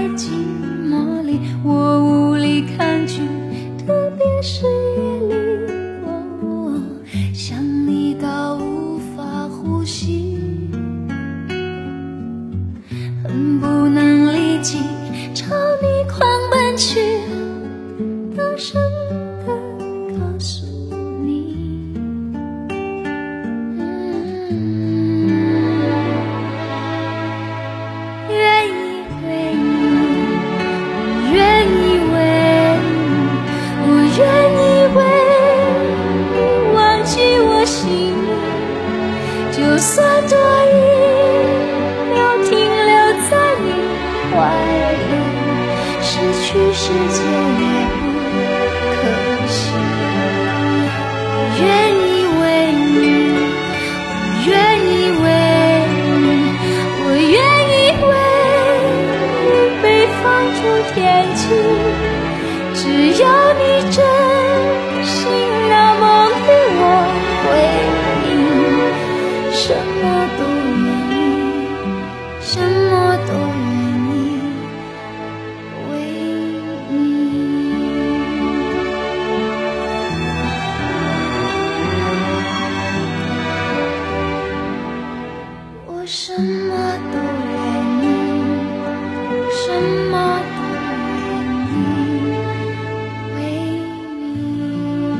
寂寞里，我无力抗拒，特别是夜里，想你到无法呼吸，恨不能立即朝你狂奔去，大声地告诉你，愿意为你，我愿意为你，我愿意为你忘记我心里，就算多一秒停留在你怀里，失去世界也不可惜。我愿意为你，我愿意为你，我愿意为你被放逐天际，只要你真心那梦里我回应，什么都愿意，什么都愿意为你。我什么都愿意，什么都愿意为你。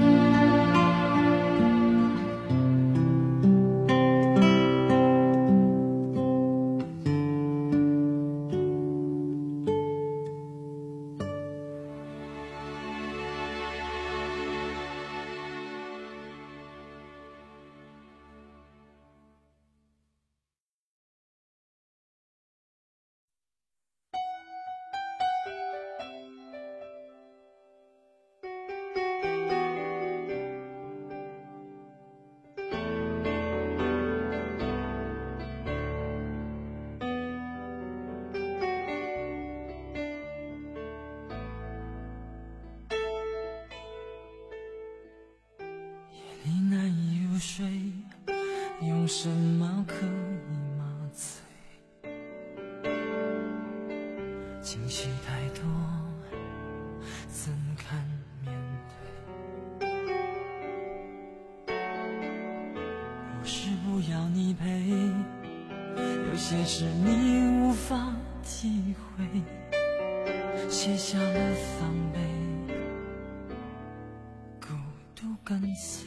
你难以入睡，用什么可以麻醉？情绪太多，怎堪面对？若是不要你陪，有些事你无法体会，卸下了防备，孤独跟随。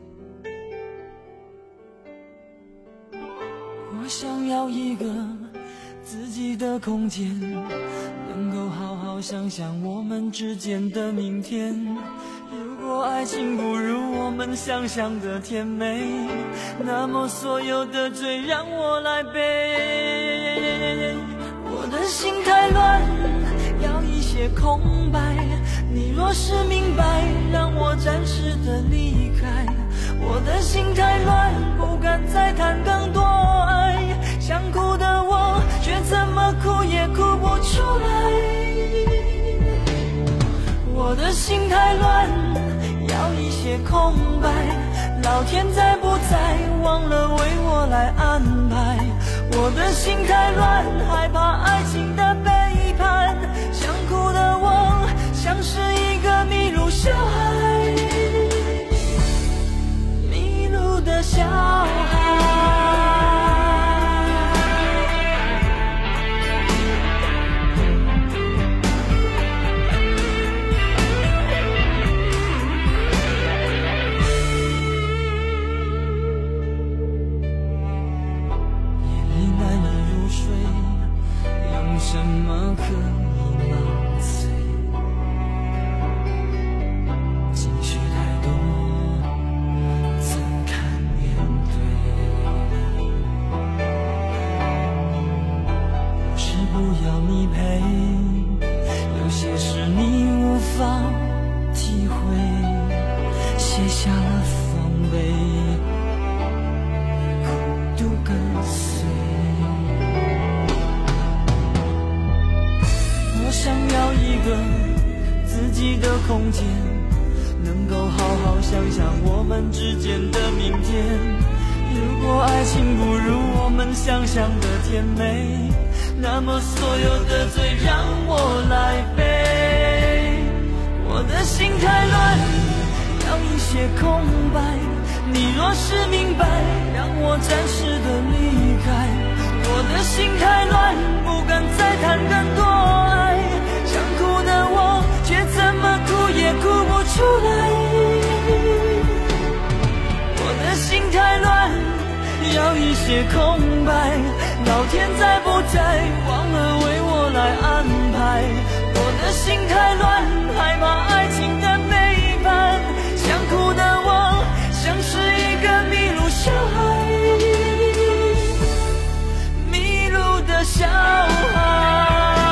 我想要一个自己的空间，能够好好想想我们之间的明天。如果爱情不如我们想象的甜美，那么所有的罪让我来背。我的心太乱，要一些空白，你若是明白，让我暂时的离开。我的心太乱，不敢再谈更多爱，想哭的我却怎么哭也哭不出来。我的心太乱，要一些空白，老天在不在忘了为我来安排。我的心太乱，害怕爱情的背叛，想哭的我像是一个迷路小孩，迷路的小孩。什么可以麻醉？情绪太多，怎堪面对？若是不要你陪，有些事你无法体会，卸下了防备，孤独跟随。我想要一个自己的空间，能够好好想想我们之间的明天。如果爱情不如我们想象的甜美， 那么所有的罪让我来背。我的心太乱，要一些空白。你若是明白，让我暂时的离开。我的心太乱，不敢再谈更多爱。想哭的我，却怎么哭也哭不出来。我的心太乱，要一些空白。老天在不在，忘了为我来安排。我的心太乱，害怕爱情的背叛。想哭的我，像是一个迷路小孩，迷路的小孩。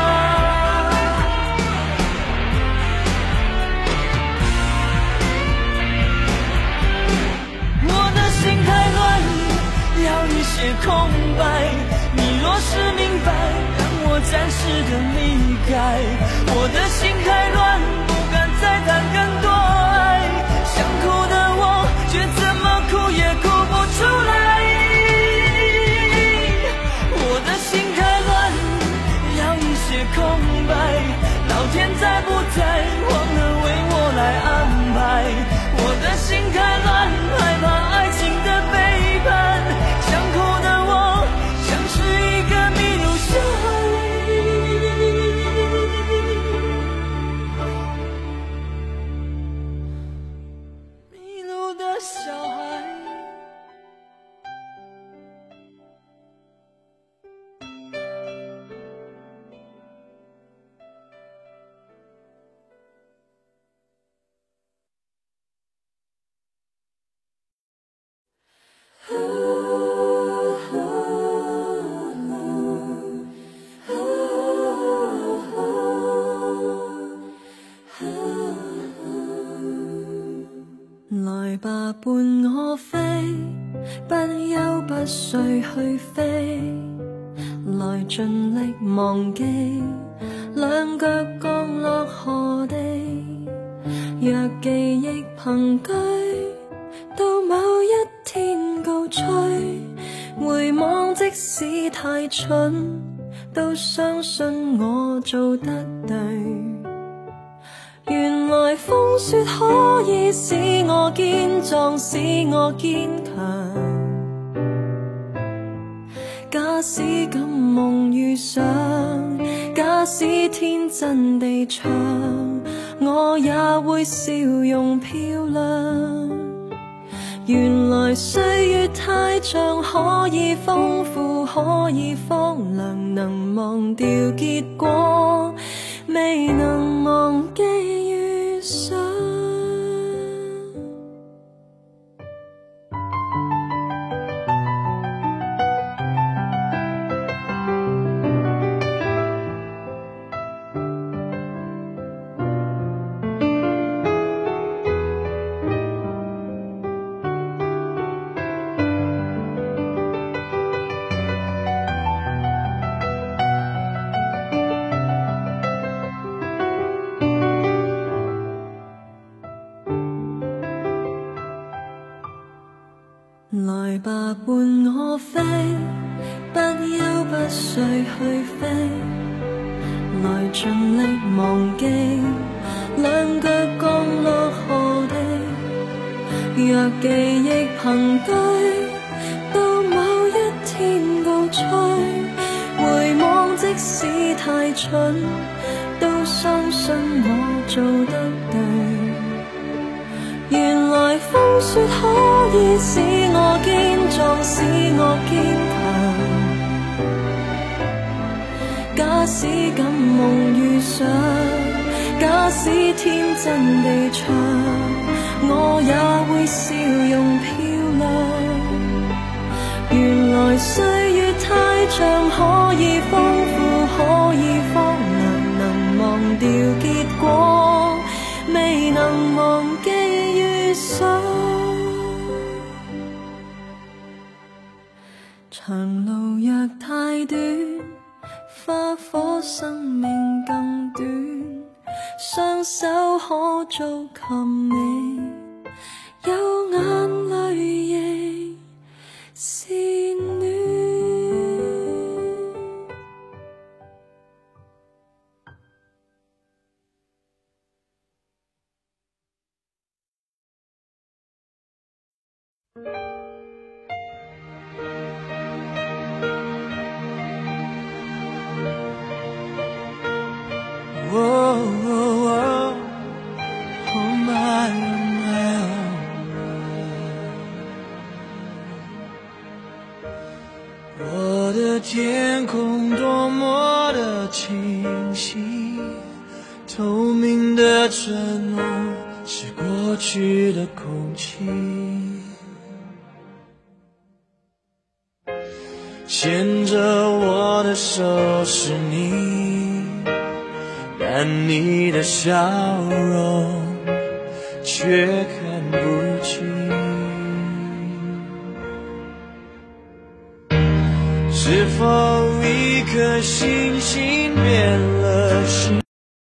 我的心太乱，要一些空白。你若是明白，让我暂时的离开。我的心太乱，不敢再谈更多爱。想哭的我，却怎么哭也哭不出来。我的心太乱，要一些空白。老天在不在，忘了为我来安排。我的心太乱，害怕爱情的背叛。想哭的我，像是一个迷路小孩，迷路的小孩。 來吧，伴我飛，不休不睡去飛，來盡力忘記，兩腳降落何地。若記憶憑據，到某一天高吹，回望即使太蠢，都相信我做得對。原來風雪可以使我堅壯，使我堅強。假使敢夢遇上，假使天真地唱，我也會笑容漂亮。原來歲月太長，可以豐富，可以荒涼，能忘掉結果，未能忘記遇上。來吧，伴我飛，不休不睡去飛，來盡力忘記，兩腳降落何地。若記憶憑據，到某一天高吹，回望即使太蠢，都相信我做得對。原來風雪可以使我堅壯，使我堅強。假使敢夢遇上，假使天真地唱，我也會笑容漂亮。原來歲月太長，可以豐富，可以荒涼，能忘掉結果，未能忘記遇上。長路若太短，花火生命更短，雙手可做琴尾，有眼淚亦是暖。 我的天空多么的清晰，透明的承诺是过去的空气，牵着我的手是你，但你的笑容却看不清。是否一颗星星变了心？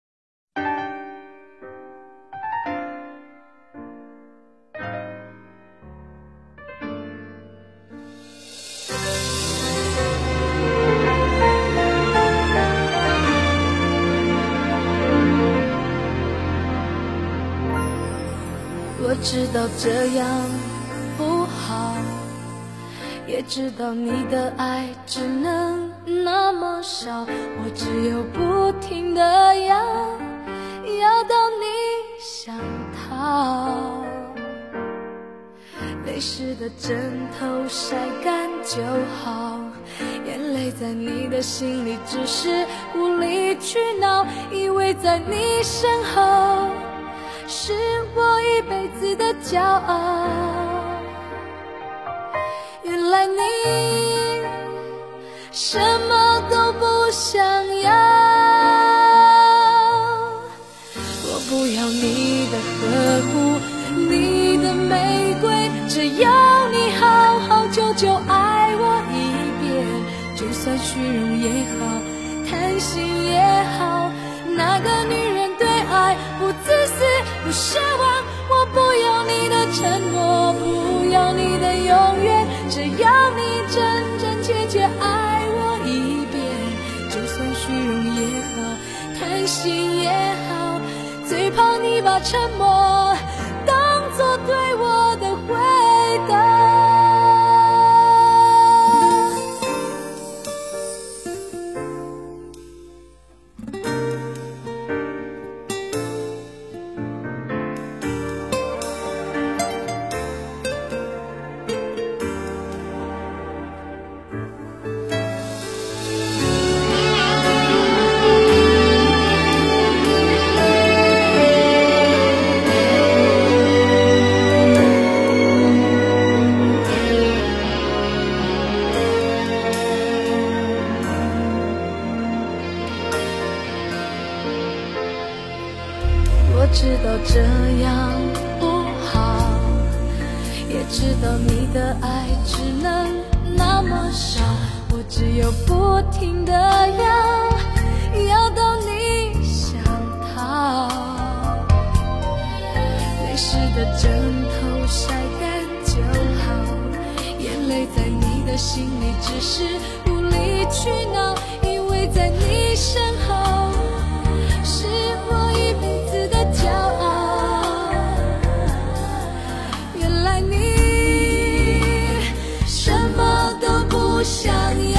我知道这样不好，也知道你的爱只能那么少，我只有不停地要到你想逃。泪湿的枕头晒干就好，眼泪在你的心里只是无理取闹，以为在你身后是我一辈子的骄傲。原来你什么都不想要，我不要你的呵护，你的玫瑰，只要你好好久久爱我一遍，就算虚荣也好，贪心也好，那个女人对爱不自私不奢望，我不要你的承诺，不要你的永远，只要你真真切切爱我一遍，就算虚荣也好，贪心也好，最怕你把沉默当作对我的回答。我知道这样不好，也知道你的爱只能那么少，我只有不停地要到你想逃。泪湿的枕头晒干就好，眼泪在你的心里只是无理取闹，以为在你身后是我一辈子的骄傲。原来你什么都不想要，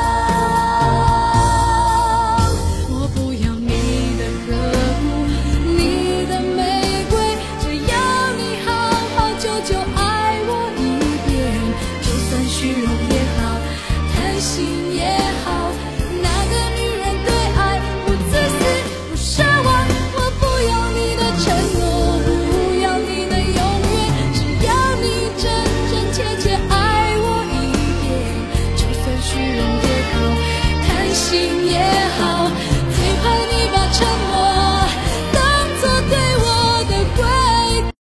我不要你的呵护，你的玫瑰，只要你好好久久爱我一遍，就算虚荣也好，贪心也好，那个女人对爱不自私不奢望，我不要你的承诺，不要你的永远，只要你真真切切爱我一遍，就算虚荣也好，贪心也好，最怕你把沉默当作对我的回答。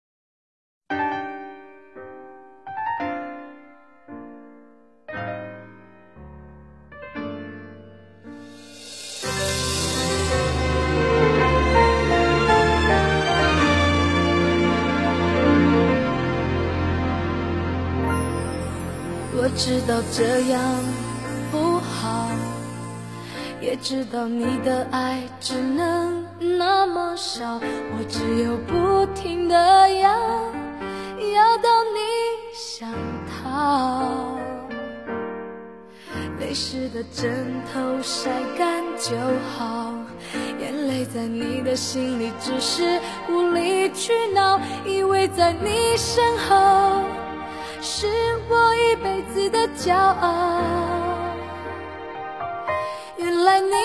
我知道这样不好，也知道你的爱只能那么少，我只有不停地要到你想逃，泪湿的枕头晒干就好，眼泪在你的心里只是无理取闹，以为在你身后是我一辈子的骄傲，原来你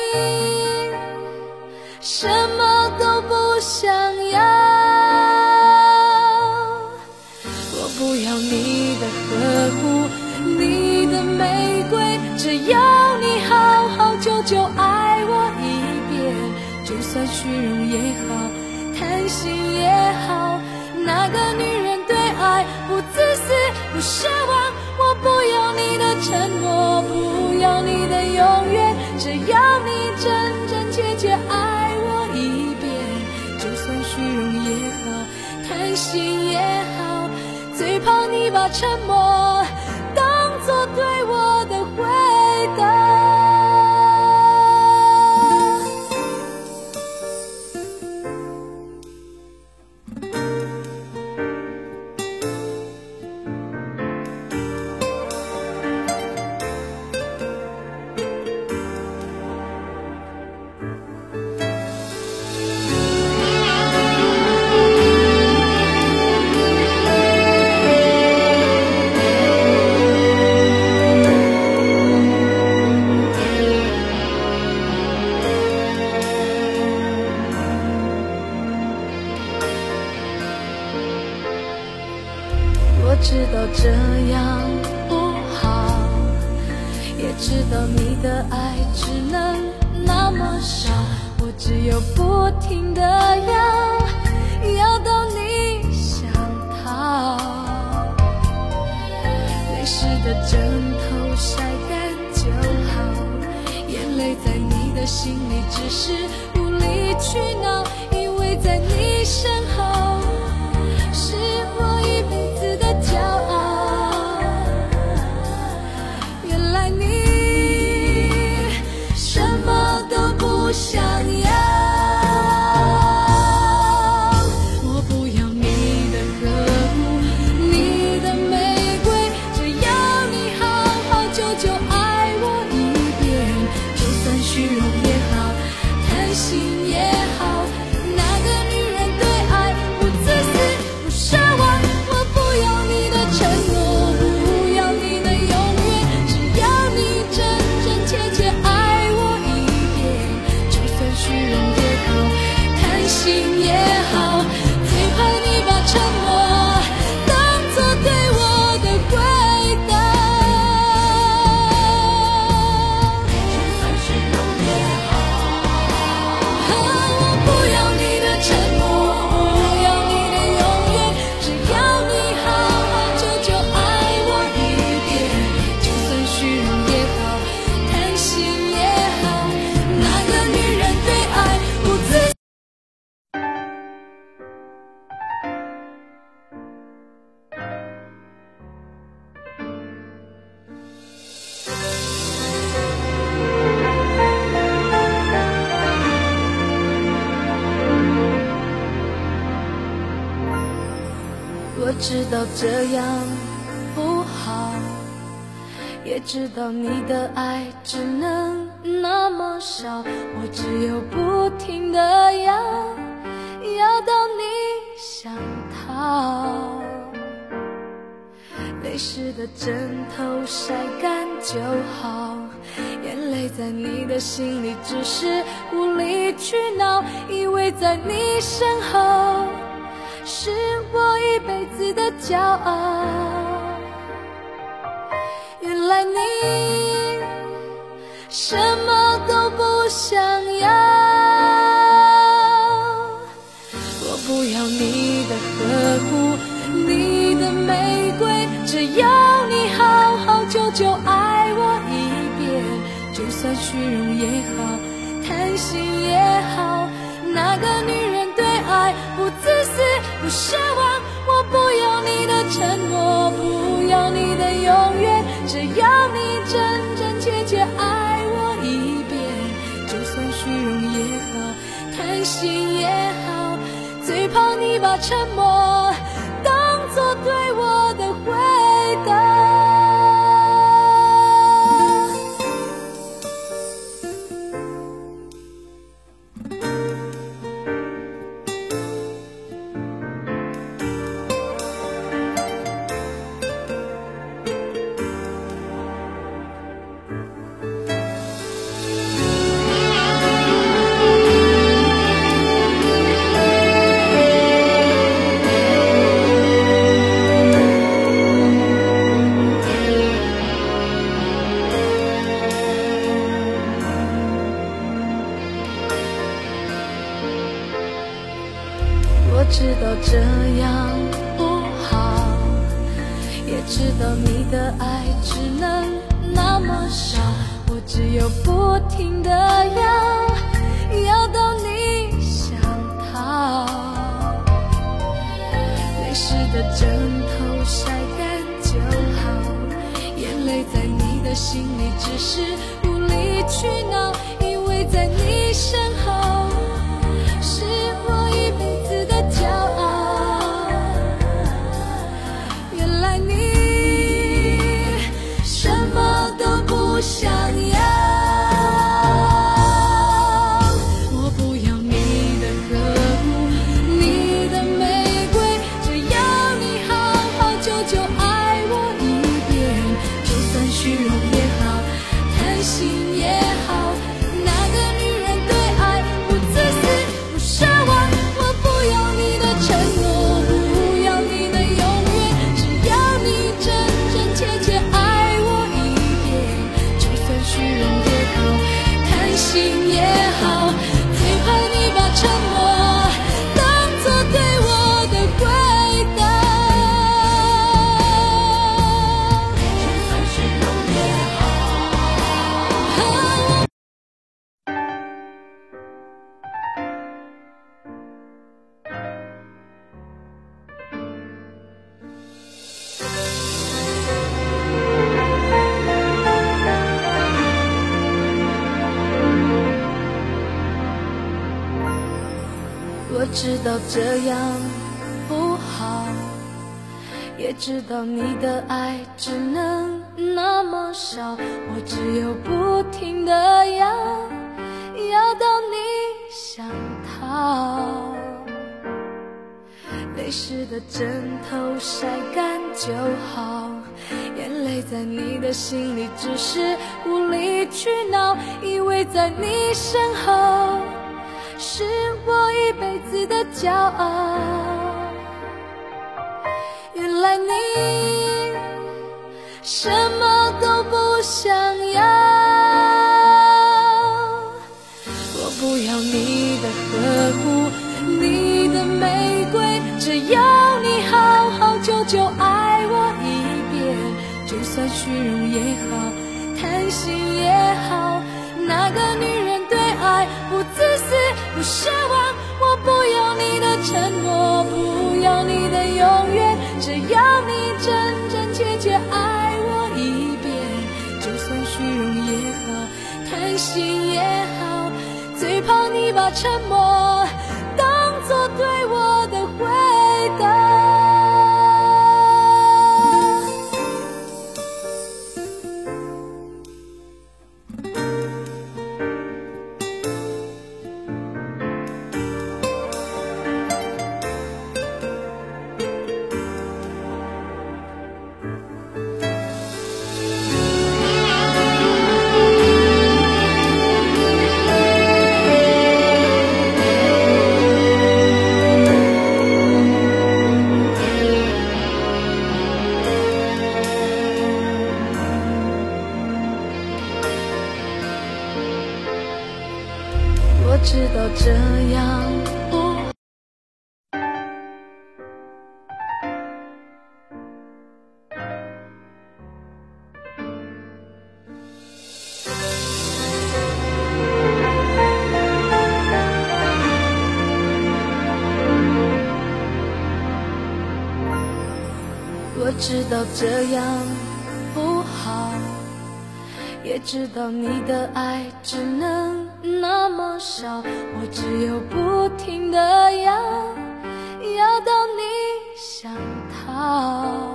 什么都不想要，我不要你的呵护，你的玫瑰，只要你好好久久爱我一遍，就算虚荣也好，贪心也好，那个女人对爱不自私不奢望，我不要你的承诺，不要你的永远，只要你真真切切爱我一遍，就算虚荣也好，贪心也好，最怕你把沉默当作对我的回答。我知道这样不好，也知道你的爱只能那么少，我只有不停地要到你想逃，泪湿的枕头晒干就好，眼泪在你的心里只是无理取闹，因为在你身后是我一辈子的骄傲，原来你什么都不想要，我不要你的呵护，你的玫瑰，只要你好好久久爱我一遍，就算虚荣也好，贪心也好，那个女人对爱不自私不奢望，我不要你的承诺，不要你的永远，只要你真真切切爱我一遍，就算虚荣也好，贪心也好，最怕你把沉默当作对我的回答，就算虚荣也好，我不要你的承诺，不要你的永远，只要你好好久久爱我一遍，就算虚荣也好，贪心也好，那个女人对爱不自我知道这样不好，也知道你的爱只能那么少，我只有不停地要到你想逃，泪湿的枕头晒干就好，眼泪在你的心里只是无理取闹，以为在你身后是我一辈子的骄傲，原来你什么都不想要，我不要你的呵护，你的玫瑰，只要你好好久久爱我一遍，就算虚荣也好，贪心也好，那个女人对爱不自私不奢望，我不要你的承诺，不要你的永远，只要你真真切切爱我一遍，就算虚荣也好，贪心也好，最怕你把沉默当作对我的回知道这样不好，也知道你的爱只能那么少，我只有不停地要到你想逃。泪湿的枕头晒干就好，眼泪在你的心里只是无理取闹，因为在你身后是我一辈子的骄傲。原来你什么都不想要，我不要你的呵护，你的玫瑰，只要你好好久久爱我一遍，就算虚荣也好，贪心也好，哪个女人对爱不自私不奢望，我不要你的承诺，不要你的永远，只要你真真切切爱我一遍，就算虚荣也好，贪心也好，最怕你把沉默当作对我的回答。就算虚荣也好，我知道这样不好，也知道你的爱只能那么少，我只有不停地要到你想逃。泪湿的枕头晒干就好，眼泪在你的心里只是无理取闹，因为在你身后是我一辈子的骄傲。原来你什么都不想要，我不要你的呵护，你的玫瑰，只要你好好久久爱我一遍，就算虚荣也好，贪心也好，哪个女人对爱不自私不奢望，我不要你的承诺，不要你的永远，只要你真真切切爱我一遍，就算虚荣也好，贪心也好，最怕你把沉默当作对我的回答。我知道这样不我知道这样不好，也知道你的爱只能那么少，我只有不停地要到你想逃。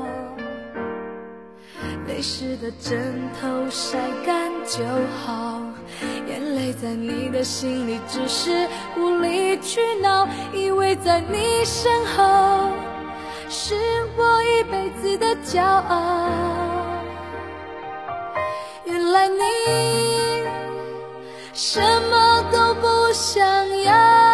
泪湿的枕头晒干就好，眼泪在你的心里只是无理取闹，因为在你身后是我一辈子的骄傲。原来你什么都不想要，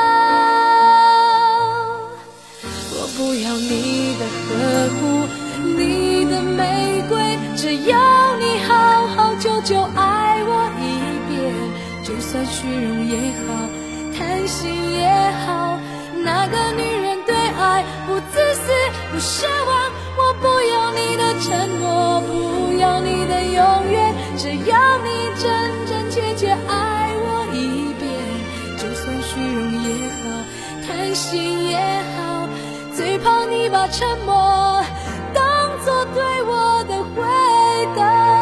我不要你的呵护，你的玫瑰，只要你好好久久爱我一遍，就算虚荣也好，贪心也好，哪个女人对爱爱，不自私，不奢望。我不要你的承诺，不要你的永远，只要你真真切切爱我一遍。就算虚荣也好，贪心也好，最怕你把沉默当作对我的回答。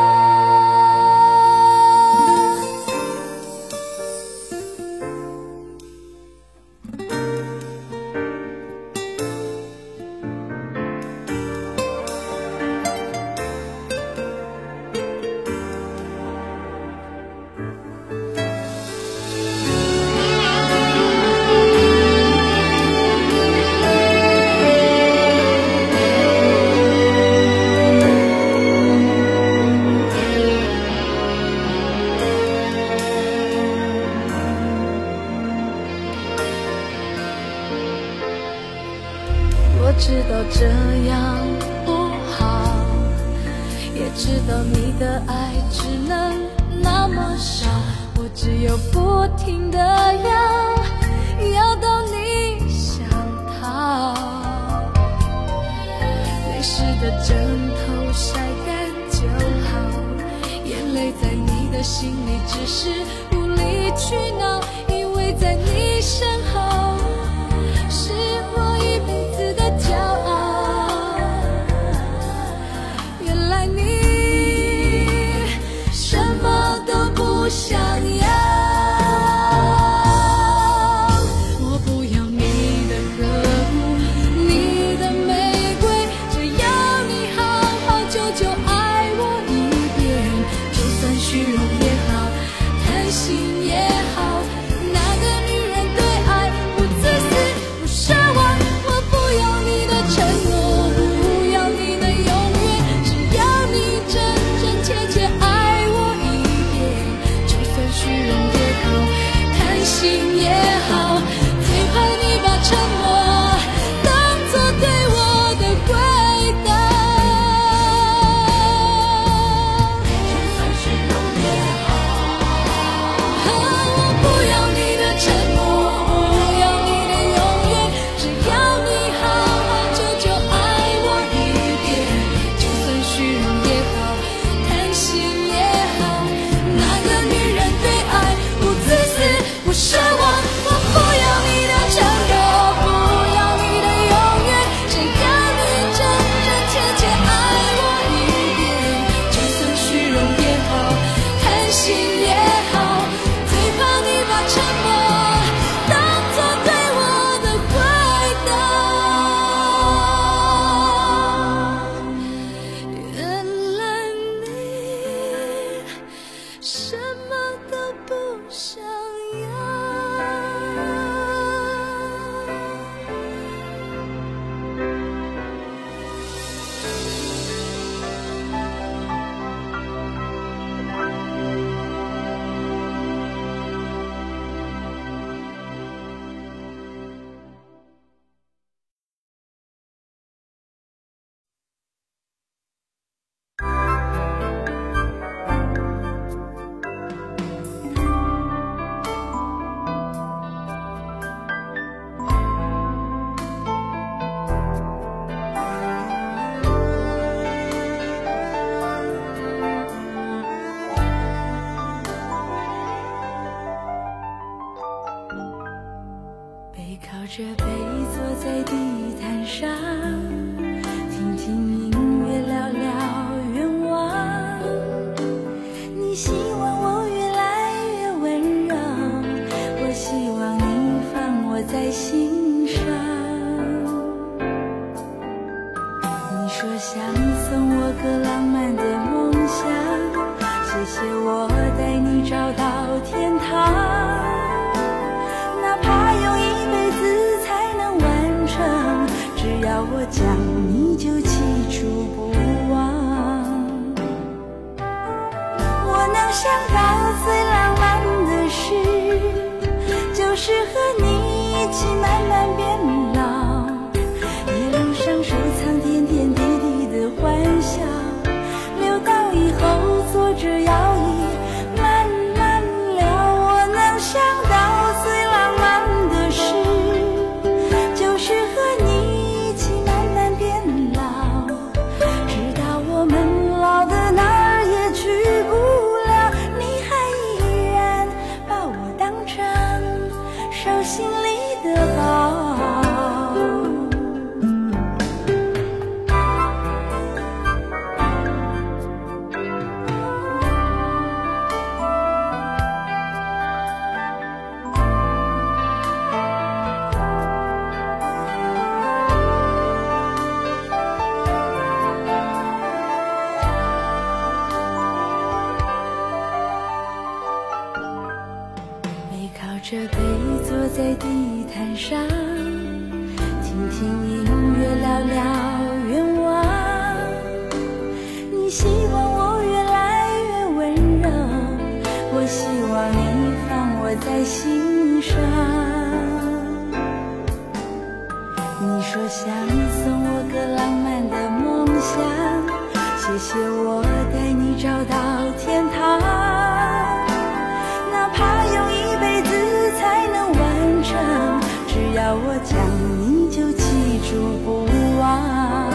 我知道这样不好，也知道你的爱只能那么少，我只有不停地要到你想逃。泪湿的枕头晒干就好，眼泪在你的心里只是无理取闹，因为在你身后是我一辈子的骄傲。原来你什么都不想要，我不要你的呵护，你的玫瑰，只要你好好久久爱我一遍。就算虚荣也好，贪心也好，那个女人对爱不自私，不奢望。我不要你的承诺，不要你的永远，只要你真真切切爱我一遍。就算虚荣也好，贪心也好，最怕你把沉默当作对我的回答。就算虚荣也好，我不要你的承诺，不要你的永远，只要你好好久久爱我一遍。就算虚荣也好，贪心也好，那个女人对爱不自私，不奢望。我不要你的承诺，不要你的永远，只要你真真切切爱我一遍。就算虚荣也好，贪心也好，最怕你把沉默当作对我的回答。原来你什么都不想要。背靠着背坐在地毯上，听听音乐，聊聊愿望。你希望我越来越温柔，我希望你放我在心上。你说想送我个浪漫的梦想，谢谢我带你找到天堂。哪怕用一辈子才能完成，只要我讲你就记住不忘。我能想到最浪漫的事，就是和你一起慢慢变老，一路上收藏点点滴滴的欢笑，留到以后坐着摇椅慢慢聊。我能想到最浪漫的事，就是和你心里的宝。这杯坐在地毯上，听听音乐，聊聊愿望。你希望我越来越温柔，我希望你放我在心上。你说想送我个浪漫的梦想，谢谢我带你找到天堂。哪怕用一辈子才能完成，只要我讲你就记住不忘。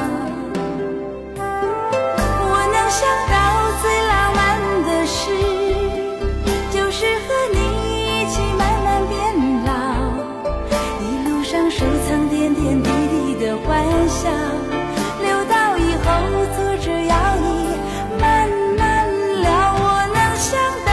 我能想到最浪漫的事，就是和你一起慢慢变老，一路上收藏点点滴滴的欢笑，留到以后坐着摇椅慢慢聊。我能想到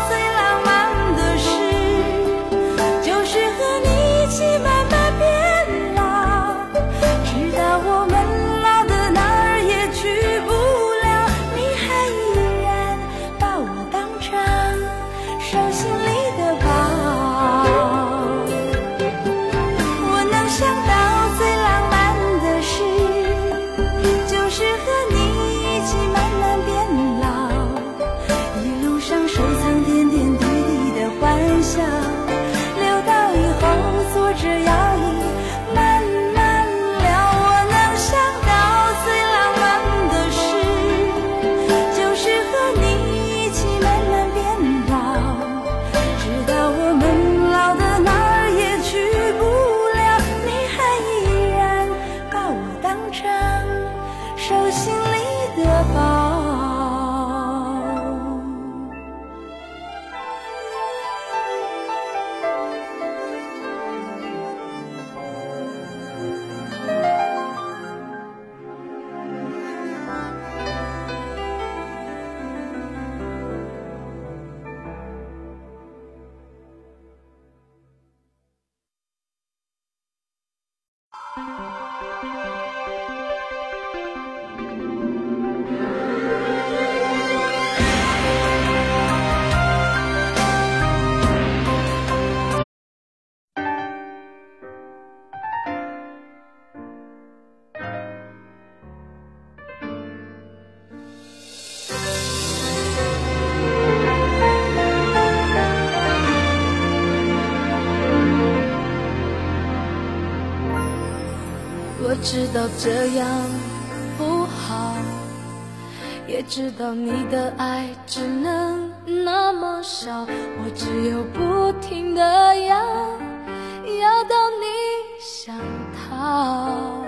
我知道这样不好，也知道你的爱只能那么少，我只有不停地要到你想逃。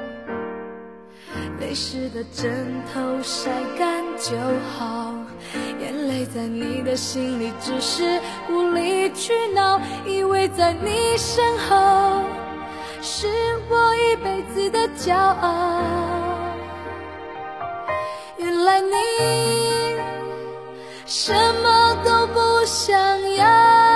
泪湿的枕头晒干就好，眼泪在你的心里只是无理取闹，以为在你身后是我一辈子的骄傲。原来你什么都不想要，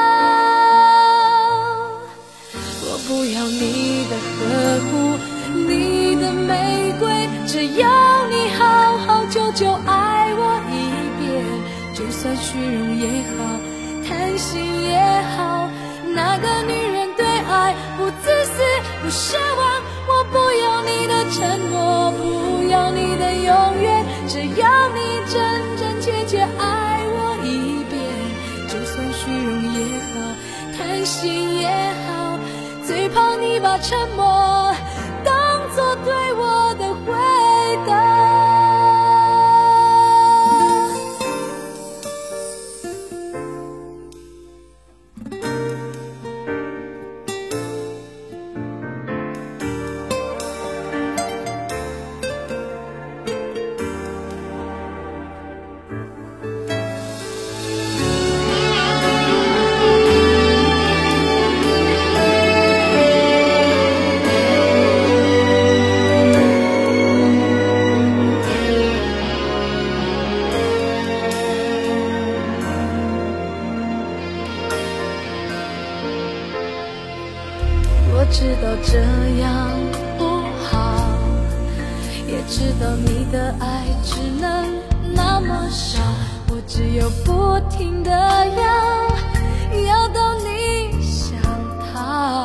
我不要你的呵护，你的玫瑰，只要你好好久久爱我一遍，就算虚荣也好，贪心也好，那个女人对爱不自私不奢望，我不要你的承诺，不要你的永远，只要你真真切切爱我一遍，就算虚荣也好，贪心也好，最怕你把沉默当作对我的回答。 知道这样不好，也知道你的爱只能那么少，我只有不停地要到你想逃。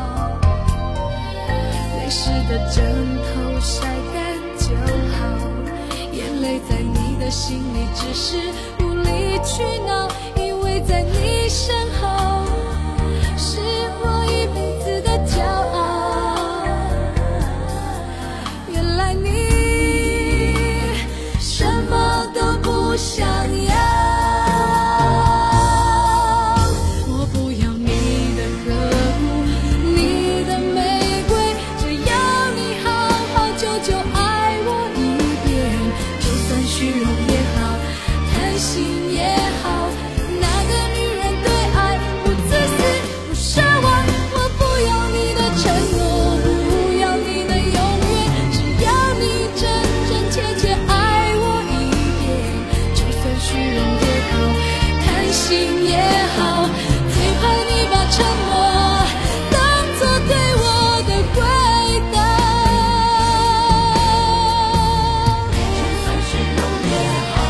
泪湿的枕头晒干就好，眼泪在你的心里只是无理取闹，因为在你身后是我一辈子的骄傲。原来你什么都不想要，我不要你的呵护，你的玫瑰，只要你好好久久爱我一遍，就算虚荣也好，贪心也好，那个女人对爱不自私不奢望，我不要你的承诺，不要你的永远，只要你真真切切爱我一遍，就算虚荣也好，贪心也好，最怕你把沉默当作对我的回答。就算虚荣也好，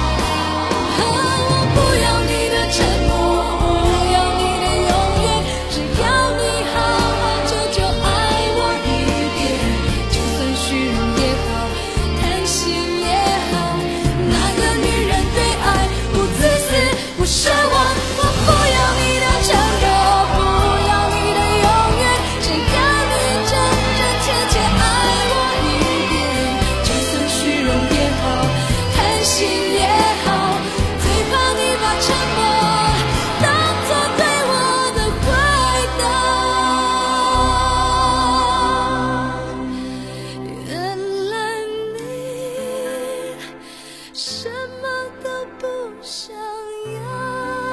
我不要你的承诺，不要你的永远，只要你好好久久爱我一遍，就算虚荣也好，贪心也好，那个女人对爱不自私不奢望，我不要你的承诺，不要你的永远，只要你真真切切爱我一遍，就算虚荣也好，贪心也好，最怕你把沉默当作对我的回答。原来你什么都不想要。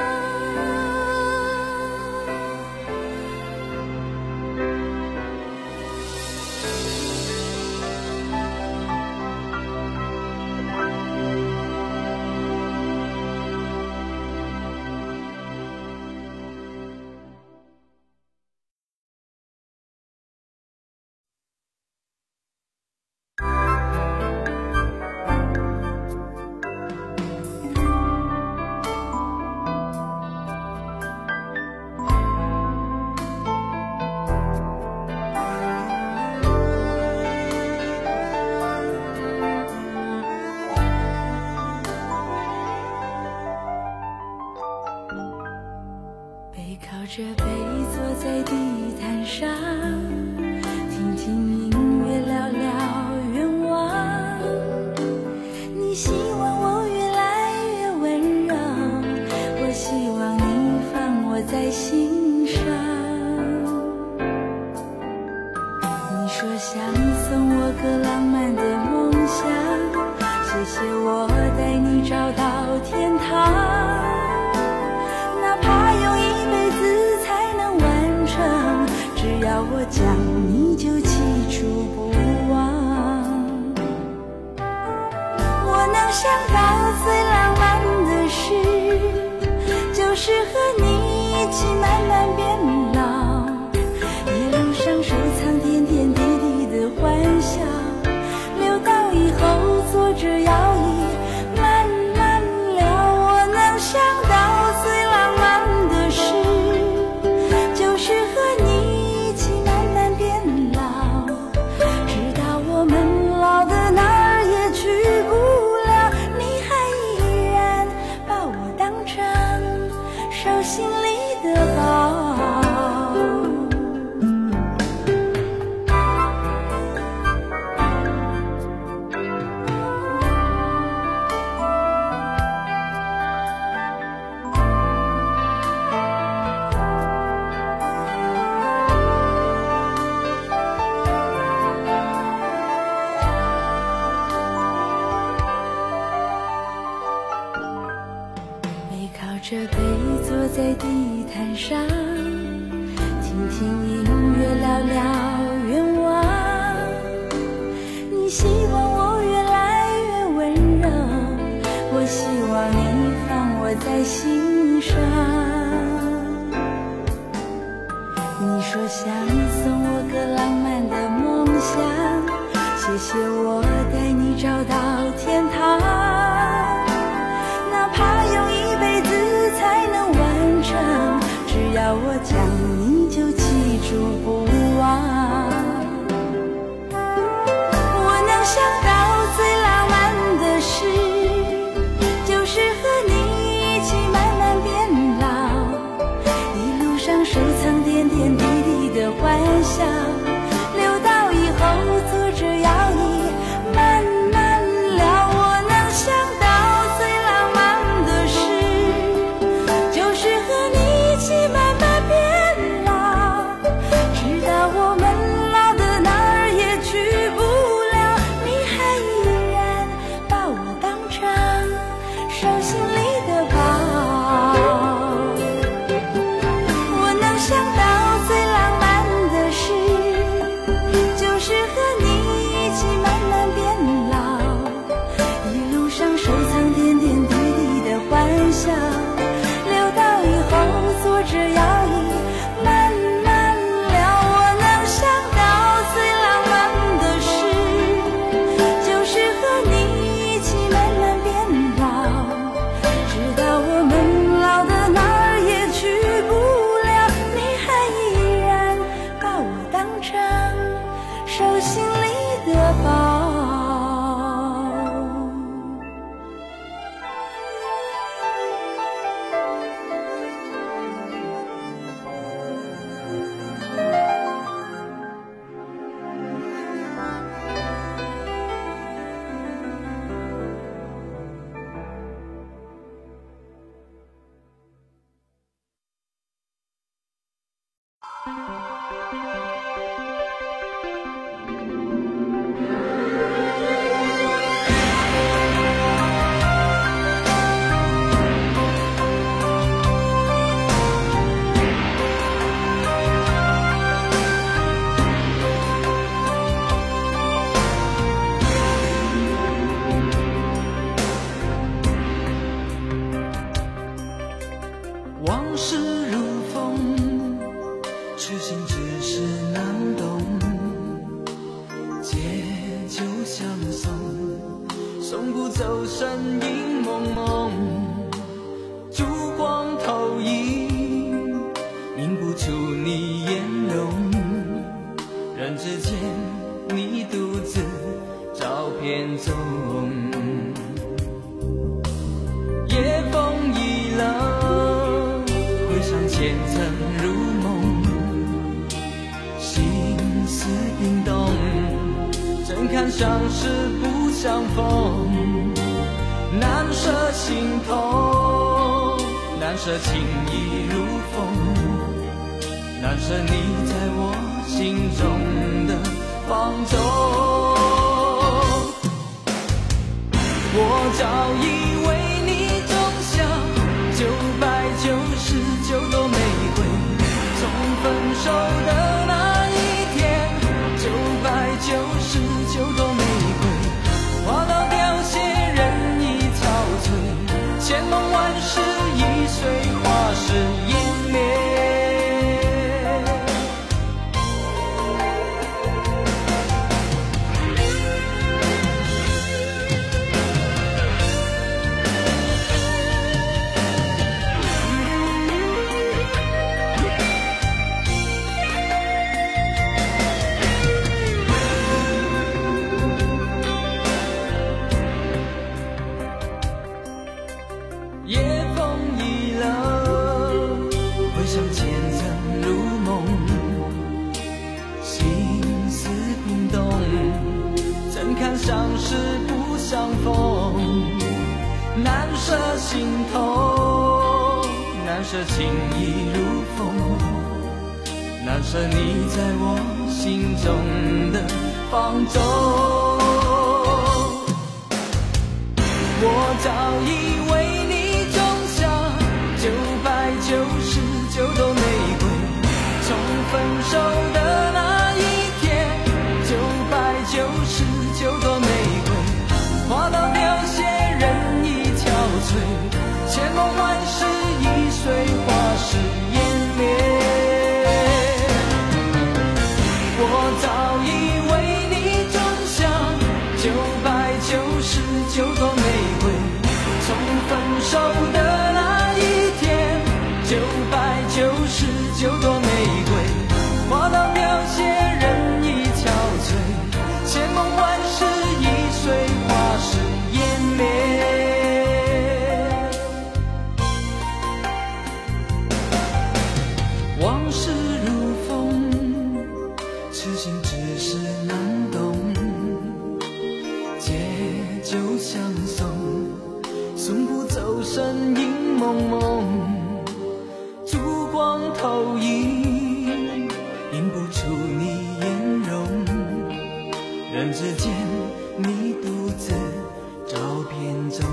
背靠着背坐在地毯上，听听音乐，聊聊愿望。你希望我越来越温柔，我希望你放我在心上。你说想送我个浪漫的梦想，谢谢我带你找到天堂，哪怕用一辈子才能完成，只要我讲你就记住不忘。我能想到最浪漫的事，就是和你一起慢慢变老，一路上收藏点点滴滴的欢笑，留到以后坐着摇椅慢慢聊。我能想到最浪漫的事，就是和你一起慢慢变老，直到我们老的哪儿也去不了，你还依然把我当成手心里的宝。背靠着背坐在地毯上，听听音乐，聊聊愿望。你希望我越来越温柔，我希望你放我在心上。你说说想送我个浪漫的梦想，谢谢我带你找到天堂，哪怕用一辈子才能完成，只要我讲你就记住不忘。我能想到最浪漫的事，就是和你一起慢慢变老，一路上收藏点点滴滴的欢笑，留到以后坐着摇椅慢慢聊。我能想到最浪漫的事，就是和你一起慢慢变老，直到我们老的哪儿也去不了，你还依然把我当成手心里的宝。我能想到最浪漫的事，就是和你一起慢慢变老，一路上收藏点点滴滴的欢笑，留到以后坐着摇椅慢慢聊。我能想到最浪漫的事，就是和你一起慢慢变老，直到我们老的哪儿也去不了，你还依然把我当成手心里的宝。 往事如风，痴心只是难懂，借酒相送，送不走身影蒙蒙，烛光投影，映不出你颜容，人之间你独自照片中，夜风已冷，回想前曾如梦，心思冰冻，怎堪相识不相逢，难舍心痛，难舍情意如风，难舍你在我心中的放纵。我早以为你种下999朵玫瑰，从分手的那一天，999朵玫瑰花到凋谢，人已憔悴，千梦万世易碎，花事湮灭。夜风已冷，回想前曾如梦，心思冰冻，怎堪相识不相逢，难舍心痛，难舍情意如风，难舍你在我心中的放纵。我早以为你种下999朵玫瑰，从分手的那一天，999朵玫瑰花到凋谢，人已憔悴，千梦万世易碎，花事湮灭。 之间，你独自照片中。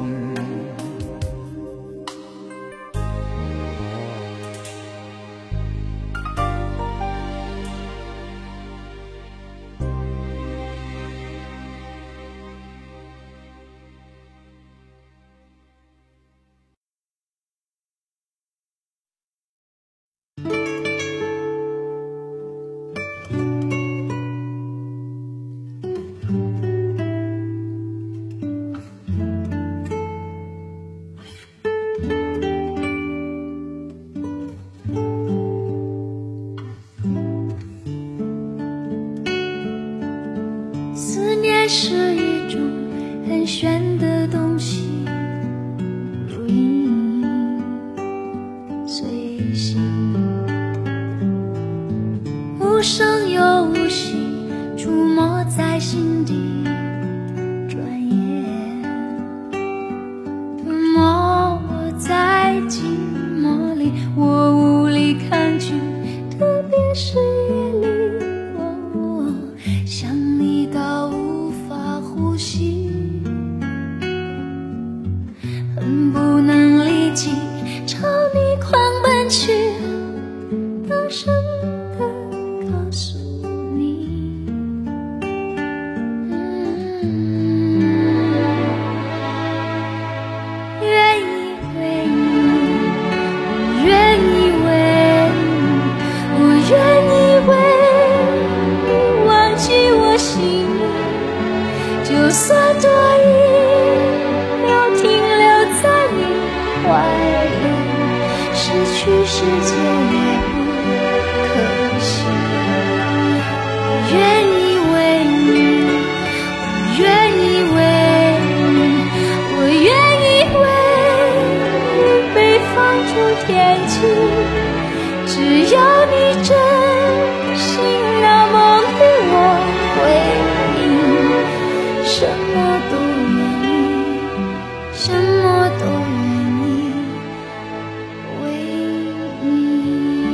思念是一种很玄的东西，如影随形，无声又无息，出没在心底，转眼吞没我在寂寞里，我无力抗拒，特别是夜里，想你到无法呼吸，恨不能立即朝你狂奔去，大声地告诉你，愿意为你，我愿意为你，我愿意为你忘记我心里，就算多一秒停留在你怀里，失去世界也不可惜。我愿意为你，我愿意为你，我愿意为你被放逐天际，只要你真心那么对我回应，什么都愿意，什么都愿意为你。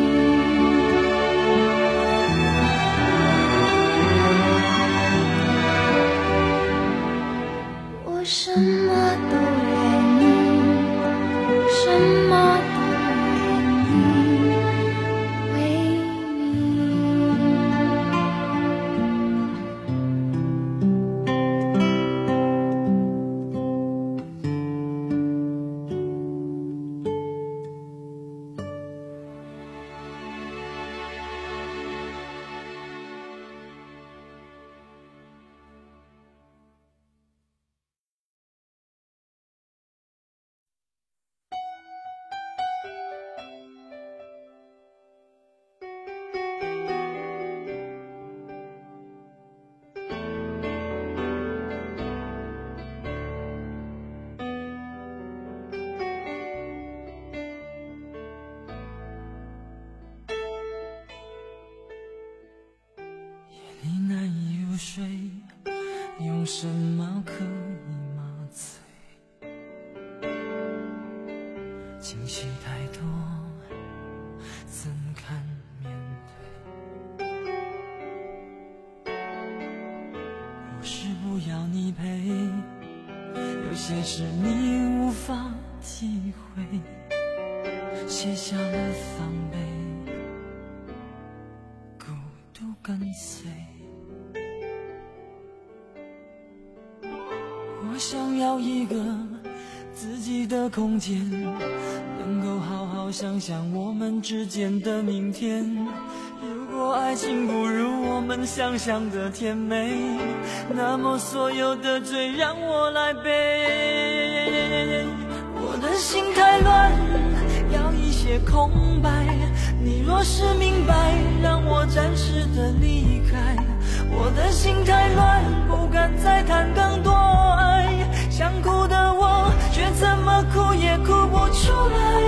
我什么都愿意，什么都愿意为你。 你难以入睡，用什么可以麻醉？情绪太多，怎堪面对？不是不要你陪，有些事你无法体会，卸下了防备，孤独跟随。我想要一个自己的空间，能够好好想想我们之间的明天。如果爱情不如我们想象的甜美，那么所有的罪让我来背。我的心太乱，要一些空白，你若是明白，让我暂时的离开。我的心太乱，不敢再谈更多爱，想哭的我却怎么哭也哭不出来。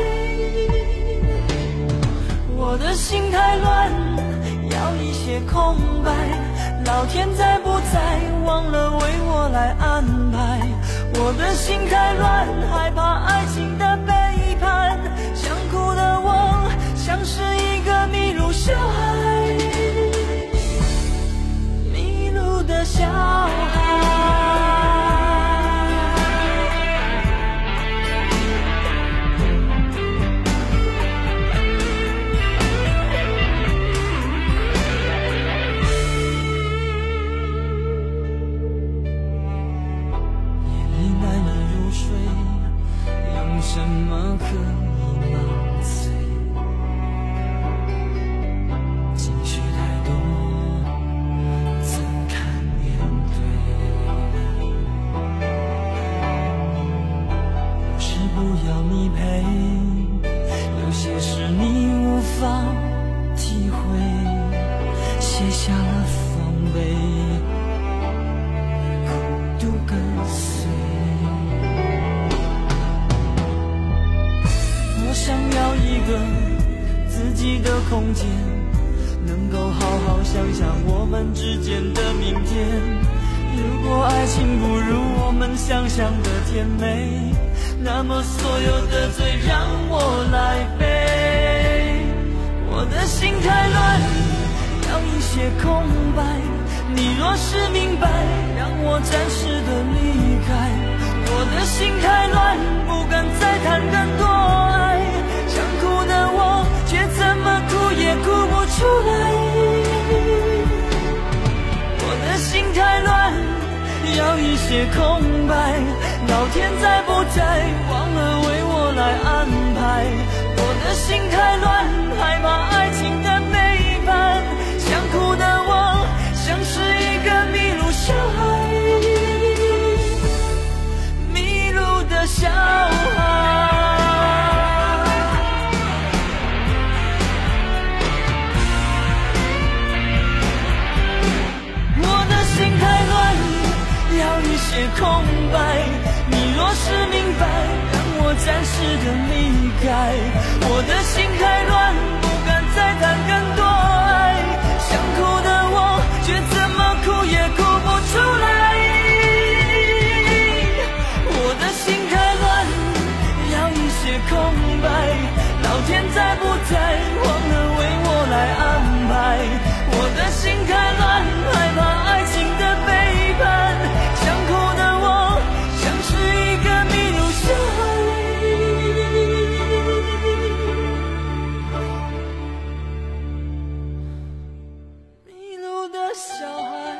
我的心太乱，要一些空白，老天在不在忘了为我来安排。我的心太乱，害怕爱情的背叛，想哭的我像是一个迷路小孩，迷路的小孩。 悲，孤独跟随。我想要一个自己的空间，能够好好想想我们之间的明天。如果爱情不如我们想象的甜美，那么所有的罪让我来背。我的心太乱，要一些空白。你若是明白，让我暂时的离开。我的心太乱，不敢再谈更多爱。想哭的我，却怎么哭也哭不出来。我的心太乱，要一些空白。老天在不在，忘了为我来安排。我的心太乱，害怕爱情的背叛。想哭的我，像是一个迷路小孩，迷路的小孩。要一些空白，你若是明白，让我暂时的离开。我的心太乱，不敢再谈更多爱。想哭的我，却怎么哭也哭不出来。我的心太乱，要一些空白。老天在不在，忘了为我来安排。我的心太乱，害怕爱情的背叛。想哭的我，像是一个迷路小孩，迷路的小孩。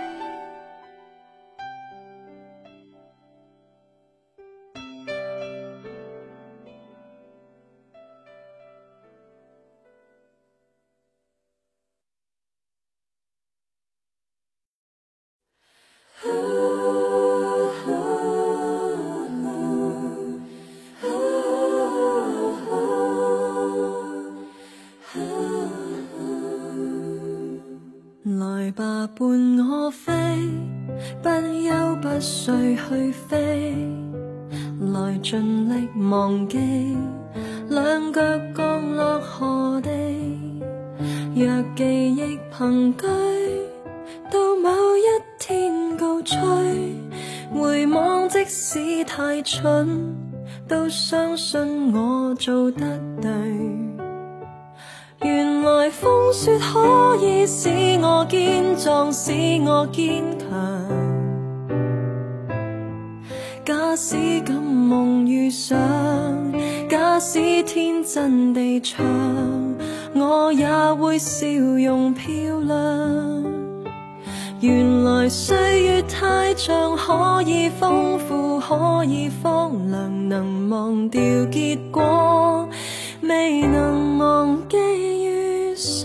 來吧，伴我飛，不休不睡去飛，來盡力忘記，兩腳降落何地。若記憶憑據，到某一天高吹，回望即使太蠢，都相信我做得對。原來風雪可以使我堅壯，使我堅強。假使敢夢遇上，假使天真地唱，我也會笑容漂亮。原來歲月太長，可以豐富，可以荒涼，能忘掉結果，未能忘記遇上。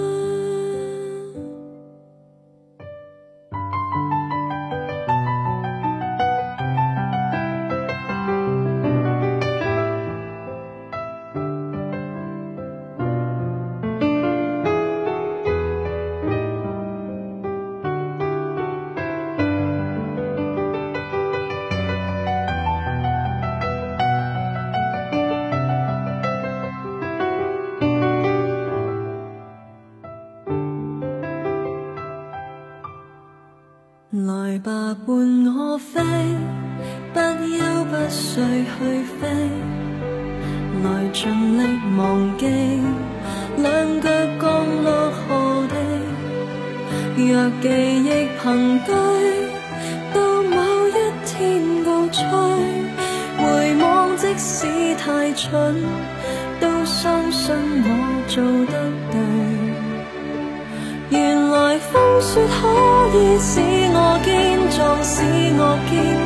來吧，伴我飛，不休不睡去飛，來盡力忘記，兩腳降落何地。若記憶憑據，到某一天高吹，回望即使太蠢，都相信我做得對。原來風雪可以使我堅壯，使我堅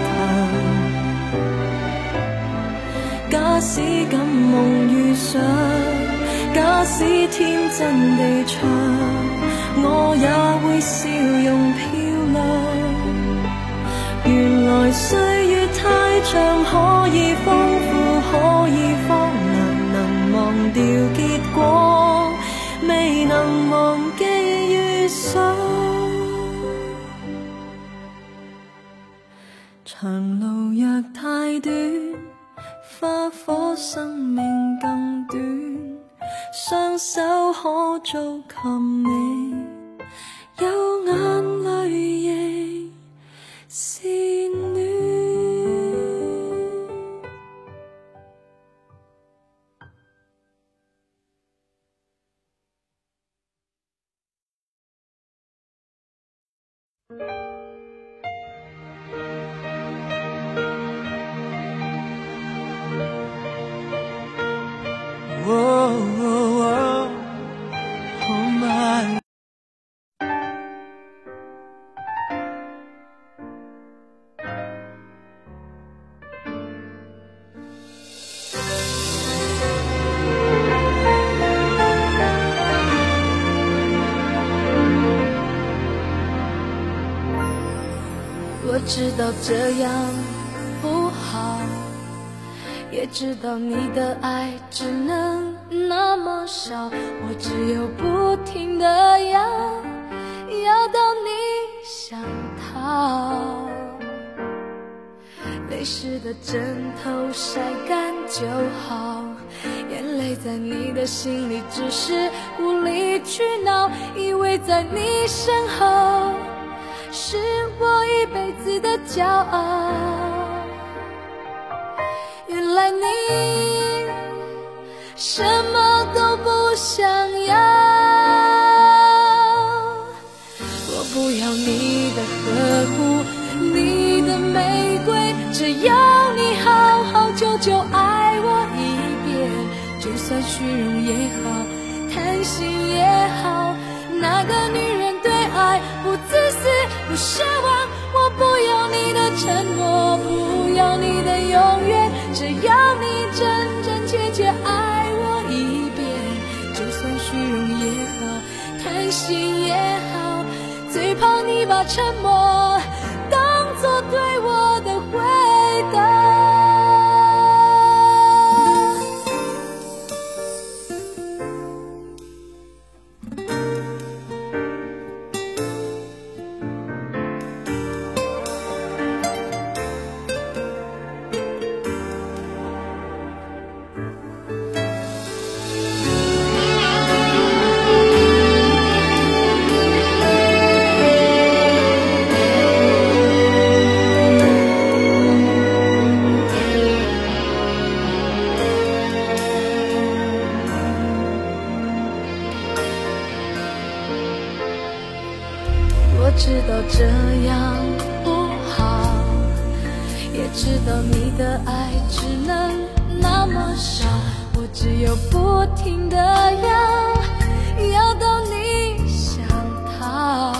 強。假使敢夢遇上，假使天真地唱，我也會笑容漂亮。原來歲月太長，可以豐富，可以荒涼，能忘掉結果，未能忘記遇上。 生命更短，雙手可做琴你，有眼淚亦是暖。 我知道这样不好，也知道你的爱只能那么少，我只有不停地要到你想逃。泪湿的枕头晒干就好，眼泪在你的心里只是无理取闹，以为在你身后是我一辈子的骄傲，原来你什么都不想要。我不要你的呵护，你的玫瑰，只要你好好久久爱我一遍，就算虚荣也好，贪心也好，那个女人对爱不自私不奢望，我不要你的承诺，不要你的永远，只要你真真切切爱我一遍，就算虚荣也好，贪心也好，最怕你把沉默当作对我的回答。我知道这样不好，也知道你的爱只能那么少，我只有不停地要到你想逃。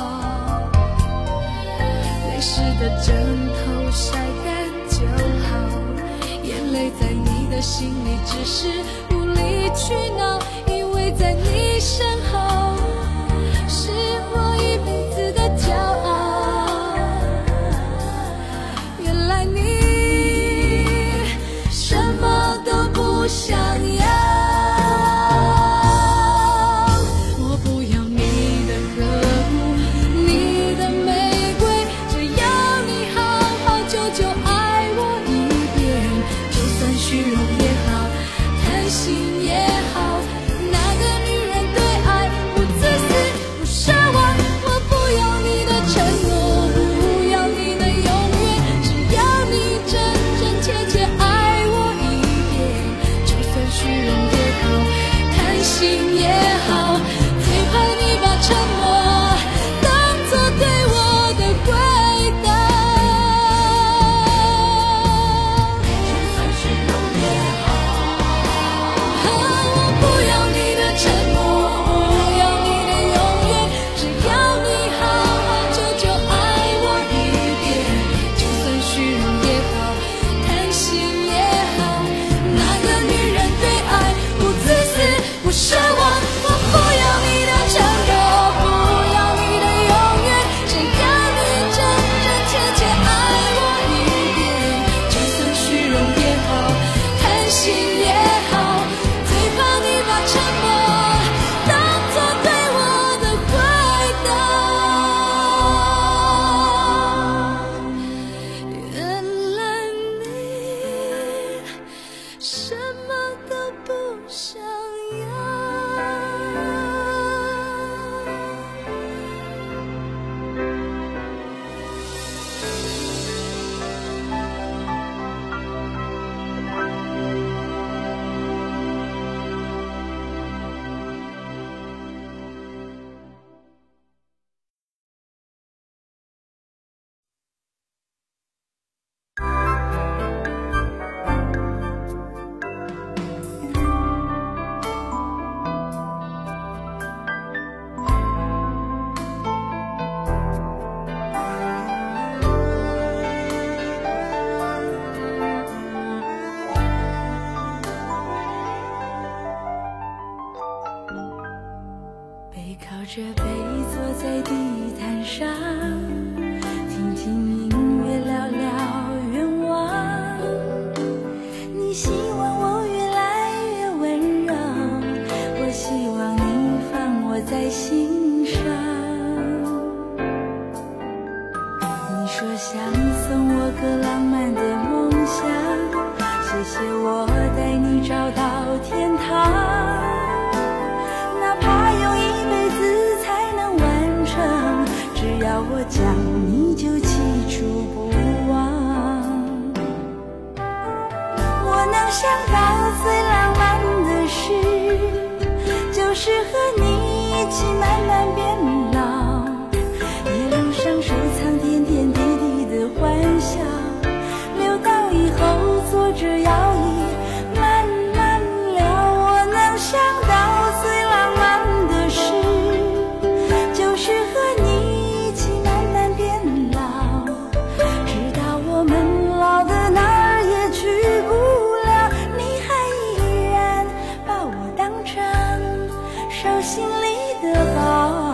泪湿的枕头晒干就好，眼泪在你的心里只是无理取闹，因为在你身后是我一辈子的骄傲，原来你什么都不想要。我不要你的呵护，你的玫瑰，只要你好好久久爱我一遍，就算虚荣也好，贪心也好， 背靠着背坐在地毯上，听听音乐，聊聊愿望。你希望我越来越温柔，我希望你放我在心上。你说想送我个浪漫的梦想，谢谢我带你找到天堂，哪怕用一辈子才能完成，只要我讲你就记住不忘。我能想到最浪漫的事，就是和你一起慢慢变老，一路上收藏点点滴滴的欢笑，留到以后坐着摇椅慢慢聊。我能想到最浪漫的事，就是和你一起慢慢变老，直到我们老的哪儿也去不了，你还依然把我当成手心里的宝。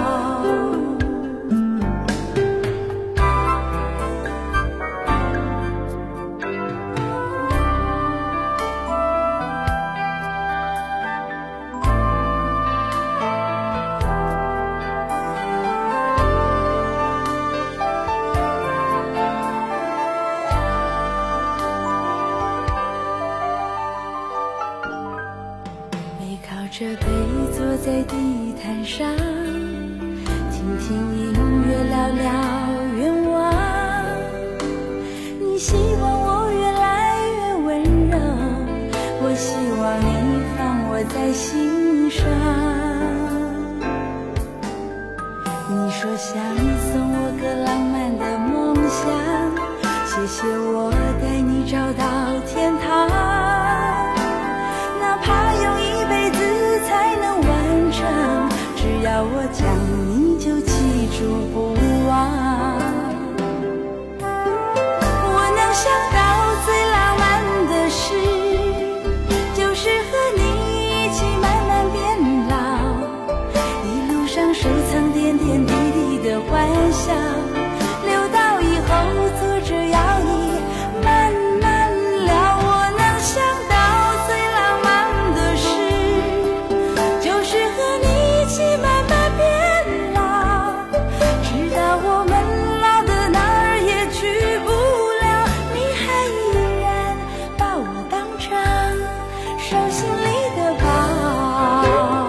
这背坐在地毯上，听听音乐，聊聊愿望。你希望我越来越温柔，我希望你放我在心上。你说想送我个浪漫的梦想，谢谢我带你找到天堂，哪怕用一辈子才能完成，只要我讲你就记住不忘。我能想到最浪漫的事，就是和你一起慢慢变老，一路上收藏点点滴滴的欢笑，留到以后坐着摇椅慢慢聊。我能想到最浪漫的事，就是和你一起慢慢变老，直到我们老的哪儿也去不了，你还依然把我当成手心里的宝。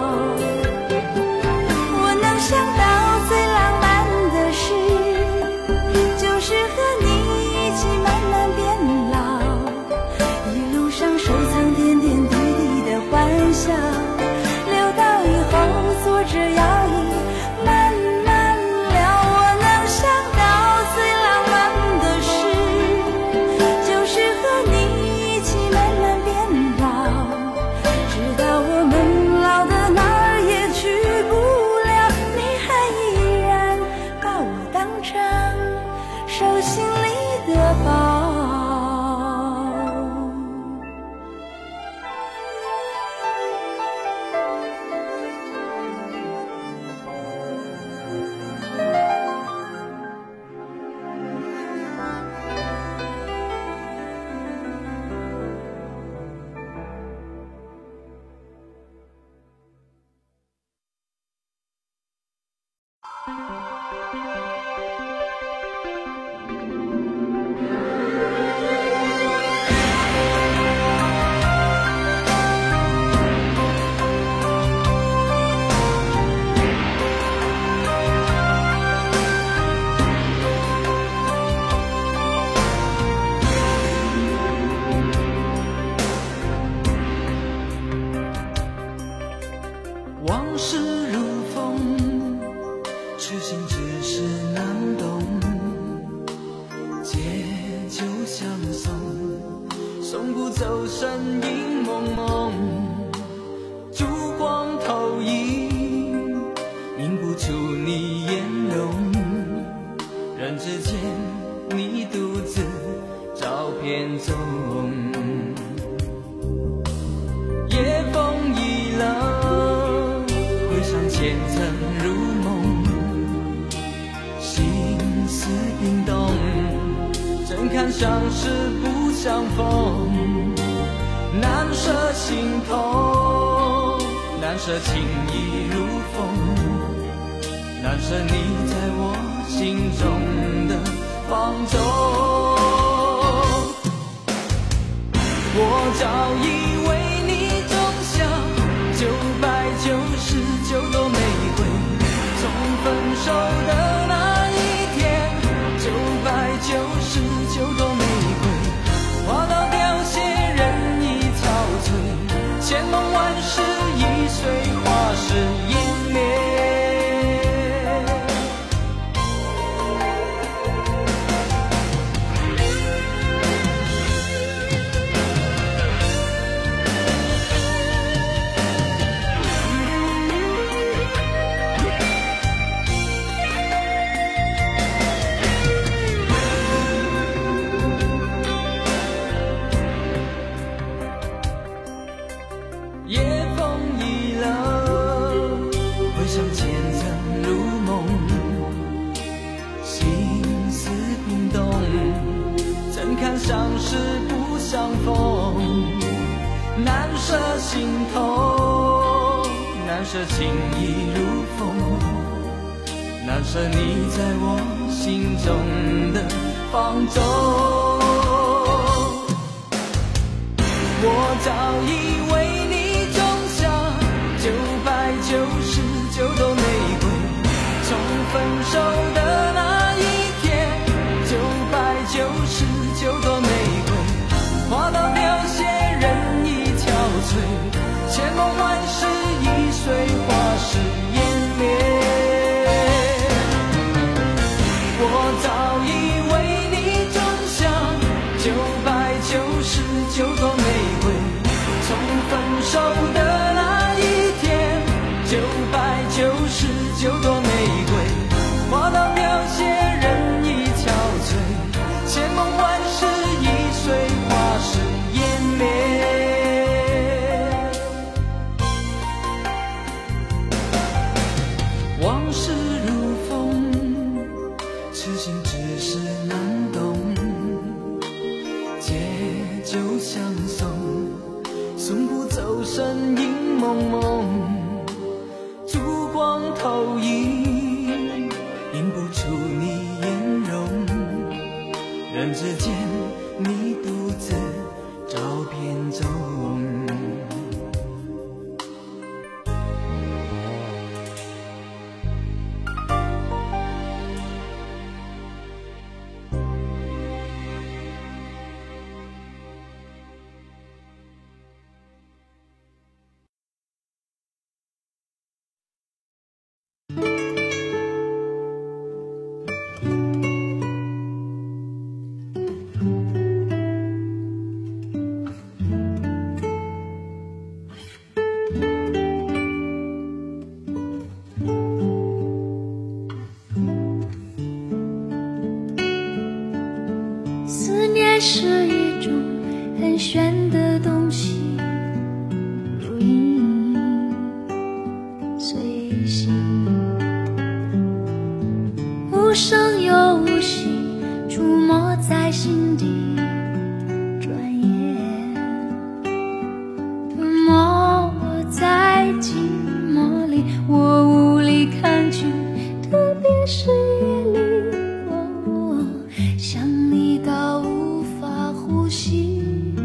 我能想到最浪漫的事，就是和你一起慢慢变老，一路上收藏点点滴滴的欢笑，留到以后坐着摇椅慢慢聊。我能想到最浪漫的事，就是和你一起慢慢变老，直到我们老的哪儿也去不了，你还依然把我当成手心里的宝。 往事如风，痴心只是那想前尘如梦，心思冰冻，怎堪相识不相逢，难舍心头，难舍情意如风，难舍你在我心中的放纵。我早已为你种下999朵玫瑰，从分手的那一天，999朵玫瑰花到凋谢，人已憔悴，千梦万世已随花事湮灭。夜风已冷，回想前尘如梦，心思冰冻，怎堪相识不相逢，难舍心头，难舍情意如风，难舍你在我心中的放纵。我早已为你种下999朵玫瑰，从分手的那一天，999朵玫瑰花到凋谢，人已憔悴，千梦万世已随花事湮灭。我早已为你种下999朵玫瑰，从分手的那一天，999朵玫瑰花到凋谢，人已憔悴，千梦万世已随花事湮灭。往事如风，痴心只是难懂，借酒相送，送不走身影蒙蒙，烛光投影，映不出你颜容，人之间你独自照片中。 思念是一种很玄的东西，如影随形，无声又无息，出没在心底。转眼吞没我在寂寞里，我无力抗拒，特别是夜里，想你到无法呼吸，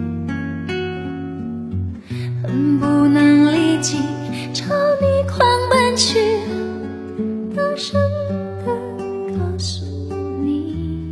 恨不能立即朝你狂奔去，大声地告诉你，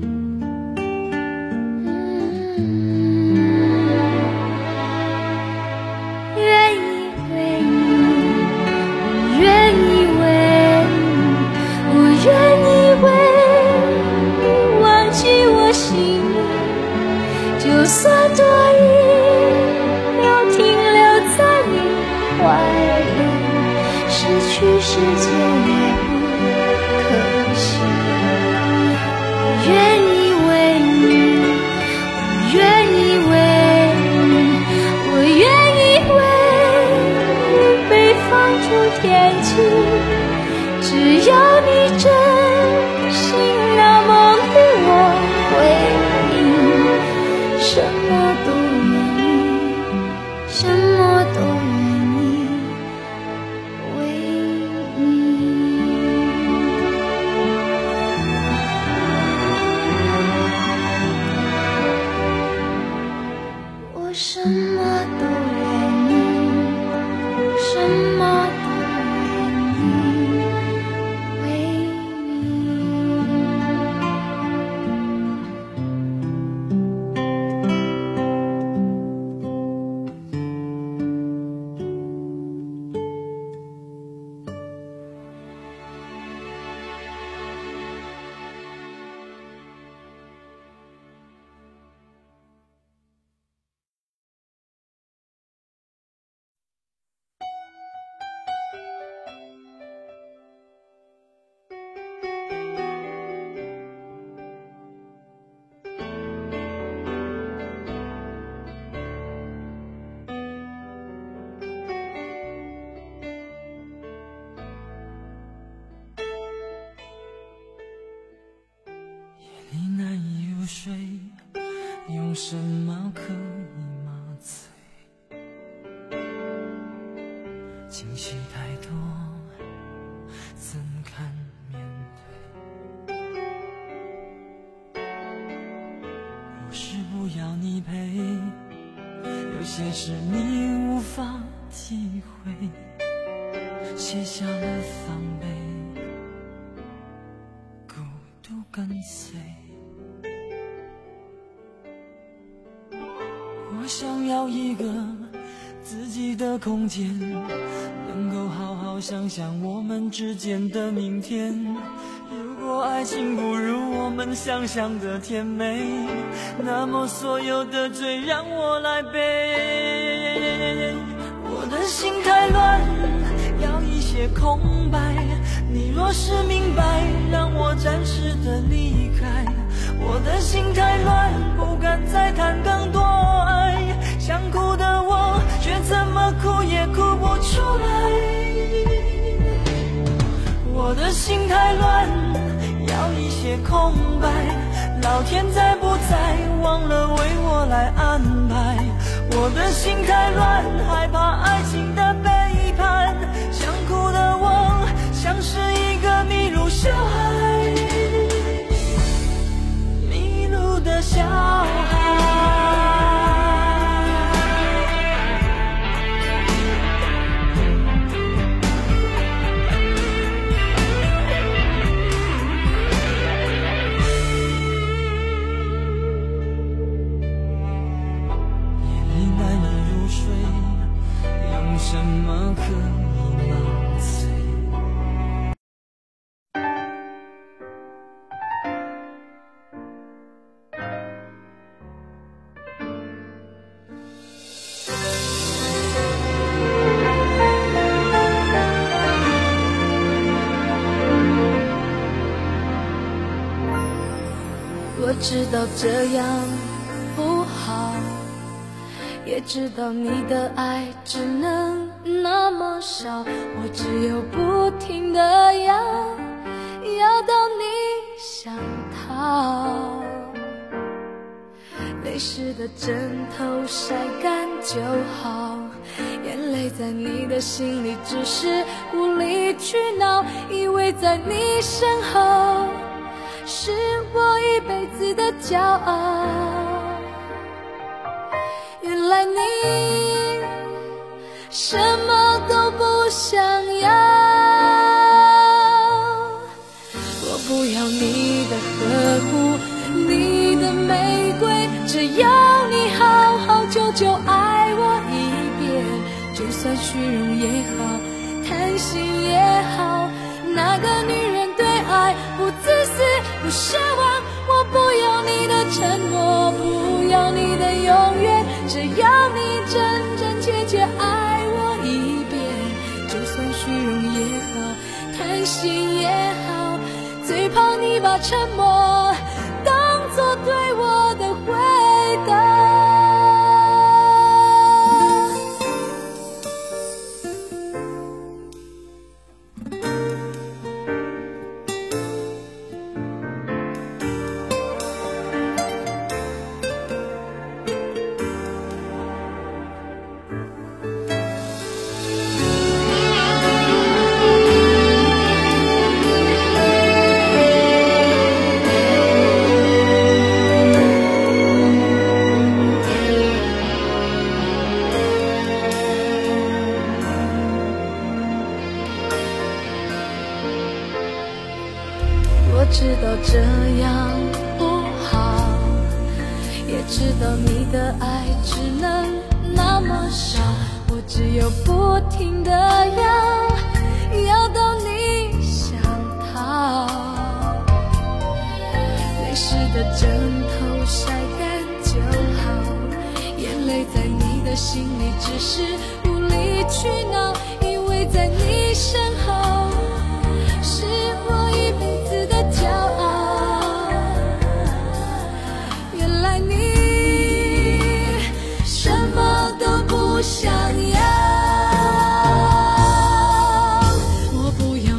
愿意为你，我愿意为你，我愿意为你忘记我心里，就算多一秒停留在你怀里，失去世界也不可惜。我愿意为你，我愿意为你，我愿意为你被放逐天际。 什么可以麻醉？情绪太多，怎堪面对？不是不要你陪，有些事你无法体会，卸下了防备，孤独跟随。我想要一个自己的空间，能够好好想想我们之间的明天。如果爱情不如我们想象的甜美，那么所有的罪让我来背。我的心太乱，要一些空白，你若是明白，让我暂时的离开。我的心太乱，不敢再谈更多爱，想哭的我却怎么哭也哭不出来。我的心太乱，要一些空白，老天在不在忘了为我来安排。我的心太乱，害怕爱情的背叛，想哭的我像是一个迷路小孩，迷路的小孩。什么可以麻醉？ 我知道这样不好，也知道你的爱只能那么少，我只有不停地要到你想逃。泪湿的枕头晒干就好，眼泪在你的心里只是无理取闹，以为在你身后是我一辈子的骄傲。原来你什么都不想要，我不要你的呵护，你的玫瑰，只要你好好久久爱我一遍，就算虚荣也好，贪心也好，那个女人对爱不自私不奢望，我不要你的承诺，不要你的永远，只要你真真切切爱我一遍，就算虚荣也好，贪心也好，最怕你把沉默当作对我的回答。我知道这样不好，也知道你的爱只能那么少，我只有不停地要到你想逃。泪湿的枕头晒干就好，眼泪在你的心里只是无理取闹，因为在你身后是我一辈子的骄傲。原来你什么都不想要，我不要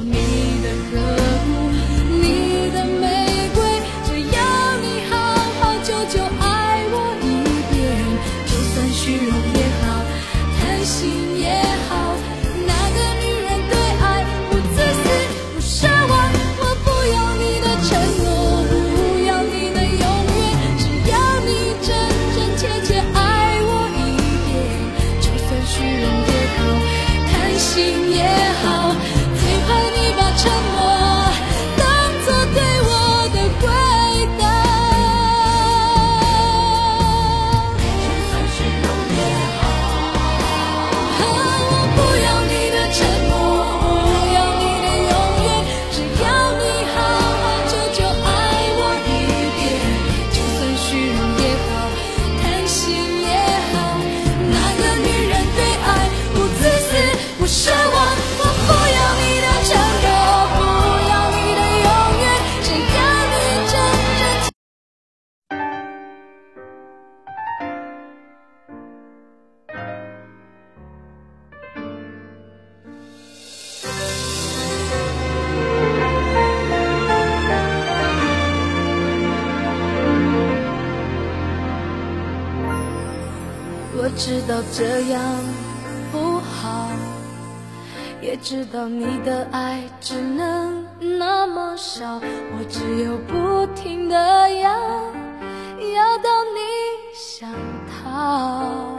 知道这样不好，也知道你的爱只能那么少，我只有不停地要到你想逃。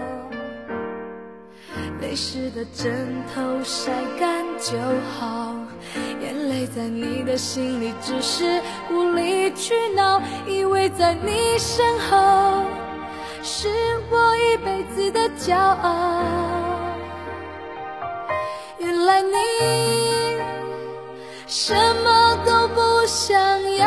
泪湿的枕头晒干就好，眼泪在你的心里只是无理取闹，以为在你身后是我一辈子的骄傲。原来你什么都不想要，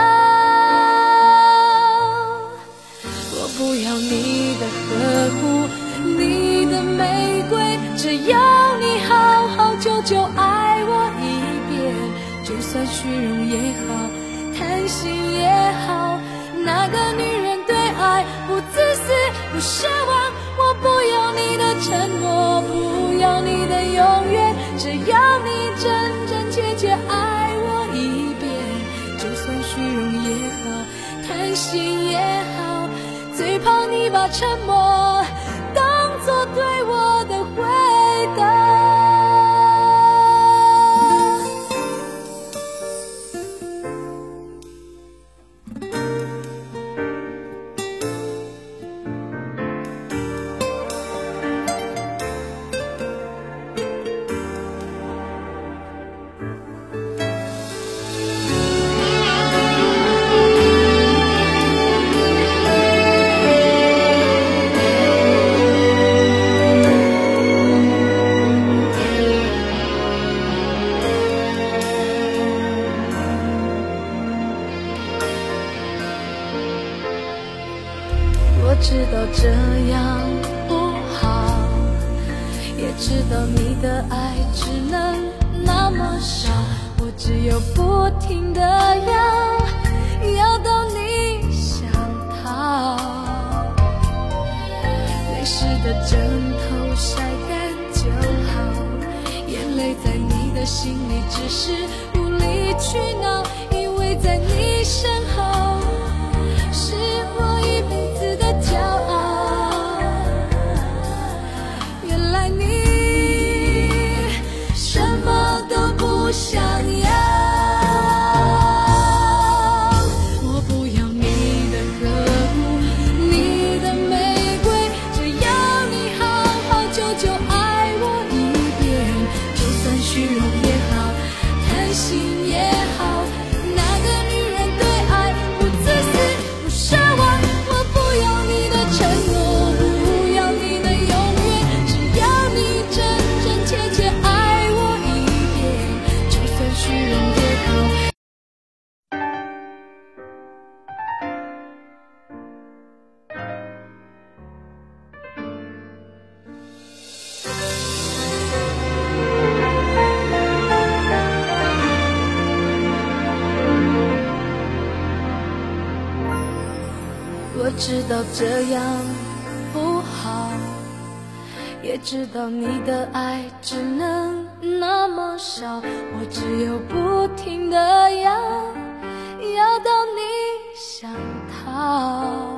我不要你的呵护，你的玫瑰，只要你好好久久爱我一遍，就算虚荣也好，贪心也好，那个女人对爱不自私不奢望，我不要你的承诺，不要你的永远，只要你真真切切爱我一遍，就算虚荣也好，贪心也好，最怕你把沉默当作对我的回答。我知道这样不好，也知道你的爱只能那么少，我只有不停地要到你想逃。泪湿的枕头晒干就好，眼泪在你的心里只是无理取闹，以为在你身后是我一辈子的骄傲。原来你什么都不想要，我不要你的呵护，你的玫瑰，只要你好好久久爱我一遍，就算虚荣也好，贪心也好，那个女人对爱不自私不奢望，我不要你的承诺，不要你的永远，只要你真真切切爱我一遍，就算虚荣也好。我知道这样不好，也知道你的爱只能那么少，我只有不停地要到你想逃。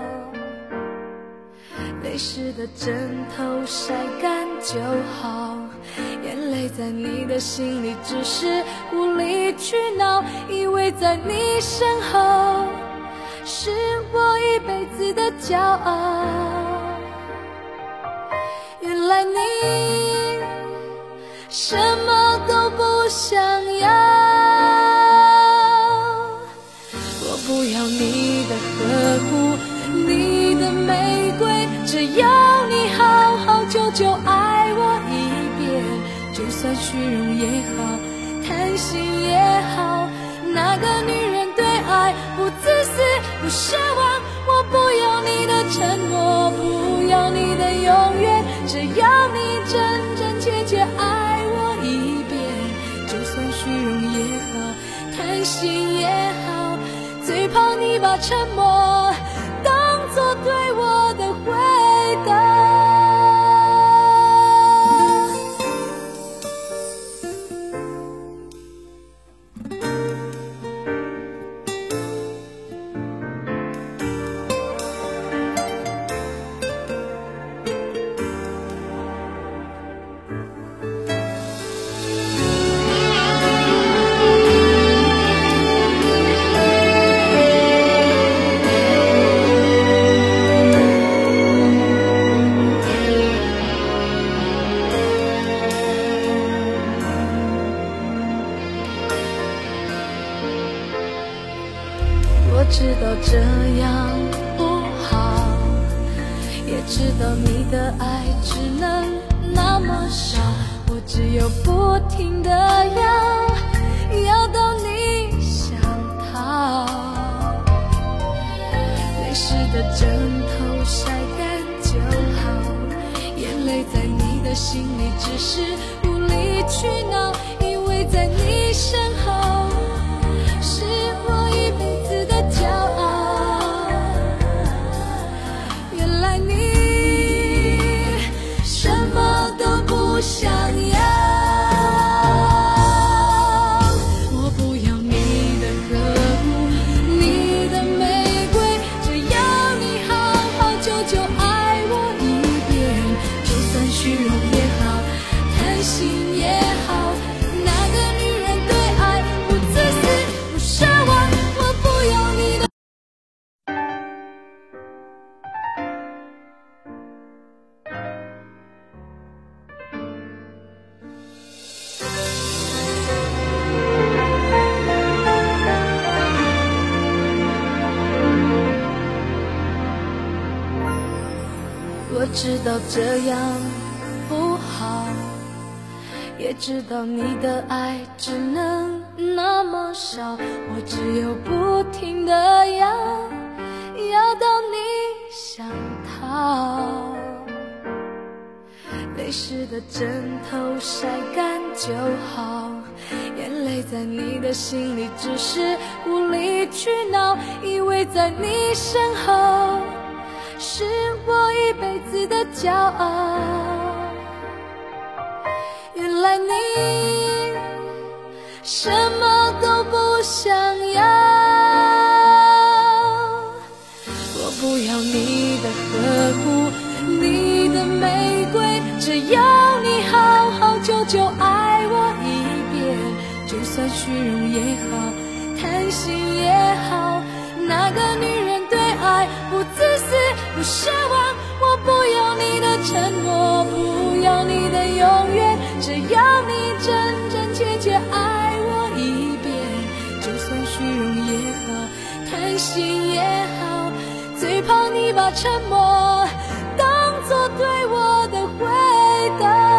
泪湿的枕头晒干就好，眼泪在你的心里只是无理取闹，以为在你身后是我一辈子的骄傲。原来你什么都不想要，我不要你的呵护，你的玫瑰，只要你好好久久爱我一遍，就算虚荣也好，贪心也好，那个女人对爱不自私不奢望，我不要你的承诺，不要你的永远，只要你真真切切爱我一遍，就算虚荣也好，贪心也好，最怕你把沉默当作对我的回答。 我知道这样不好，也知道你的爱只能那么少，我只有不停地要到你想逃。泪湿的枕头晒干就好，眼泪在你的心里只是无理取闹，因为在你身后是我一辈子的骄傲。原来你什么都不想要，我不要你的呵护，你的玫瑰，只要你好好久久爱我一遍，就算虚荣也好，贪心也好，那个女人对爱不自私不奢望，我不要你的。我知道这样不好，也知道你的爱只能那么少，我只有不停地要到你想逃。泪湿的枕头晒干就好，眼泪在你的心里只是无理取闹，因为在你身后是我一辈子的骄傲。原来你什么都不想要，我不要你的呵护，你的玫瑰，只要你好好久久爱我一遍，就算虚荣也好，贪心也好，那个女人对爱不自私不奢望，我不要你的承诺，不要你的永远，只要你真真切切爱我一遍，就算虚荣也好，贪心也好，最怕你把沉默当作对我的回答。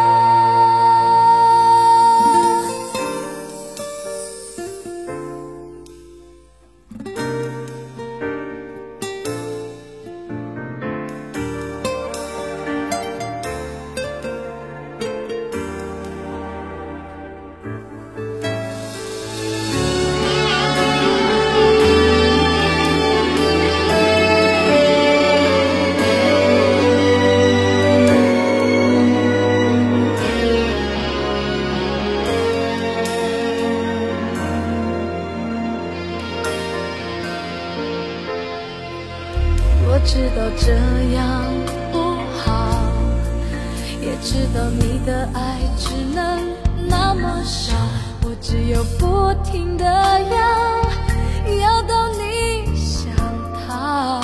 我知道这样不好，也知道你的爱只能那么少，我只有不停地要到你想逃。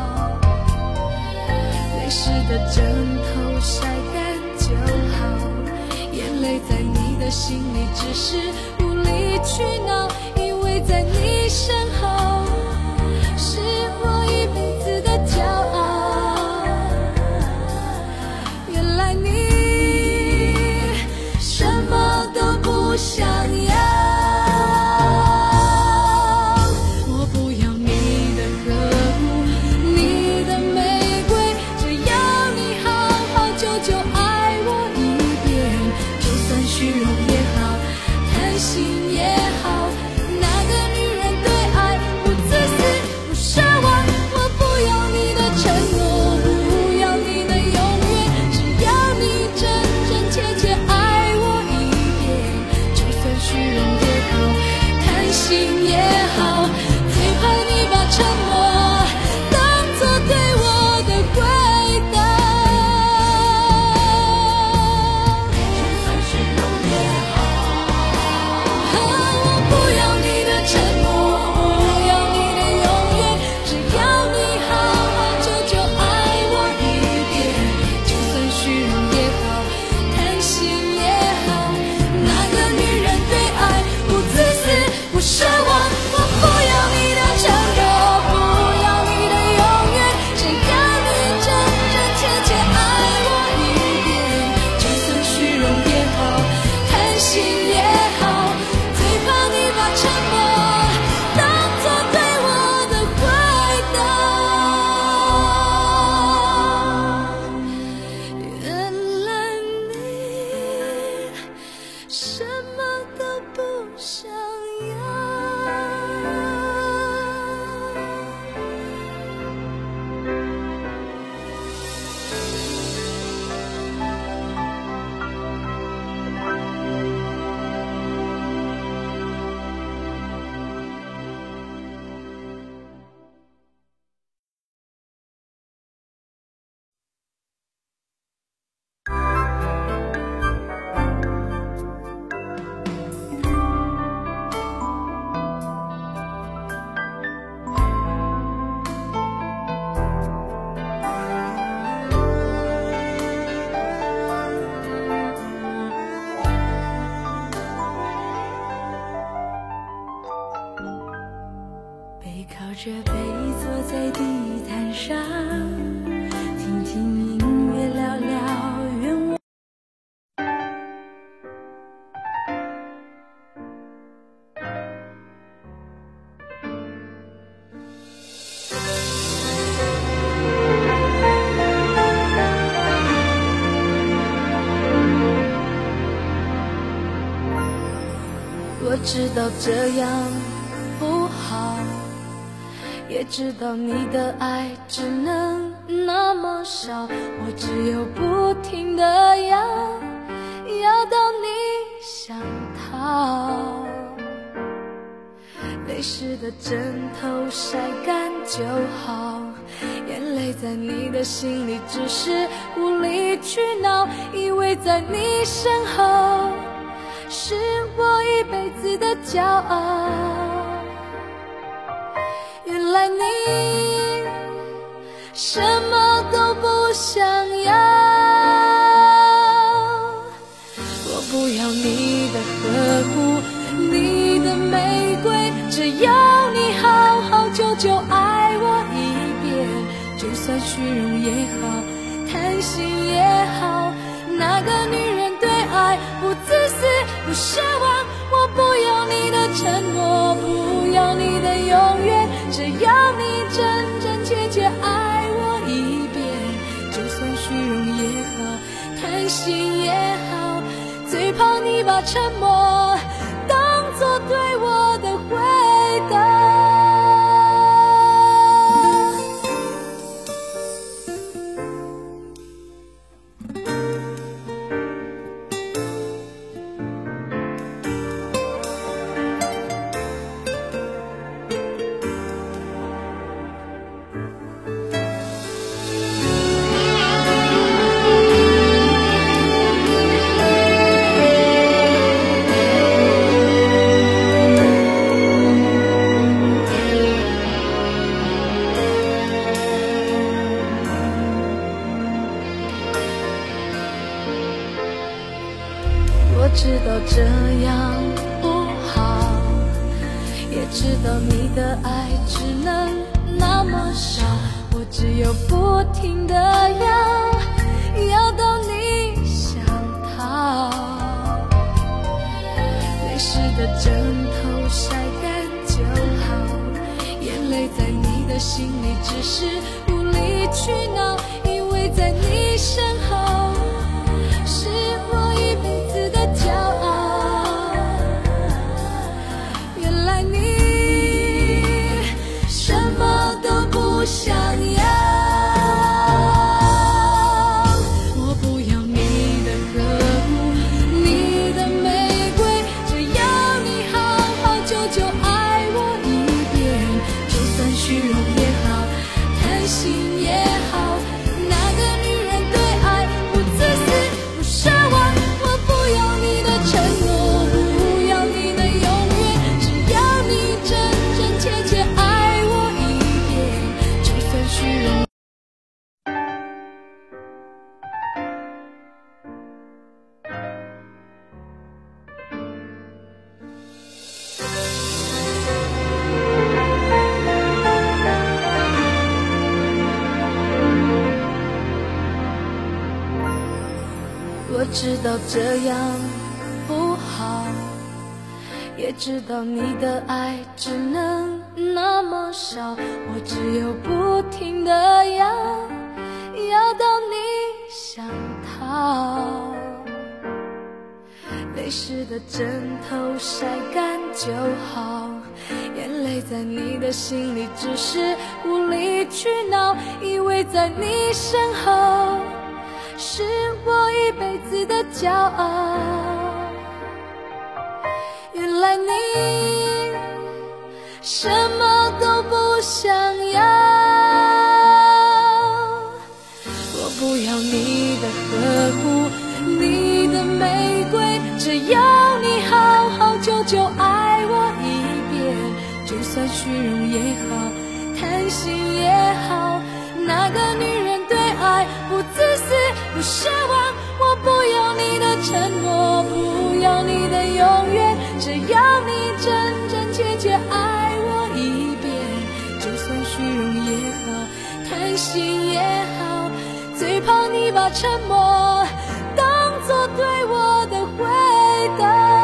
泪湿的枕头晒干就好，眼泪在你的心里只是无理取闹，因为在你身后是我一辈子的骄傲。原来你什么都不想要，我不要你的呵护，你的玫瑰，只要你好好久久爱我一遍，就算虚荣也好，贪心也好， 靠着背坐在地毯上，听听音乐，聊聊愿望。我知道这样不好，也知道你的爱只能那么少，我只有不停地要到你想逃。泪湿的枕头晒干就好，眼泪在你的心里只是无理取闹，以为在你身后是我一辈子的骄傲。原来你什么都不想要，我不要你的呵护，你的玫瑰，只要你好好久久爱我一遍，就算虚荣也好，贪心也好，那个女人对爱不自私不奢望，我不要你的承诺，不要你的永远，只要你真真切切爱我一遍，就算虚荣也好，贪心也好，最怕你把沉默当作对我的回答。我知道这样不好，也知道你的爱只能那么少，我只有不停地要到你想逃。泪湿的枕头晒干就好，眼泪在你的心里只是无理取闹，以为在你身后是我一辈子的骄傲。原来你什么都不想要，我不要你的呵护，你的玫瑰，只要你好好久久爱我一遍，就算虚荣也好，贪心也好，那个女人对爱不自私不奢望，我不要你的承诺，不要你的永远，只要你真真切切爱我一遍，就算虚荣。我知道这样不好，也知道你的爱只能那么少，我只有不停地要到你想逃。泪湿的枕头晒干就好，眼泪在你的心里只是无理取闹，以为在你身后是我一辈子的骄傲。原来你什么都不想要，我不要你的呵护，你的玫瑰，只要你好好久久爱我一遍，就算虚荣也好，贪心也好，那个女人对爱不自私不奢望，我不要你的承诺，不要你的永远，只要你真真切切爱我一遍， 贪心也好，最怕你把沉默当作对我的回答。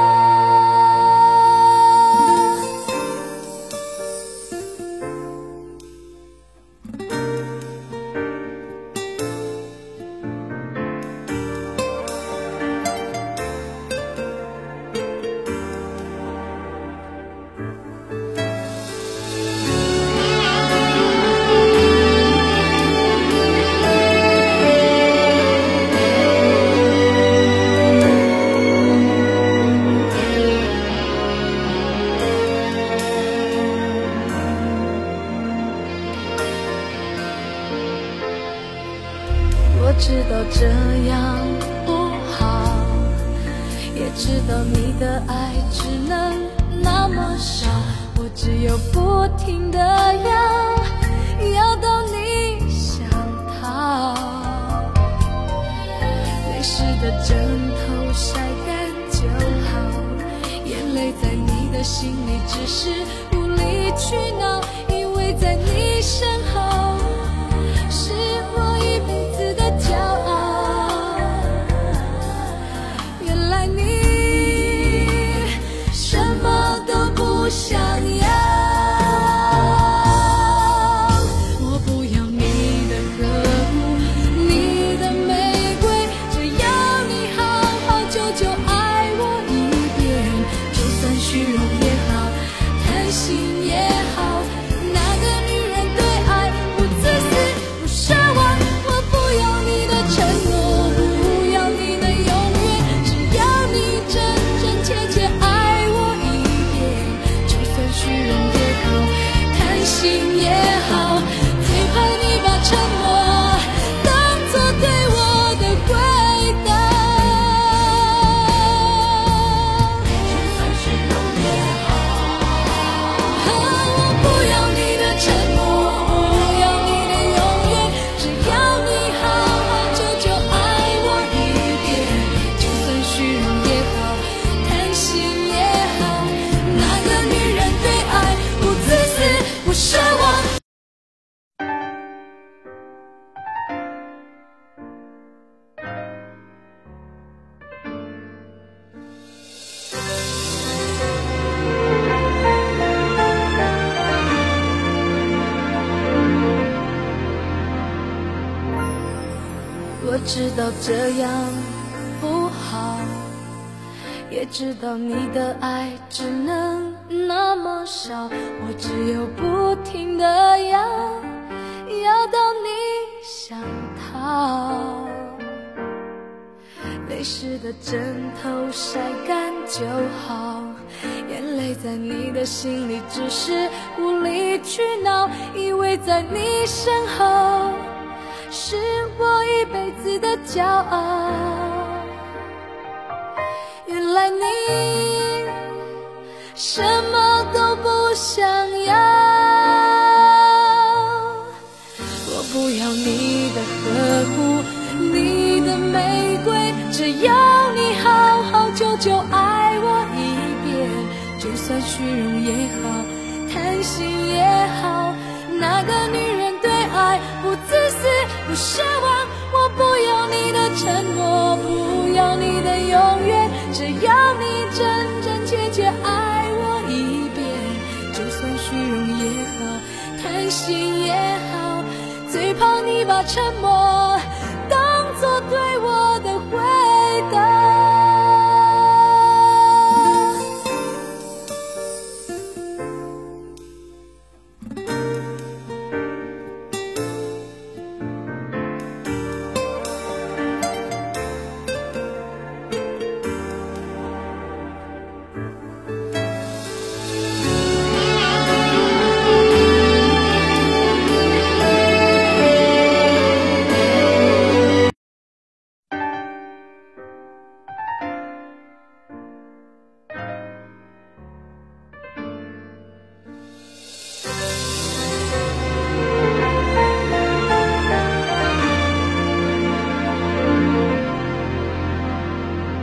我知道这样不好，也知道你的爱只能那么少，我只有不停地要到你想逃。泪湿的枕头晒干就好，眼泪在你的心里只是无理取闹，因为在你身后是我一辈子的骄傲。原来你什么都不想要，我不要你的呵护，你的玫瑰，只要你好好久久爱我一遍。就算虚荣也好，贪心也好，那个女人对爱不自私不奢望。我不要你的承诺，不要你的永远，只要你真真切切爱我一遍。就算虚荣也好，贪心也好，最怕你把沉默当作对我的回答。就算虚荣也好，我不要你的承诺，不要你的永远，只要你好好久久爱我一遍。就算虚荣也好，贪心也好，那个女人对爱不自私不奢望。我知道这样不好，也知道你的爱只能那么少，我只有不停地要到你想逃。泪湿的枕头晒干就好，眼泪在你的心里只是无理取闹，以为在你身后是我一辈子的骄傲。原来你什么都不想要，我不要你的呵护，你的玫瑰，只要你好好久久爱我一遍。就算虚荣也好，贪心也好，那个女人对爱不自私不奢望。我不要你的承诺，不要你的永远，只要你真真切切爱我一遍。就算虚荣也好，贪心也好，最怕你把沉默当作对我的回答。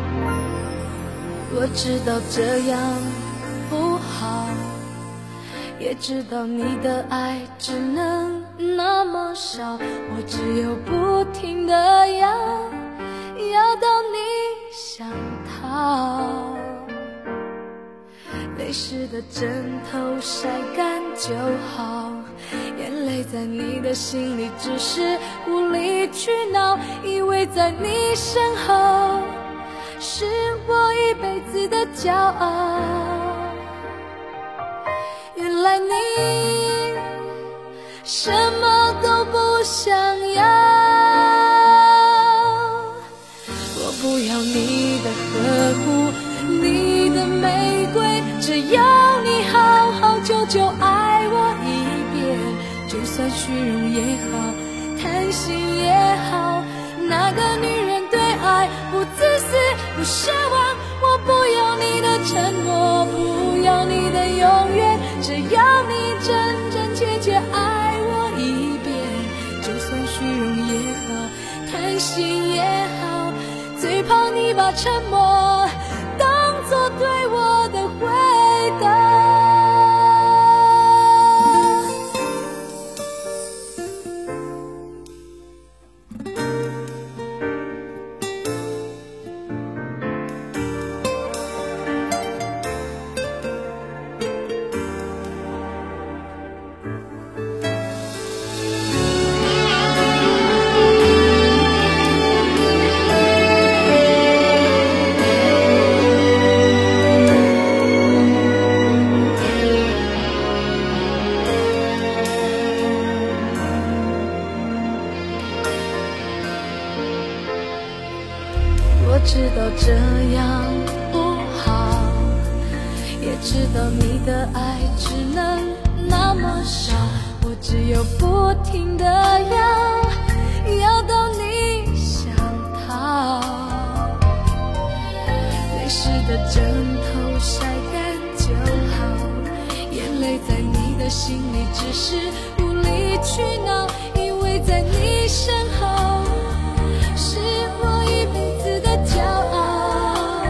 我知道这样不好， 也知道你的爱只能那么少，我只有不停地要到你想逃。泪湿的枕头晒干就好，眼泪在你的心里只是无理取闹，以为在你身后是我一辈子的骄傲。原来你什么都不想要，我不要你的呵护，你的玫瑰，只要你好好久久爱我一遍，就算虚荣也好，贪心也好，那个女人对爱不自私不奢望，我不要你的承诺，不要你的永远，只要你真真切切爱我一遍，就算虚荣也好，贪心也好，最怕你把沉默当作对我的回答。我知道这样不好，也知道你的爱只能那么少，我只有不停地要到你想逃。泪湿的枕头晒干就好，眼泪在你的心里只是无理取闹，以为在你身后是我一辈子的骄傲。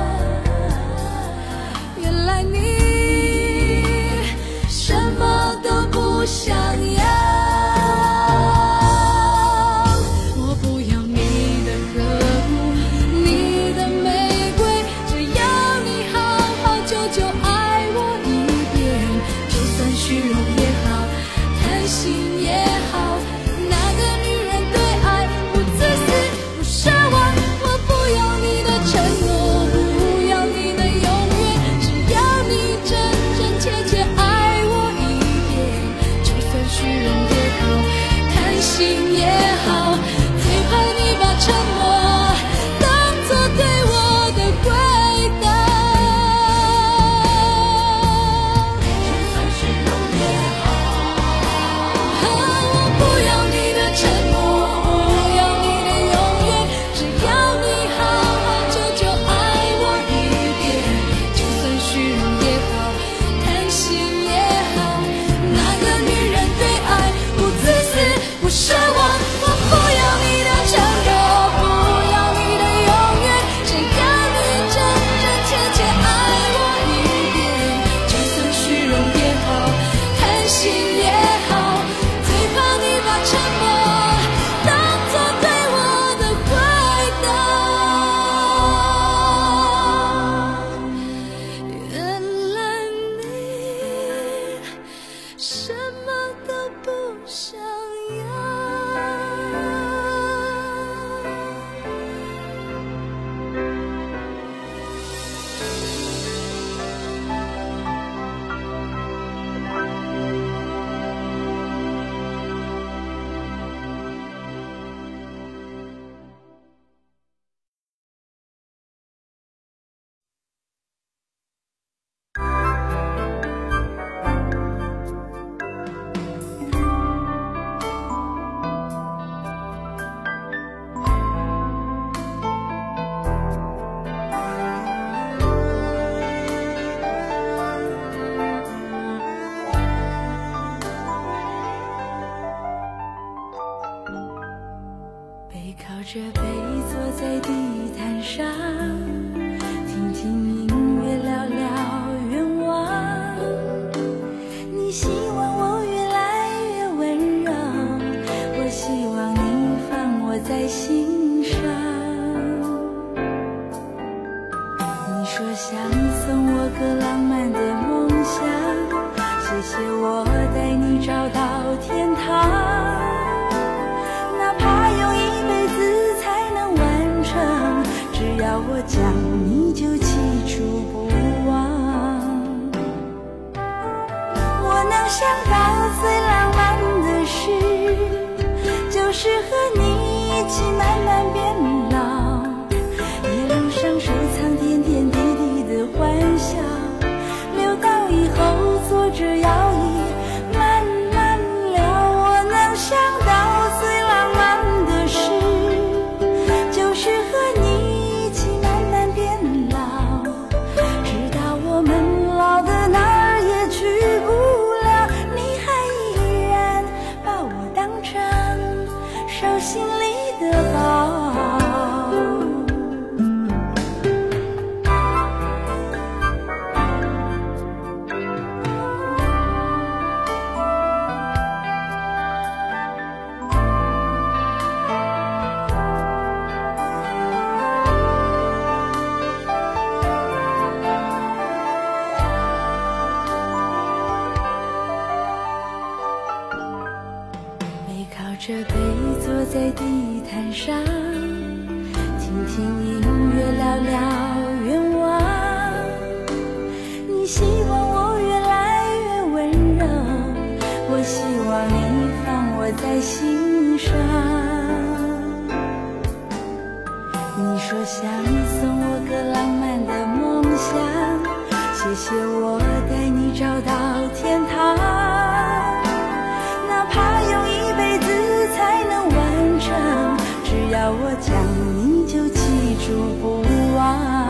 原来你什么都不想要，我不要你的呵护，你的玫瑰，只要你好好久久爱我一遍，就算虚荣也好，贪心也好，那个女人对爱不自私不奢望，我不要你的承诺，不要你的永远，只要你真真切切爱我一遍，就算虚荣也好，贪心也好，最怕你把沉默当作对我的回答。就算虚荣也好，我不要你的承诺，不要你的永远，只要你好好久久爱我一遍，就算虚荣也好，贪心也好，那个女人对爱不自私不奢望，我不要你的承诺，不要你的永远，只要你真真切切爱我一遍，就算虚荣也好，贪心也好，最怕你把沉默当作对我的回答。原来你什么都不想要。背靠着背坐在地毯上，听听音乐，聊聊愿望。你你希望我越来越温柔，我希望你放我在心上。你说想送我个浪漫的梦想，谢谢我带你找到天堂，哪怕用一辈子才能完成，只要我讲你就记住不忘。我能想到最浪漫的事，就是和你一起慢慢变老，一路上收藏点点滴滴的欢笑，留到以后坐着摇椅慢慢聊。我能想到最浪漫的事，就是和你一起慢慢变老，直到我们老的哪儿也去不了，你还依然把我当成手心里的宝。这杯坐在地毯上，听听音乐，聊聊愿望。你希望我越来越温柔，我希望你放我在心上。你说想送我个浪漫的梦想，谢谢我带你找到天堂，哪怕用一辈子才能完成，只要我讲你就记住不忘。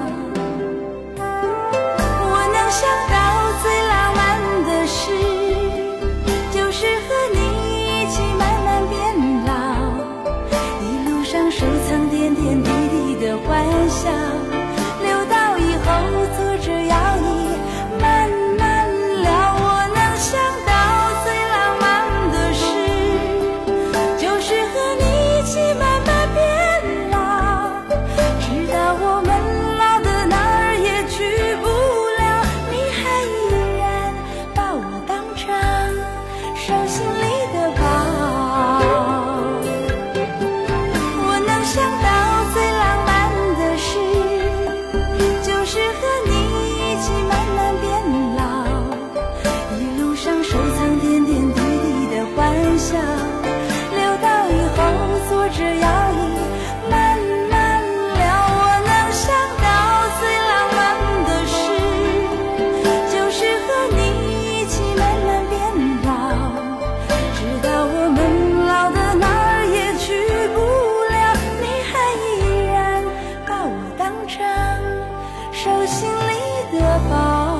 我能想到最浪漫的事，就是和你一起慢慢变老，一路上收藏点点滴滴的欢笑，留到以后坐着摇椅慢慢聊。我能想到最浪漫的事，就是和你一起慢慢变老，直到我们老的哪儿也去不了，你还依然把我当成手心里的宝。我能想到最浪漫的事，就是和你一起慢慢变老，一路上收藏点点滴滴的欢笑，留到以后坐着摇椅慢慢聊。我能想到最浪漫的事，就是和你一起慢慢变老，直到我们老的哪儿也去不了，你还依然把我当成手心里的宝。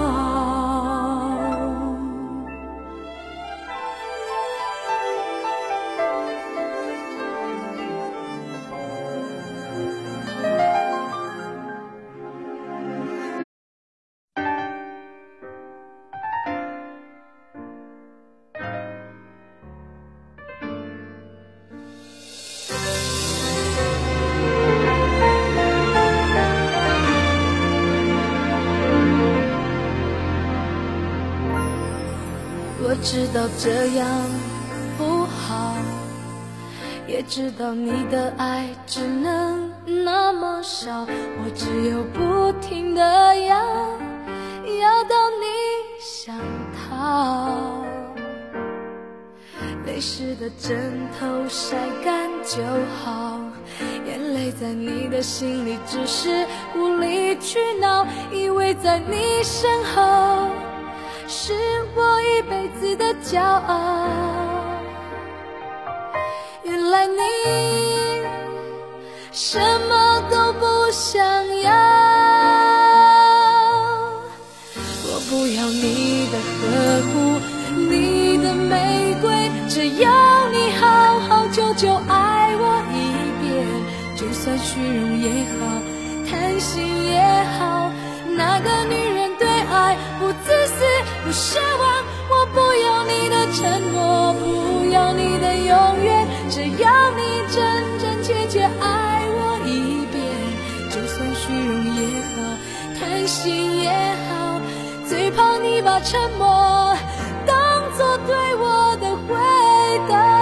我知道这样不好，也知道你的爱只能那么少，我只有不停地要到你想逃。泪湿的枕头晒干就好，眼泪在你的心里只是无理取闹，以为在你身后是我一辈子的骄傲，原来你什么都不想要。我不要你的呵护，你的玫瑰，只要你好好久久爱我一遍，就算虚荣也好，贪心也好，那个女人对爱不自私不奢望，我不承诺，不要你的永远，只要你真真切切爱我一遍。就算虚荣也好，贪心也好，最怕你把沉默当作对我的回答。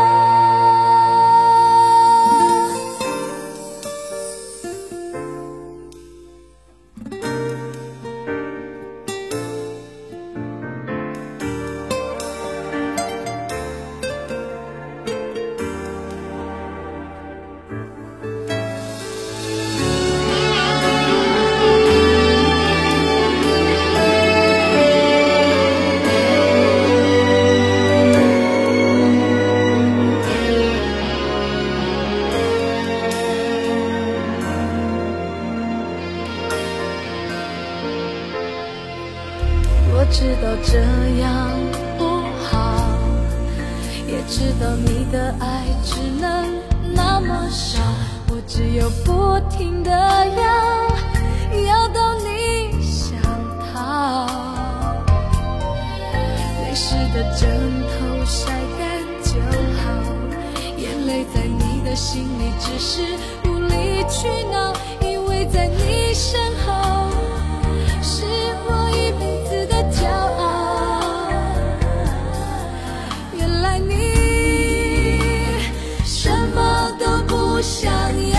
我知道这样不好，也知道你的爱只能那么少，我只有不停地要到你想逃。泪湿的枕头晒干就好，眼泪在你的心里只是无理取闹，因为在你身后是我一辈子的骄傲。原来你什么都不想要，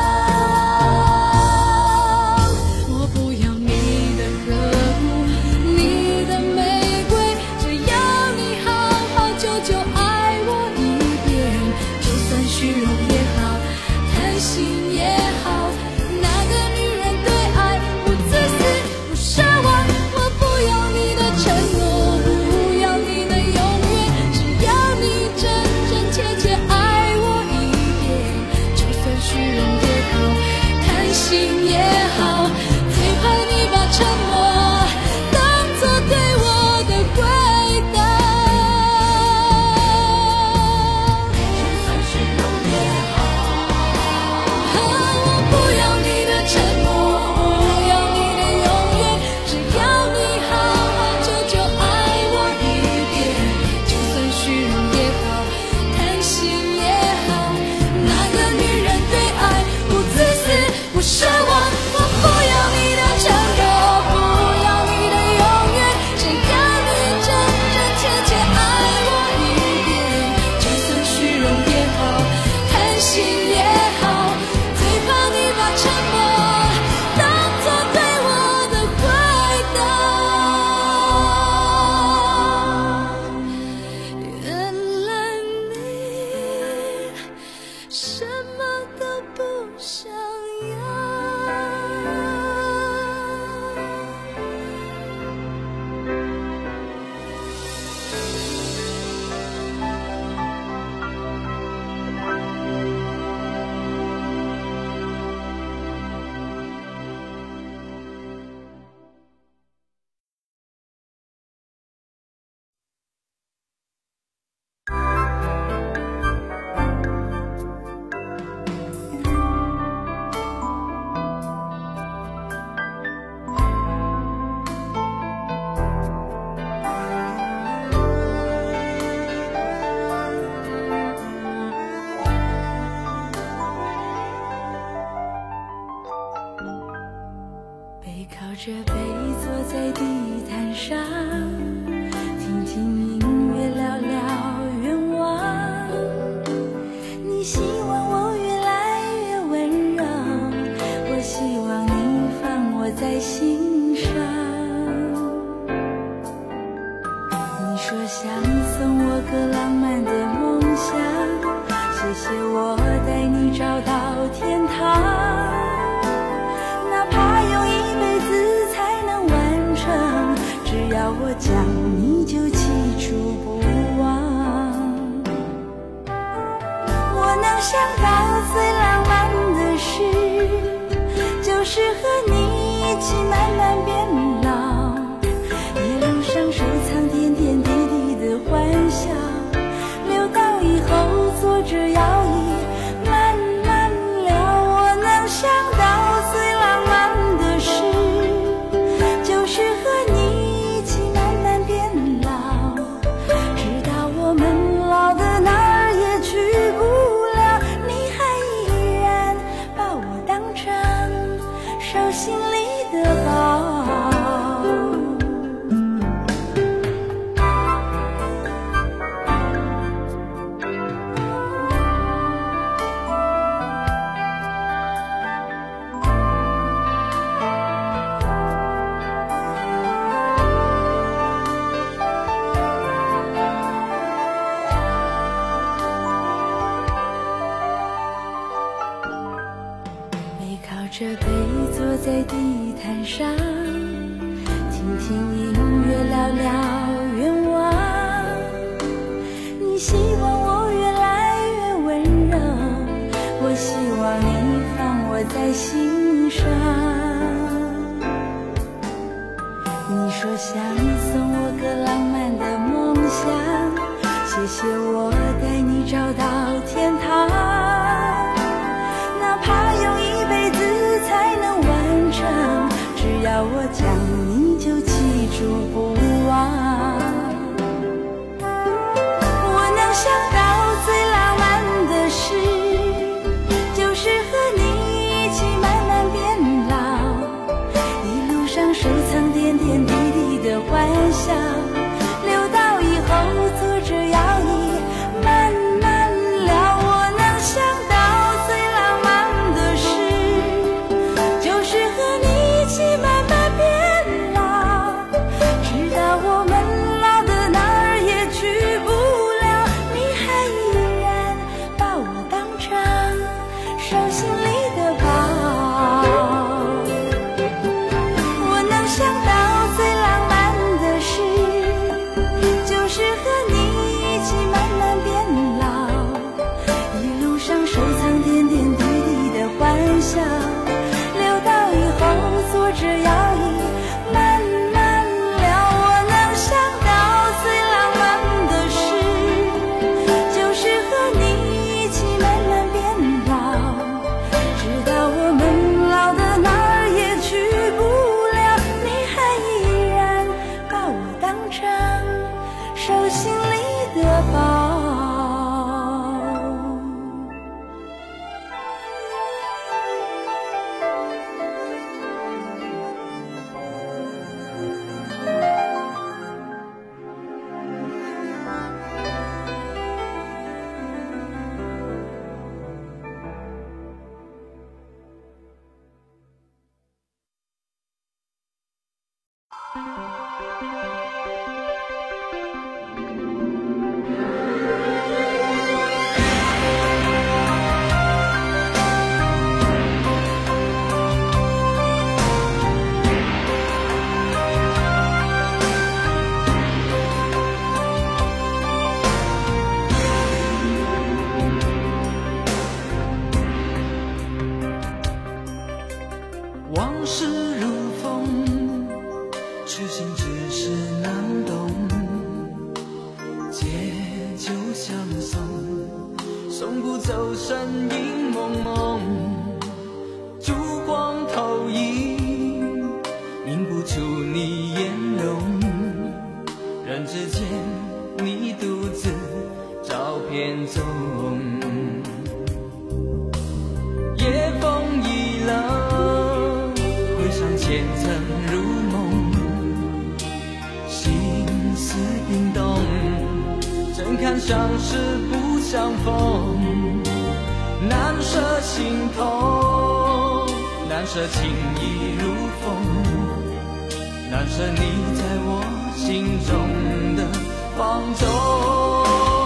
我不要你的呵护，你的玫瑰，只要你好好久久爱我一遍。就算虚荣也好，贪心也好，那个女人对爱不自私不奢望，我不要你的承诺，不要你的永远，只要你真真切切爱我一遍。就算虚荣也好，贪心也好，最怕你把沉默当作对我的回答。就算虚荣也好，我不要你的承诺，不要你的永远，只要你好好久久爱我一遍。就算虚荣也好，贪心也好，那个女人对爱不自私不奢望，我不要你的承诺，不要你的永远，只要你真真切切爱我一遍。就算虚荣也好，贪心也好，最怕你把沉默当作对我的回答。原来你什么都不想要。背靠着背坐在地毯上，听听音乐，聊聊愿望。你希望我越来越温柔，我希望你放我在心上。你说想送我个浪漫的梦想，谢谢我带你找到天堂。哪怕用一辈子才能完成，只要我讲你就记住不忘。我能想到最浪漫的事，就是和你一起慢慢变老，一路上收藏点点滴滴的欢笑，留到以后坐着摇椅慢慢聊。我能想到最浪漫的事，就是和你一起慢慢变老，直到我着杯坐在地毯上，听听音乐，聊聊愿望。你希望我越来越温柔，我希望你放我在心上。你说想送我个浪漫的梦想，谢谢我带你找到天堂，哪怕用一辈子才能完成，只要我讲你就记住不忘。我能想到最浪漫的事，就是和你一起慢慢变老，一路上收藏点点滴滴的欢笑，留到以后坐着摇椅慢慢聊。我能想到最浪漫的事，就是和你一起慢慢变老，直到我们老的哪儿也去不了，你还依然把我当成手心里的宝。我能想到最浪漫的事，就是和你一起慢慢变老，一路上收藏点点滴滴的欢笑，留到以后坐着摇椅慢慢聊。我能想到最浪漫的事，就是和你一起慢慢变老，直到我们老的哪儿也去不了，你还依然把我当成手心里的宝。 往事如风，痴心只是难懂，借酒相送，送不走身影蒙蒙，烛光投影，映不出你颜容，人之间你独自照片中，夜风已冷，回想前曾如梦，心思冰冻，怎堪相识不相逢，难舍心痛，难舍情意如风，难舍你在我心中的放纵。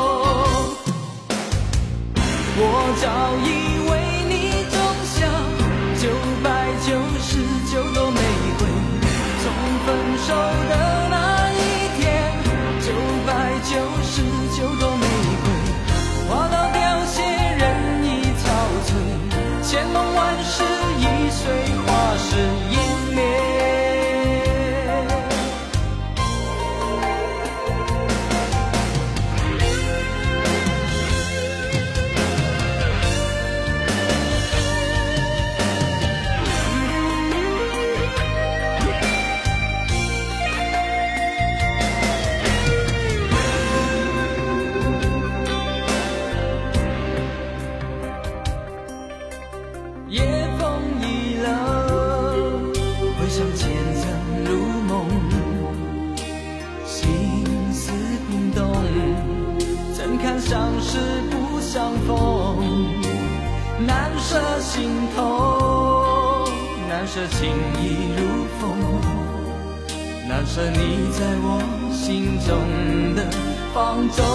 我早以为你种下999朵玫瑰，从分手的那一天，999朵玫瑰花到凋谢，人已憔悴，千梦万世已随花事湮灭。夜风已冷，回想前曾如梦，心思冰冻，怎堪相识不相逢，难舍心痛，难舍情意如风，难舍你在我心中的放纵。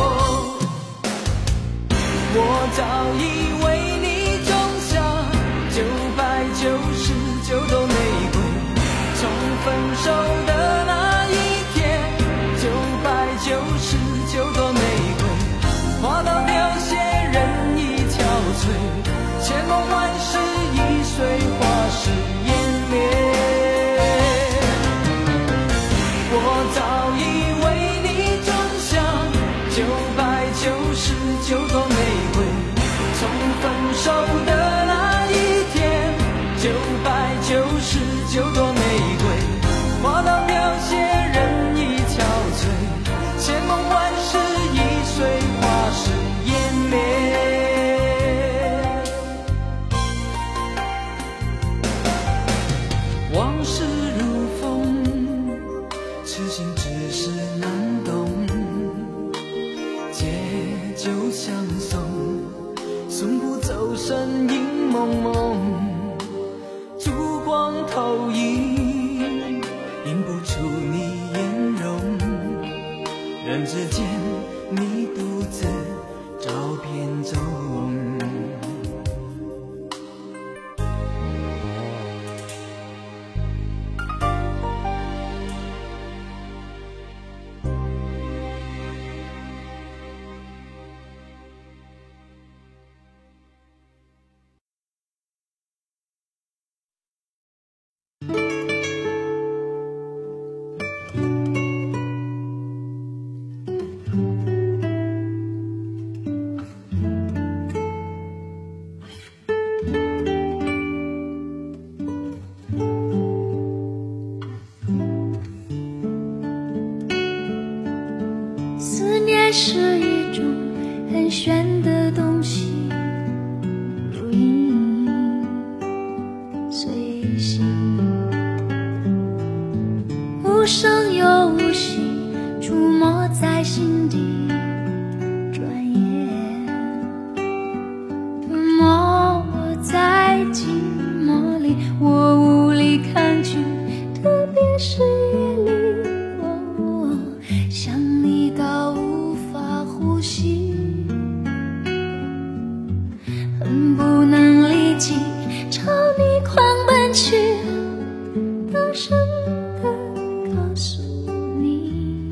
我早以为你种下人之间，你独自找遍中。 思念是一种很玄的东西，如影随形，无声又无息，出没在心底。转眼吞没我在寂寞里，我无力抗拒，特别是夜里。想你到无法呼吸，恨不能立即朝你狂奔去，大声地告诉你，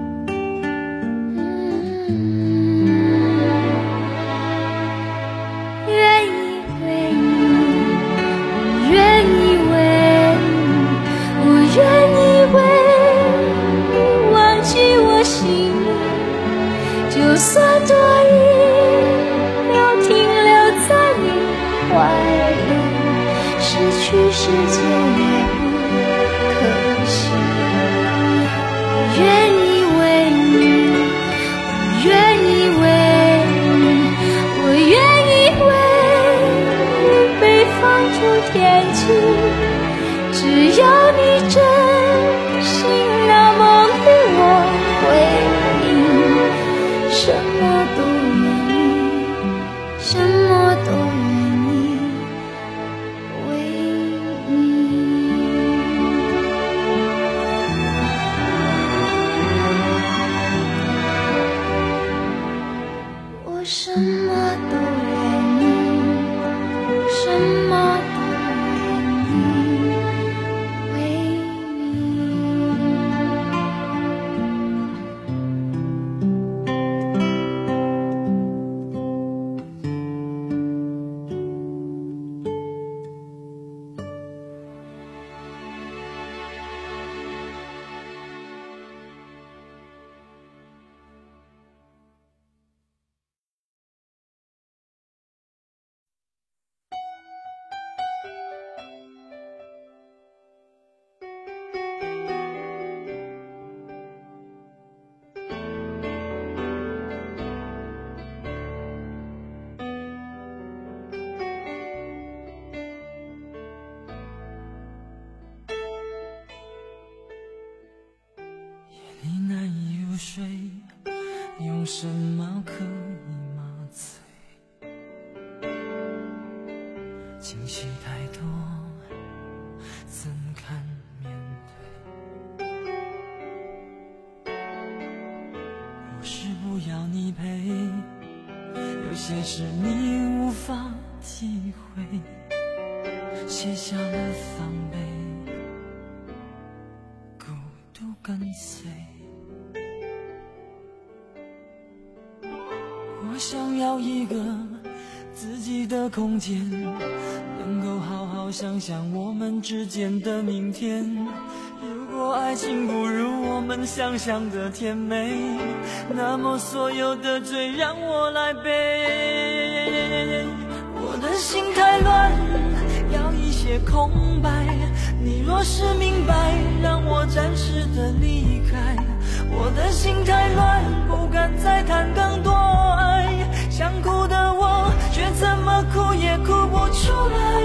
愿意为你，我愿意为你，我愿意为你忘记我心里，就算多一秒停留在你怀里，失去世界也不可惜。我愿意为你，我愿意为你，我愿意为你被放逐天际，只要你真心那么对我回应，什么都愿意，什么都愿意为你。我什么都愿意，什么都愿意为你。 你难以入睡，用什么可以麻醉？情绪太多，怎堪面对？不是不要你陪，有些事你无法体会，卸下了防备，孤独跟随。我想要一个自己的空间，能够好好想想我们之间的明天。如果爱情不如我们想象的甜美，那么所有的罪让我来背。我的心太乱，要一些空白。你若是明白，让我暂时的离开。我的心太乱，不敢再谈更多爱。想哭的我，却怎么哭也哭不出来。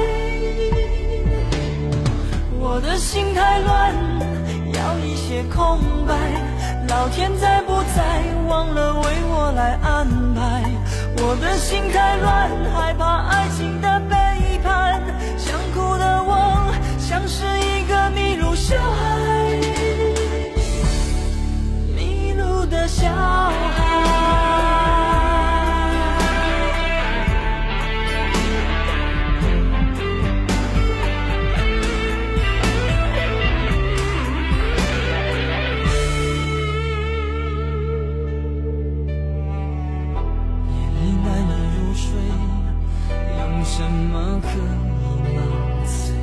我的心太乱，要一些空白。老天在不在，忘了为我来安排。我的心太乱，害怕爱情的背叛。想哭的我，像是一个迷路小孩。迷路的小孩。什么可以麻醉？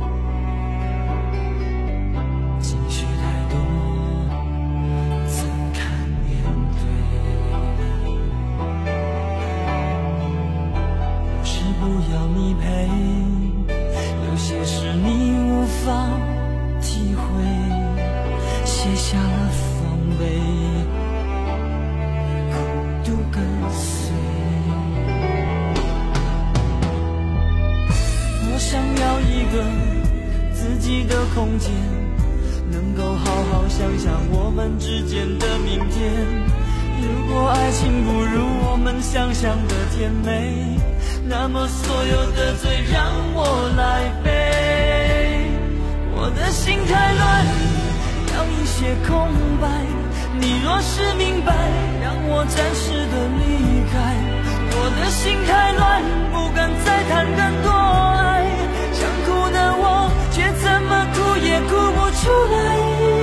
情绪太多，怎堪面对？不是不要你陪，有些事你无法体会，卸下了防备，孤独跟随。我想要一个自己的空间，能够好好想想我们之间的明天。如果爱情不如我们想象的甜美，那么所有的罪让我来背。我的心太乱，要一些空白。你若是明白，让我暂时的离开。我的心太乱，不敢再谈更多爱。想哭的我，却怎么哭也哭不出来。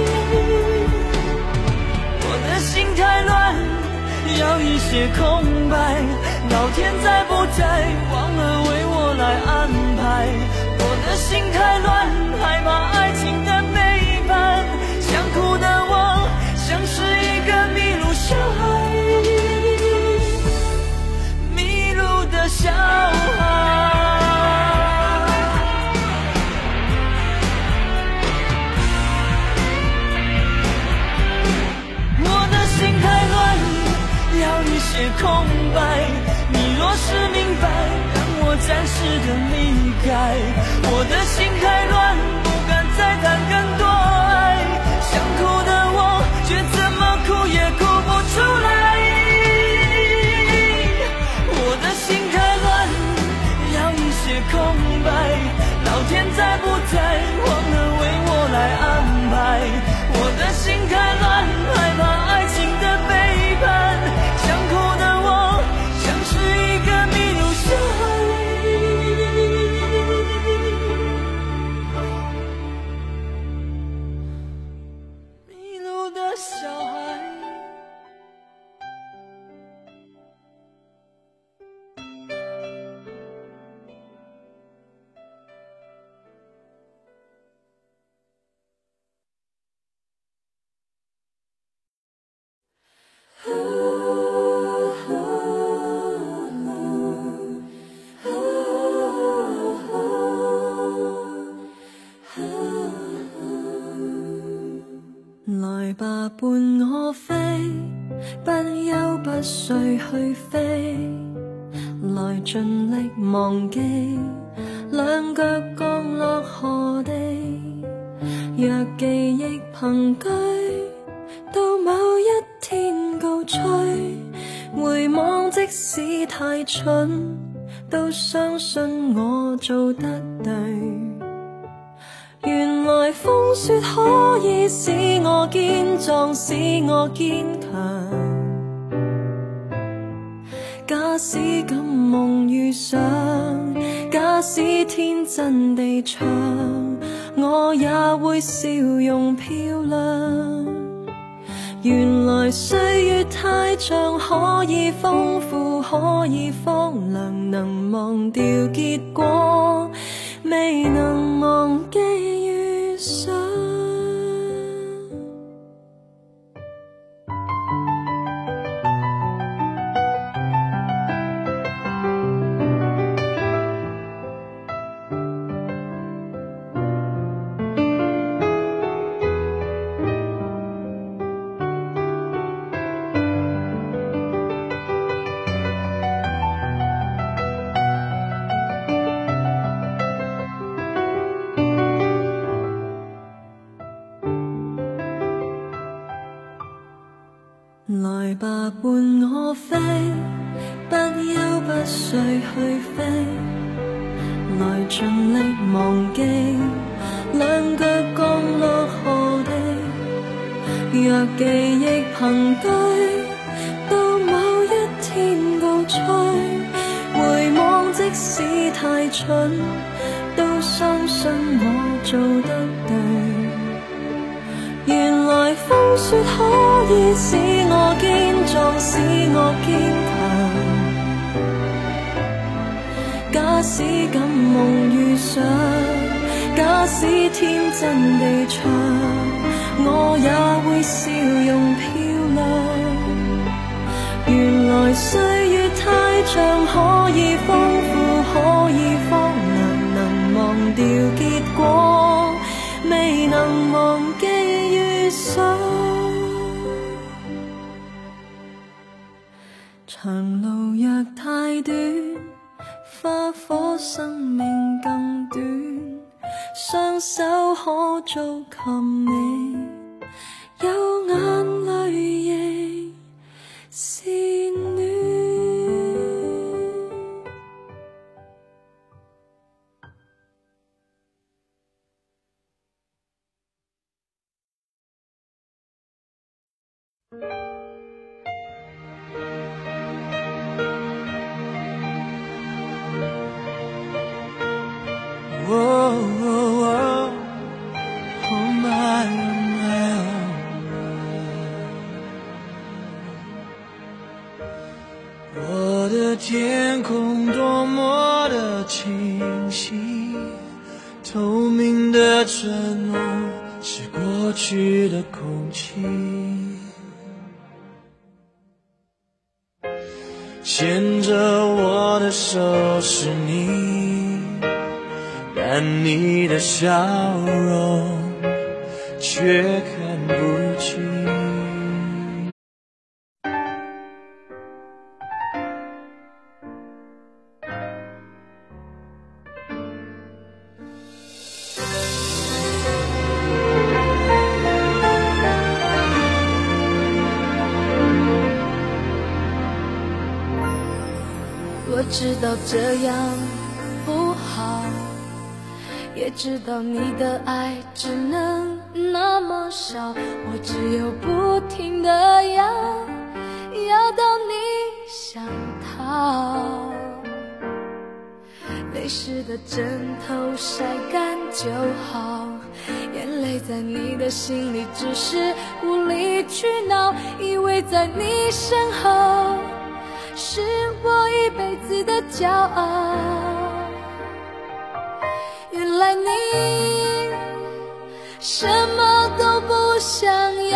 我的心太乱，要一些空白。老天在不在，忘了为我来安排。我的心太乱，害怕爱情的背叛。想哭的我，像是一个迷路小孩，迷路的小孩。要一些空白，你若是明白，让我暂时的离开。我的心太乱，不敢再谈更多爱。想哭的我，却怎么哭也哭不出来。我的心太乱，要一些空白。老天在不在，忘了为我来安排。我的心太乱，害怕爱情的背叛。想哭的我，像是一个迷路小孩，迷路的小孩。 來吧，伴我飛，不休不睡去飛，來盡力忘記，兩腳降落何地。若記憶憑據，到某一天告吹，回望即使太蠢，都相信我做得對。原來風雪可以使我堅壯，使我堅強。假使敢夢遇上，假使天真地唱，我也會笑容漂亮。原來歲月太長，可以豐富，可以荒涼，能忘掉結果，未能忘記遇上。來吧，伴我飛，不休不睡去飛，來盡力忘記，兩腳降落何地。 若記憶憑對，到某一天告吹，回望即使太蠢，都相信我做得對。原來風雪可以使我堅壯，使我堅強。假使敢夢遇上，假使天真地唱，我也會笑容漂亮。原來歲月太長，可以豐富，可以荒涼，能忘掉結果，未能忘記遇上。長路若太短，花火生命更短，雙手可做琴你，有眼淚亦是暖。 我的天空多么的清晰，透明的承诺是过去的空气，牵着我的手是你，但你的笑容却看不清。 我知道这样不好，也知道你的爱只能那么少，我只有不停地要到你想逃。泪湿的枕头晒干就好，眼泪在你的心里只是无理取闹，以为在你身后是我一辈子的骄傲。原来你什么都不想要，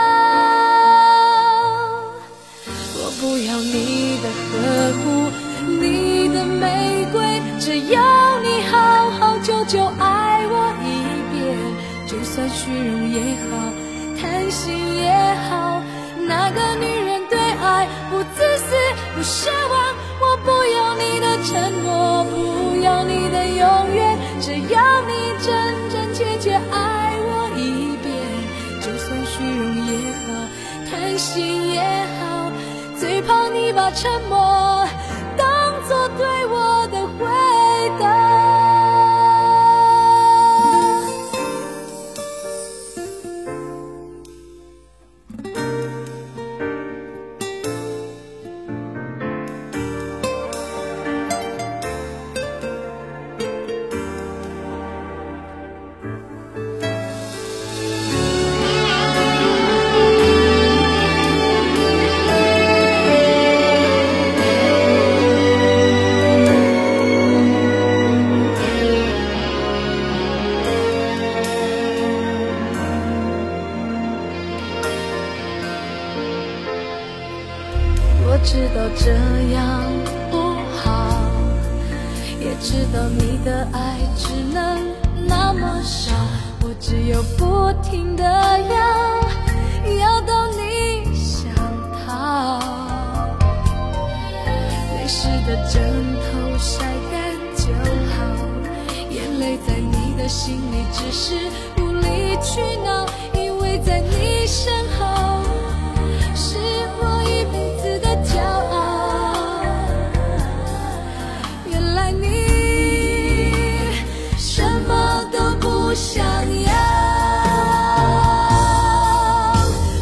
我不要你的呵护，你的玫瑰，只要你好好久久爱我一遍，就算虚荣也好，贪心也好，那个女人对爱不自私不奢望，我不要你的承诺，不要你的永远，只要你真真切切爱我一遍，就算虚荣也好，贪心也好，最怕你把沉默当作对我的回答。我知道这样不好，也知道你的爱只能那么少，我只有不停地要到你想逃。泪湿的枕头晒干就好，眼泪在你的心里只是无理取闹，以为在你身后是我一辈子的骄傲。原来你什么都不想要，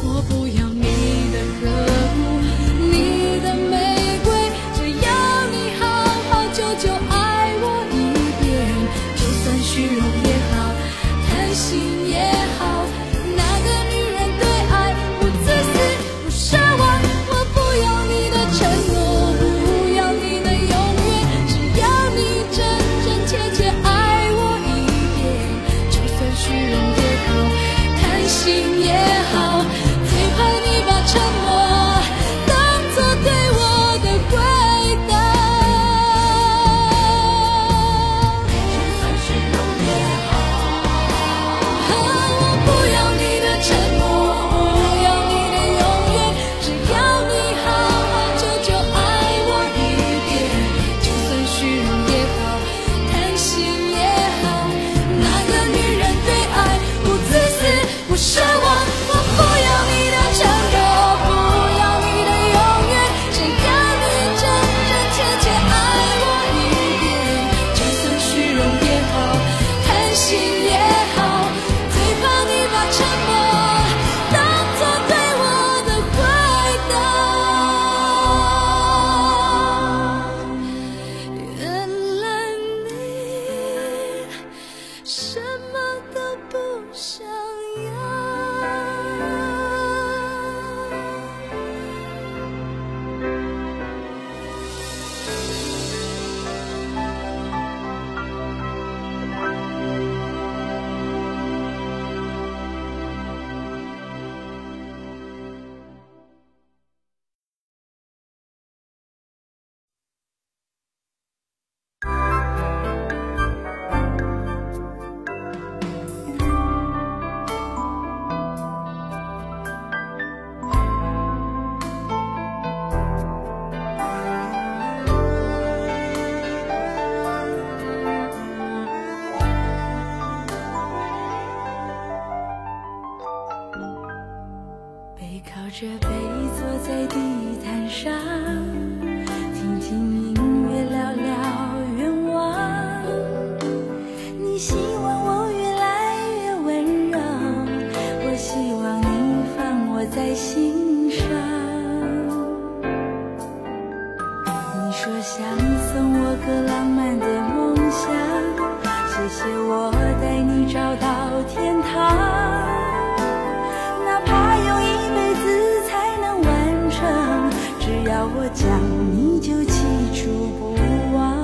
要我讲你就记住不忘。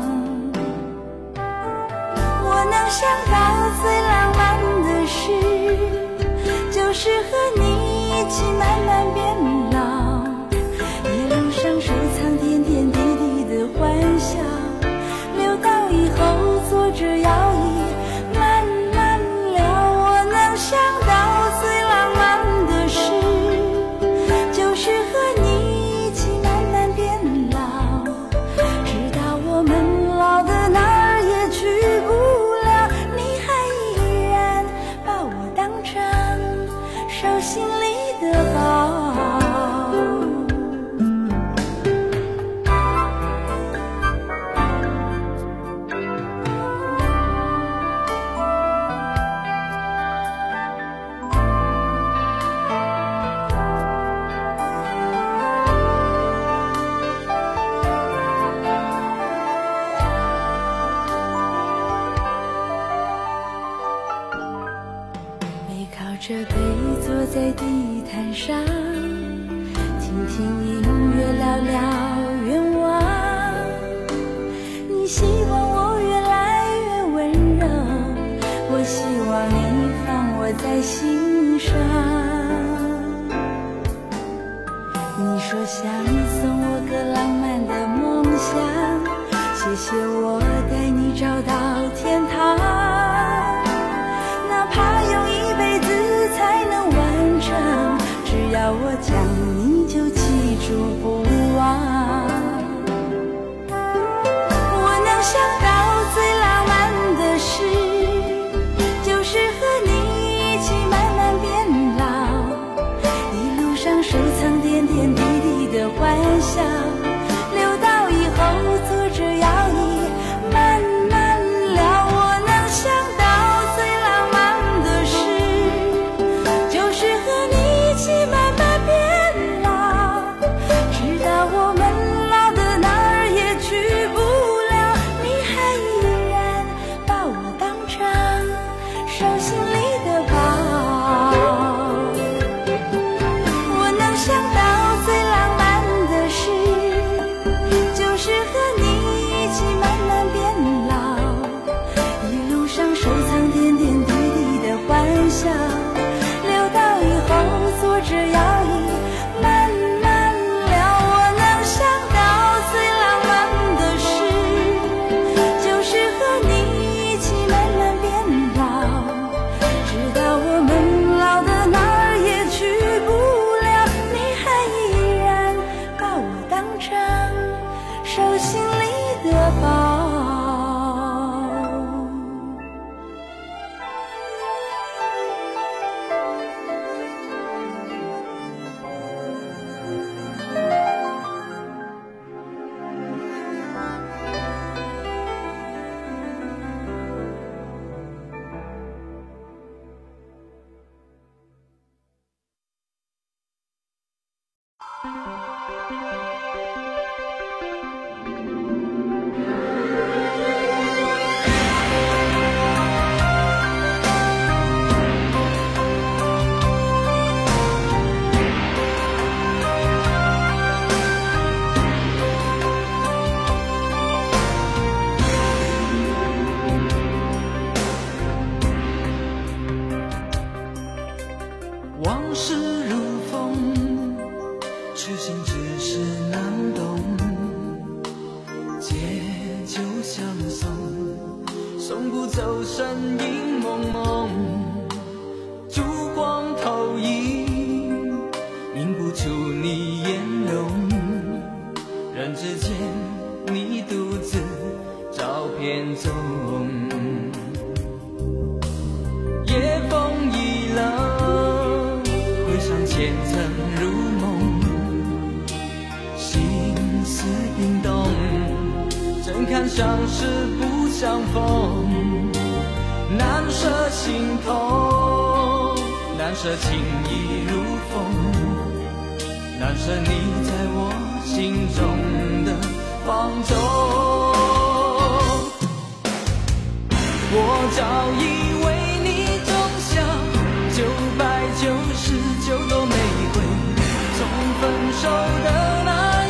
我能想到最浪漫的事，就是和你一起慢慢变老，一路上收藏点点滴滴的欢笑，留到以后坐着摇椅慢慢聊。我能想到最浪漫的事，就是和你一起慢慢变老，直到我们老的哪儿也去不了，你还依然把我当成手心里的宝。这杯坐在地毯上，听听音乐，聊聊愿望。你希望我越来越温柔，我希望你放我在心上。你说想送我个浪漫的梦想，谢谢我带你找到天堂，哪怕用一辈子才能完成，只要我讲你就记住不忘。我能想到最浪漫的事，就是和你一起慢慢变老，一路上收藏点点滴滴的欢笑，留到以后坐着摇椅慢慢聊。我能想到最浪漫的事，就是和你一起慢慢变老，直到我们老的哪儿也去不了，你还依然把我当成手心里的宝。我能想到最浪漫的事，就是和你一起慢慢变老，一路上收藏点点滴滴的欢笑，留到以后坐着摇椅慢慢聊。我能想到最浪漫的事，就是和你一起慢慢变老，直到我们老的哪儿也去不了，你还依然把我当成手心里的宝。 往事如风，痴心只是难懂。借酒相送，送不走身影蒙蒙。烛光投影，映不出你颜容。人之间，你独自照片中。夜风已冷，回想前曾如梦，心思冰冻，怎堪相识不相逢。难舍心痛，难舍情意如风，难舍你在我心中的放纵。我早已为你种下999朵玫瑰，从分手的那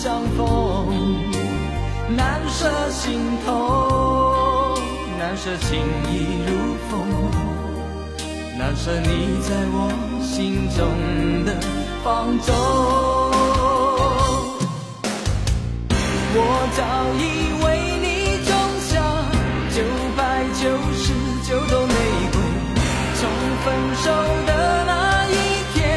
相逢，难舍心头，难舍情意如风，难舍你在我心中的放纵。我早已为你种下999朵玫瑰，从分手的那一天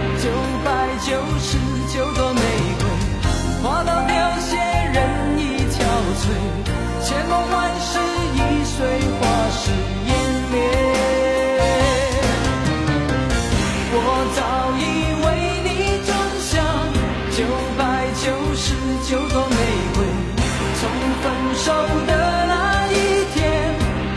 ，999朵玫瑰花到凋谢，人已憔悴，千梦万世易碎，花时湮灭。我早已为你种下999朵玫瑰，从分手的那一天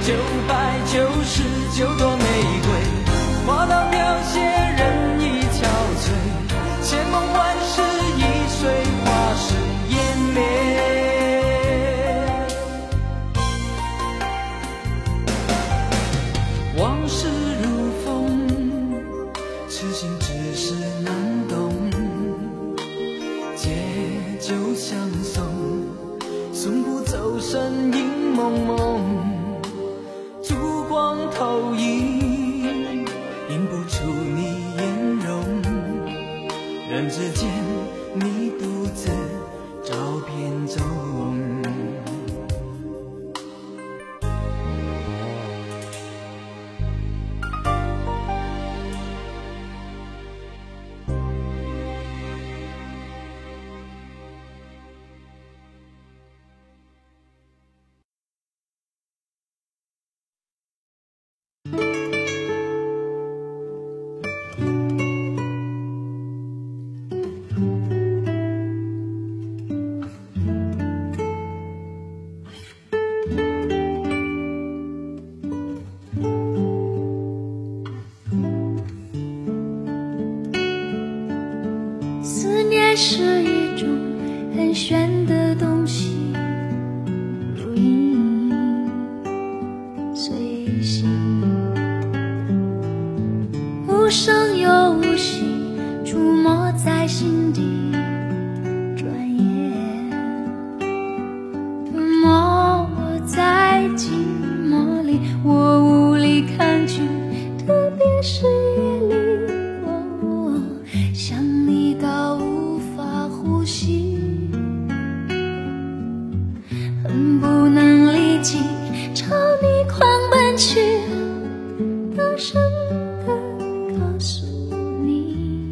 ，999朵玫瑰花到凋谢，人已憔悴，千梦万世易碎，花时湮灭。往事如风，痴心只是难懂，借酒相送，送不走身影蒙蒙，烛光投影，映不出你颜容，人之间你独自照片中。 思念是一种很玄的东西，如影随形，无声又无息，触摸在心底，转眼吞没我在寂寞里，我无力抗拒，特别是夜里，想你到无法呼吸，恨不能立即朝你狂奔去，大声地告诉你，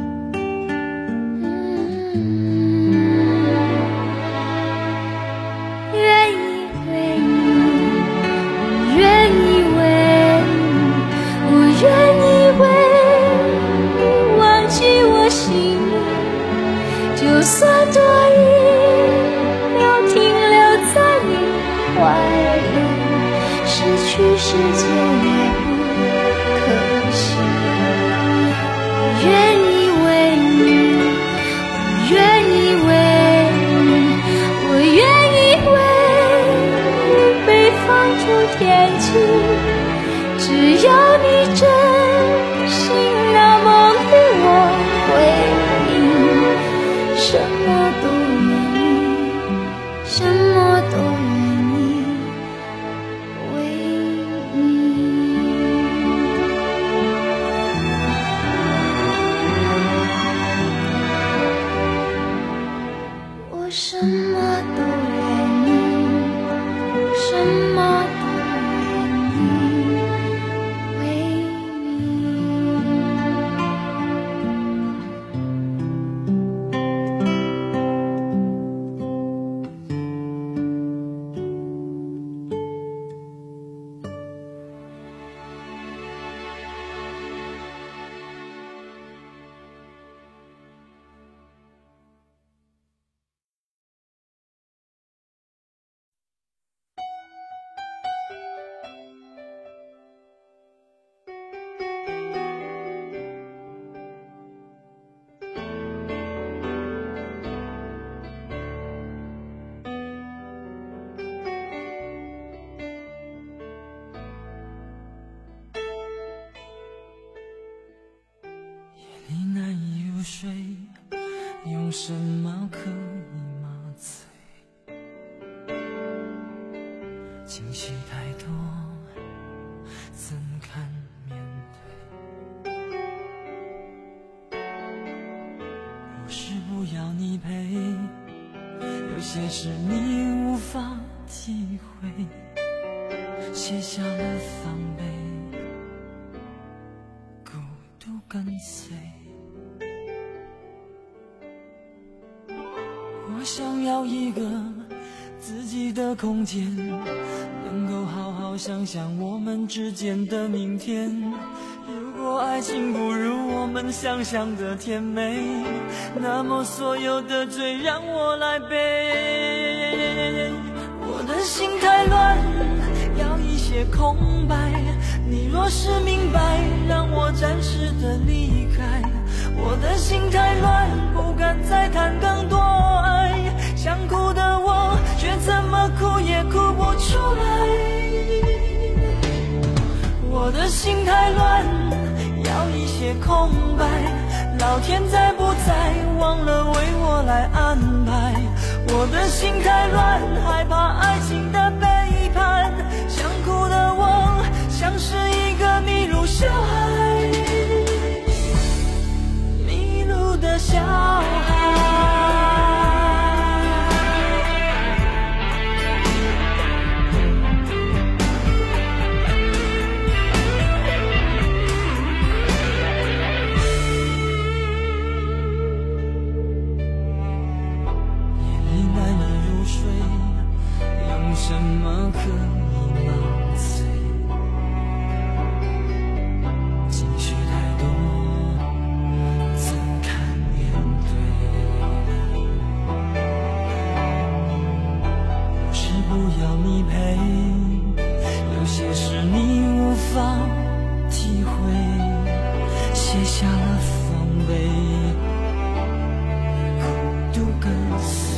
愿意为你，我愿意为你，我愿意为你忘记我心里，就算多一秒停留在你怀里，失去世界也不可惜。我愿意为你，我愿意为你，我愿意为你被放逐天际，只要你真心那梦与我回应，什么都愿意，什么都愿意为你。我什么都愿意，什么都愿意为你。 你难以入睡，用什么可些事你无法体会，卸下了防备，孤独跟随。我想要一个自己的空间，能够好好想想我们之间的明天。如果爱情不如我们想象的甜美，那么所有的罪让我来背。我的心太乱，要一些空白，你若是明白，让我暂时的离开。我的心太乱，不敢再谈更多爱，想哭的我却怎么哭也哭不出来。我的心太乱，要一些空白，老天在不在忘了为我来安排。我的心太乱，害怕爱情的背叛，想哭的我像是一个迷路小孩，迷路的小孩。什么可以麻醉？情绪太多，怎堪面对？不是不要你陪，有些事你无法体会，卸下了防备，孤独跟随。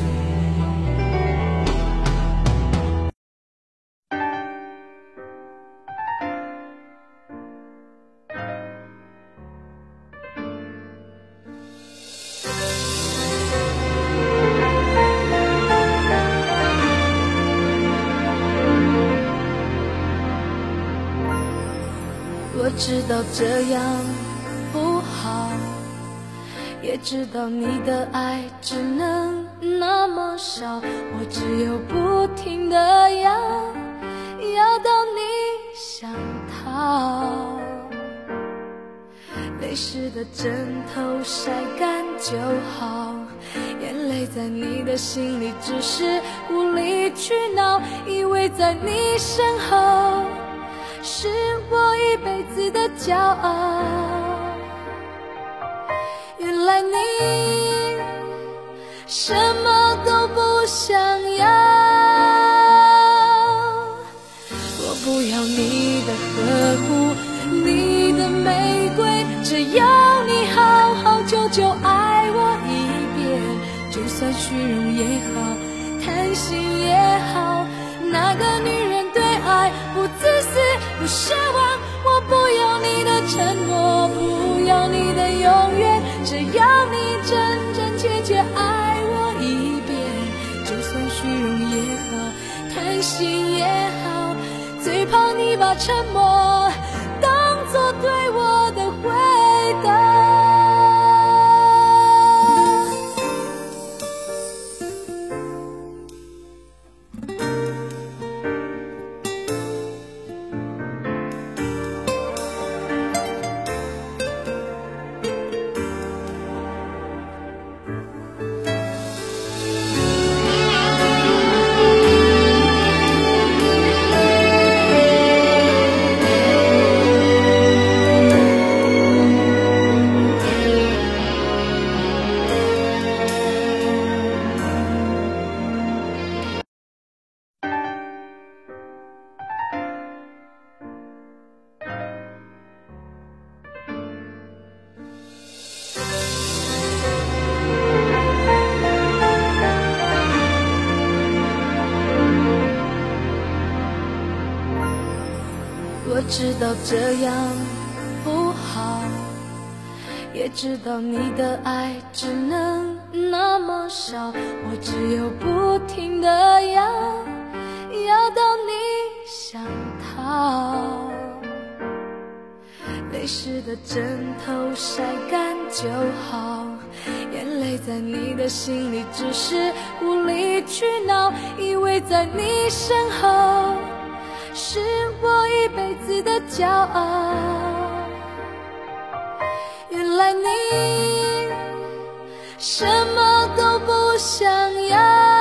我知道这样不好，也知道你的爱只能那么少，我只有不停地要到你想逃。泪湿的枕头晒干就好，眼泪在你的心里只是无理取闹，以为在你身后是我一辈子的骄傲，原来你什么都不想要。我不要你的呵护，你的玫瑰，只要你好好久久爱我一遍，就算虚荣也好，贪心也好，那个女人对爱不自私不奢望。我不要你的承诺，不要你的永远，只要你真真切切爱我一遍，就算虚荣也好，贪心也好，最怕你把沉默当作对我的回答。我知道这样不好，也知道你的爱只能那么少，我只有不停地要到你想逃。泪湿的枕头晒干就好，眼泪在你的心里只是无理取闹，以为在你身后是我一辈子的骄傲。原来你什么都不想要，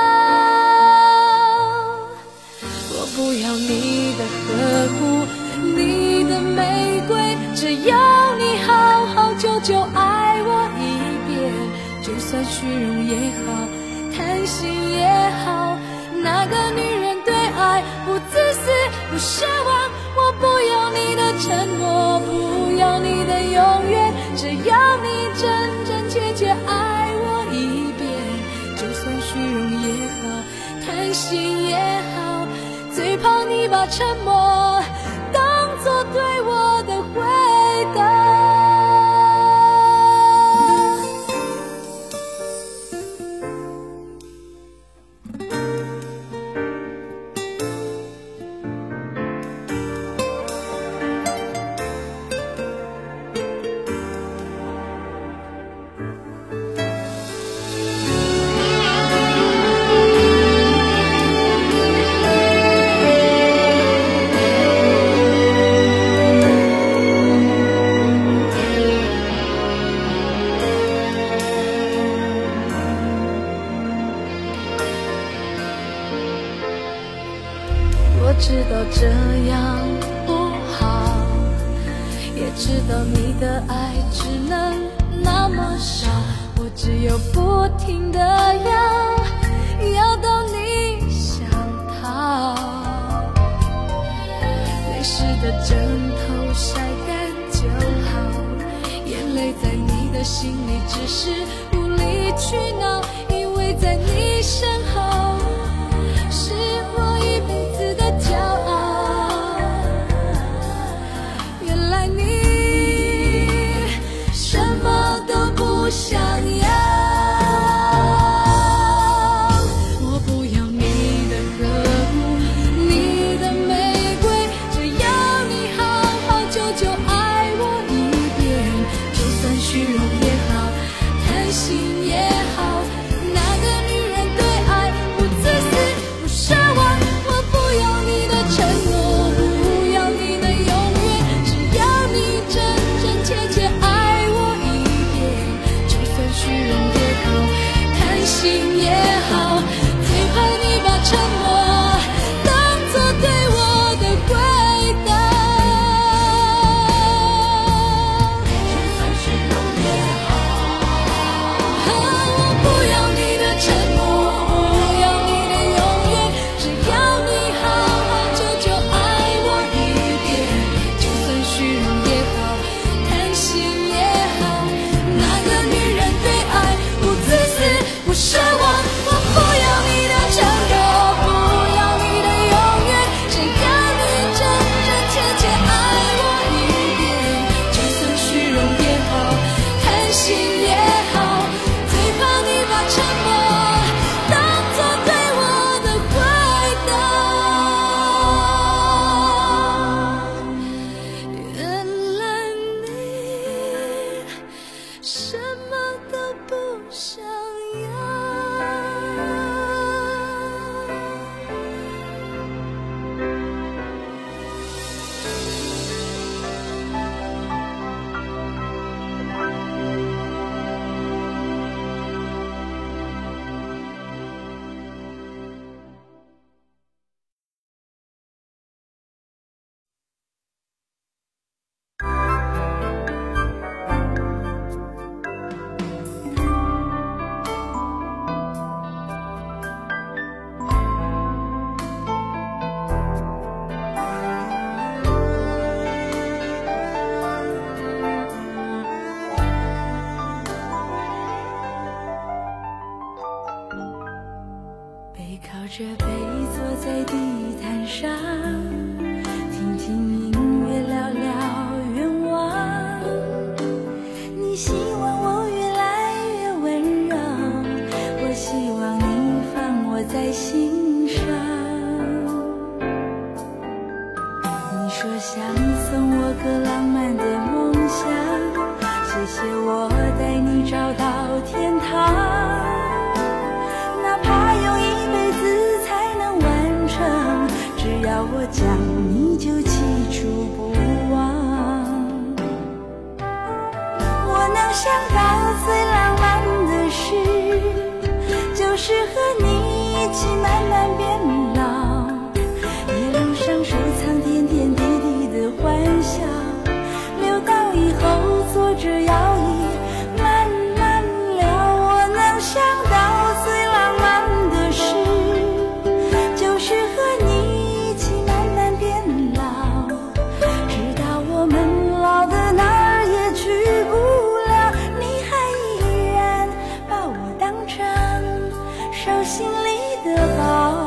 我不要你的呵护，你的玫瑰，只要你好好久久爱我一遍，就算虚荣也好，贪心也好，那个女人对爱不自私不奢望，我不要你的承诺，不要你的永远，只要你真真切切爱我一遍，就算虚荣也好，贪心也好，最怕你把沉默当作对我的回答。我知道这样不好，也知道你的爱只能那么少，我只有不停地要到你想逃。泪湿的枕头晒干就好，眼泪在你的心里只是无理取闹，因为在你身后是我一辈子的骄傲。原来你什么都不想要，我不要你的呵护，你的玫瑰，只要你好好久久爱我一遍，就算虚荣也好，贪心也好，那个女人对爱不自私不奢望，我不要你的承诺，不要你的永远，只要你真真切切爱我一遍，就算虚荣也好，贪心也好，最怕你把沉默当作对我的回答。就算虚荣也好，我不要你的承诺，不要你的永远，只要你好好久久爱我一遍，就算虚荣也好，贪心也好，那个女人对爱不自私不奢望，我不要你的承诺，不要你的永远，只要你真真切切爱我一遍，就算虚荣也好，贪心也好，最怕你把沉默当作对我的回答。原来你什么都不想要。 想到最浪漫的事，就是和你一起慢慢变老，一路上收藏点点滴滴的欢笑，留到以后坐着摇椅慢慢聊。我能想到最浪漫的事，就是和你一起慢慢变老，直到我们老的哪儿也去不了，你还依然把我当成手心里的宝。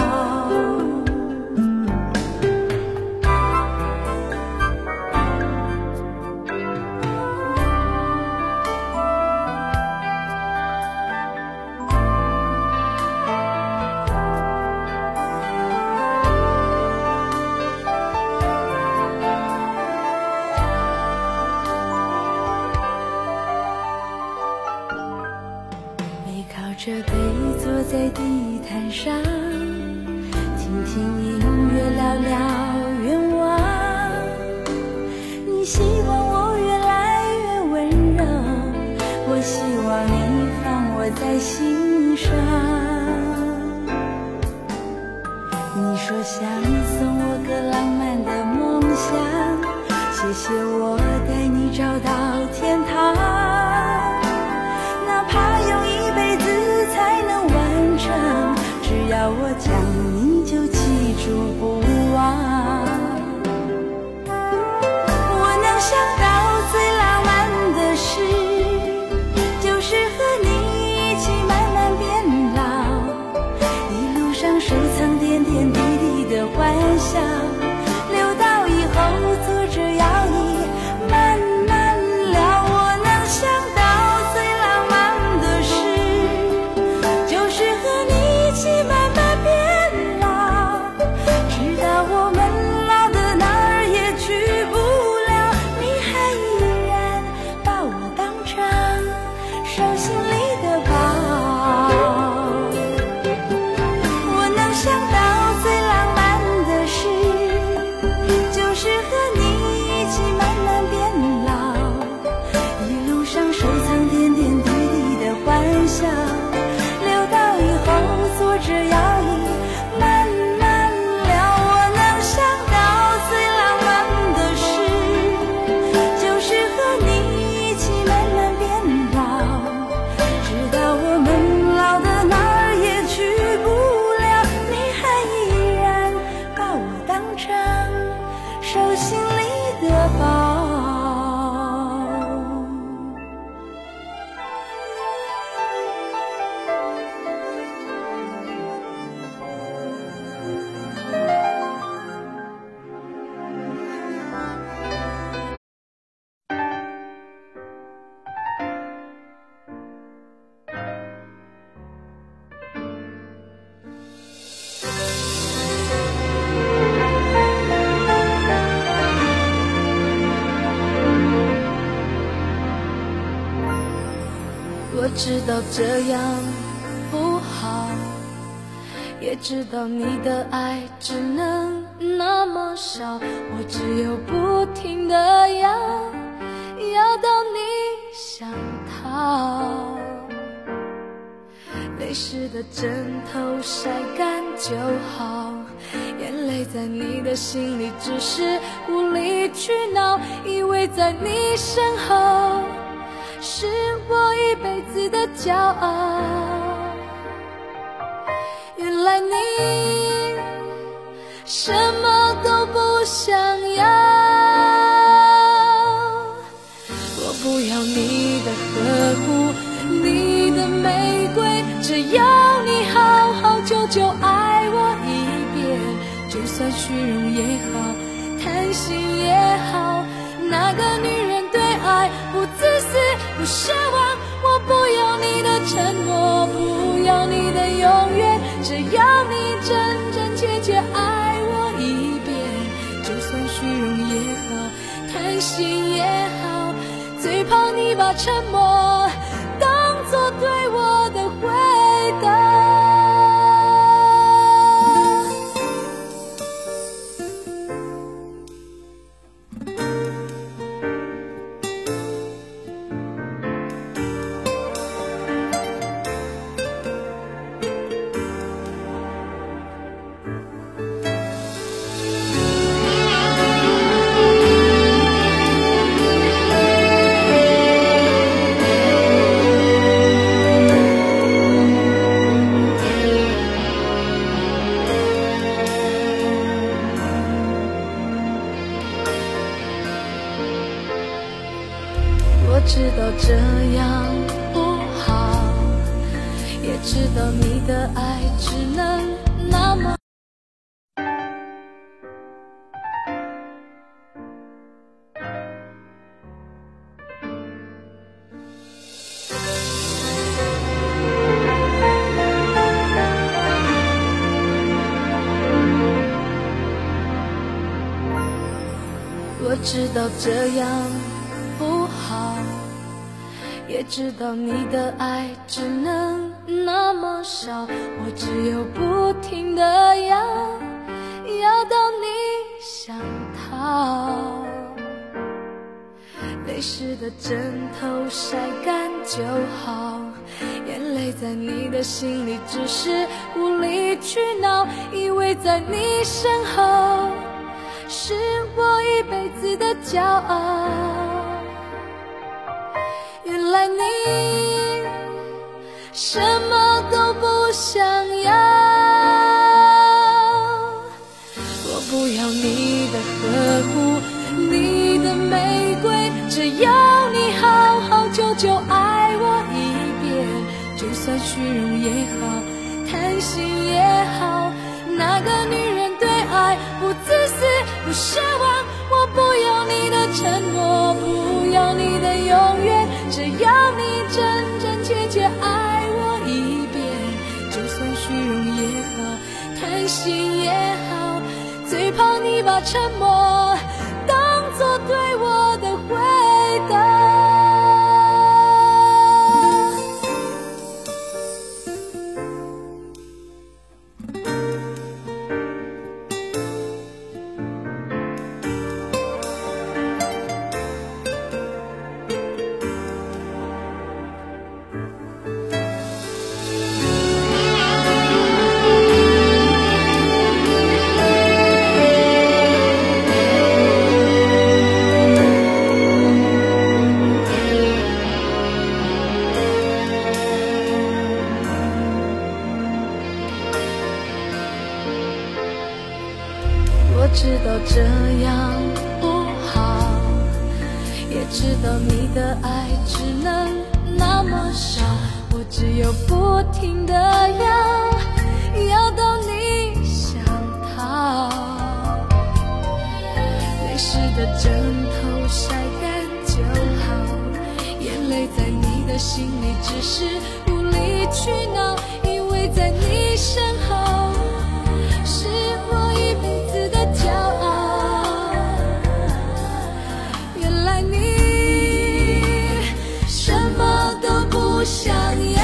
这杯坐在地毯上，听听音乐，聊聊愿望。你希望我越来越温柔，我希望你放我在心上。你说想送我个浪漫的梦想，谢谢我带你找到天堂，哪怕用一辈子才能完成，只要我讲你就记住不忘。我能想到最浪漫的事，就是和你一起慢慢变老，一路上收藏点点滴滴的欢笑，留到以后坐着摇椅慢慢聊。我能想到最浪漫的事，就是和你一起慢慢变老，直到我们老的哪儿也去不了，你还依然把我当成手心里的宝。我能想到最浪漫的事，就是和你一起慢慢变老，一路上收藏点点滴滴的欢笑，留到以后坐着摇椅慢慢聊。我能想到最浪漫的事，就是和你一起慢慢变老，直到我们老的哪儿也去不了，你还依然把我当成手心里的宝。 我知道这样不好，也知道你的爱只能那么少，我只有不停地要到你想逃。泪湿的枕头晒干就好，眼泪在你的心里只是无理取闹，以为在你身后是我一辈子的骄傲，原来你什么都不想要。我不要你的呵护，你的玫瑰，只要你好好久久爱我一遍，就算虚荣也好，贪心也好，那个女人对爱不自私不奢望，我不要你的承诺，不要你的永远，只要你真真切切爱我一遍，就算虚荣也好，贪心也好，最怕你把沉默当作对我的回答。 我知道这样不好，也知道你的爱只能那么。我知道这样不好，也知道你的爱只能那么少，我只有不停地要到你想逃。泪湿的枕头晒干就好，眼泪在你的心里只是无理取闹，以为在你身后是我一辈子的骄傲，原来你什么都不想要。我不要你的呵护，你的玫瑰，只要你好好久久爱我一遍，就算虚荣也好，贪心也好，那个女人对爱不自私不奢望，我不要你的承诺，不要你的永远，只要你真真切切爱我一遍，就算虚荣也好，贪心也好，最怕你把沉默当作对我的回答。我知道这样不好，也知道你的爱只能那么少，我只有不停地要到你想逃。泪湿的枕头晒干就好，眼泪在你的心里只是无理取闹，以为在你身后是我一辈子的骄傲，原来你什么都不想要。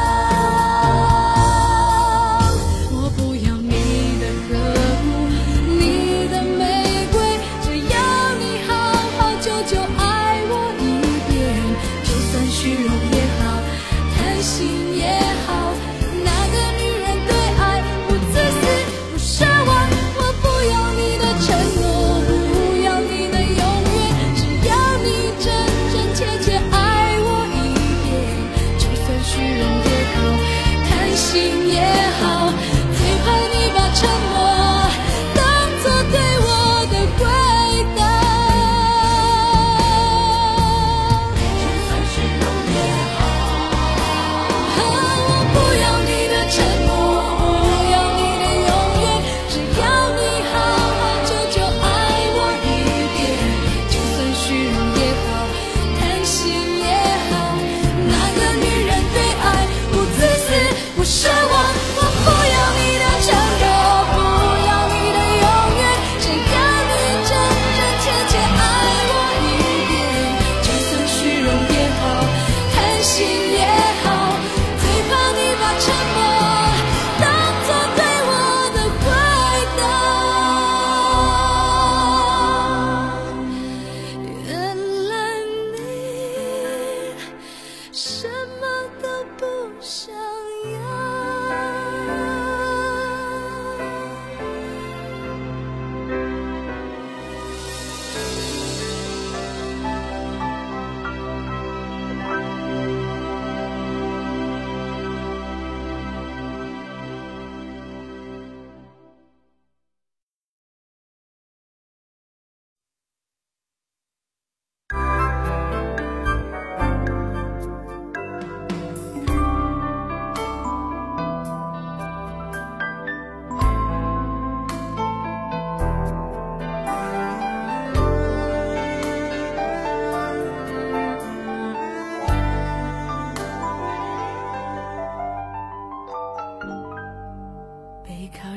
我不要你的呵护，你的玫瑰，只要你好好久久爱我一遍，就算虚荣也好，贪心也好，那个女人对爱不自私不奢望，我不要你的承诺，不要你的永远，只要你真真切切爱我一遍，就算虚荣也好，贪心也好，最怕你把沉默当作对我的回答。就算虚荣也好，我不要你的承诺，不要你的永远，只要你好好久久爱我一遍，就算虚荣也好，贪心也好，那个女人对爱不自私不奢望，我不要你的承诺，不要你的永远，只要你真真切切爱我一遍，就算虚荣也好，贪心也好，最怕你把沉默当作对我的回答。原来你什么都不想要。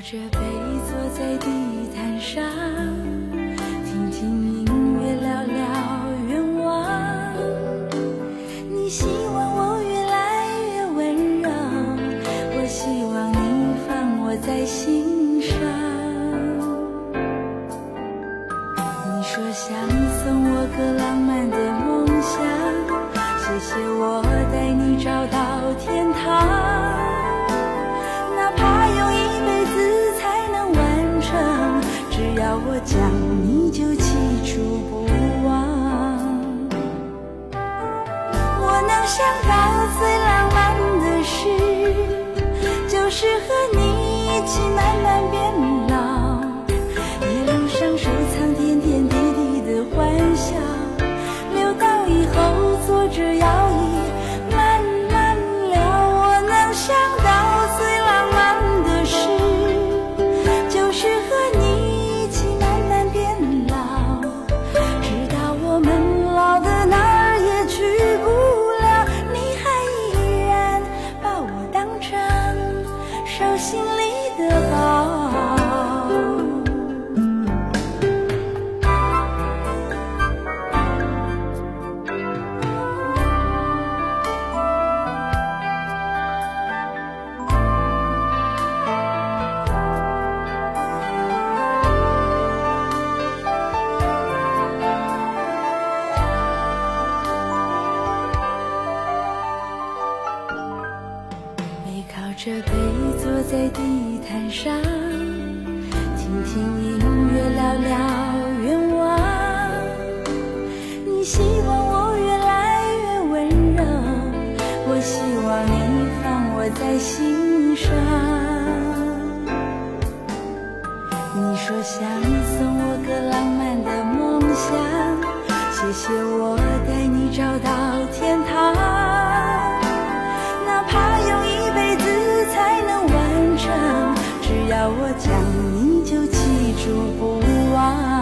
着背坐在地毯上，听听音乐，聊聊愿望。你希望我越来越温柔，我希望你放我在心上。你说想送我个浪漫的梦想，谢谢我带你找到天堂，哪怕用一辈子才能完成，只要我讲你就记住不忘。我能想到最浪漫的事，就是和你一起慢慢变老，一路上收藏点点滴滴的欢笑，留到以后坐着摇椅慢慢聊。我能想到最浪漫的事，就是和你一起慢慢变老，直到我们老的哪儿也去不了，你还依然把我当成手心里的宝。这背坐在地毯上，听听音乐，聊聊愿望。你希望我越来越温柔，我希望你放我在心上。你说想送我个浪漫的梦想，谢谢我带你找到天堂，哪怕用一辈子才能完成，只要我讲你就记住不忘。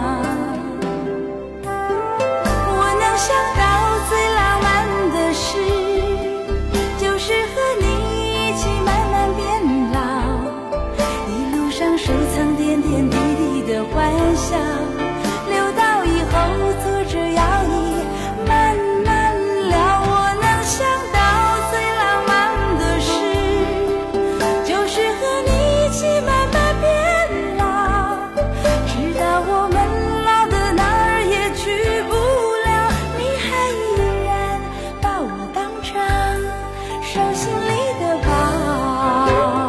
我能想到最浪漫的事，就是和你一起慢慢变老，一路上收藏点点滴滴的欢笑，留到以后坐着摇椅慢慢聊。我能想到最浪漫的事，就是和你一起慢慢变老，直到我们老的哪儿也去不了，你还依然把我当成手心里的宝。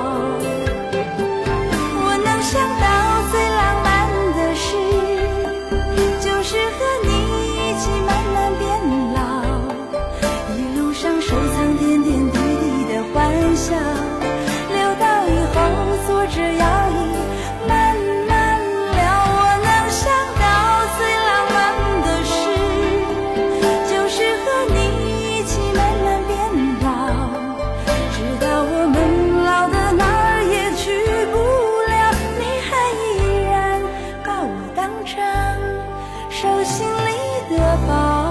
我能想到最浪漫的事，就是和你一起慢慢变老，一路上收藏点点滴滴的欢笑，留到以后坐着摇椅慢慢聊。我能想到最浪漫的事，就是和你一起慢慢变老，直到我们老的哪儿也去不了，你还依然把我当成手心里的宝。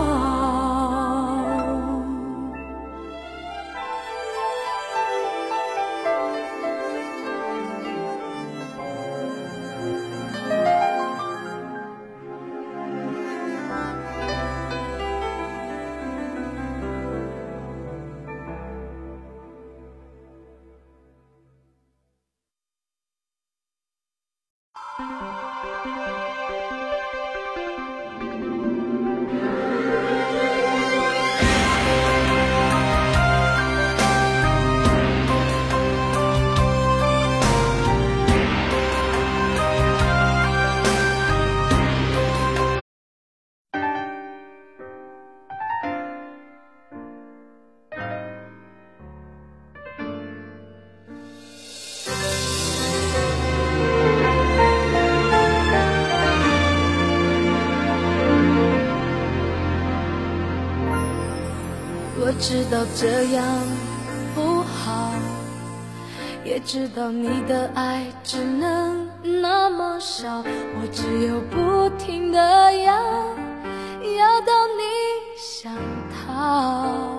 我知道这样不好，也知道你的爱只能那么少，我只有不停地要到你想逃。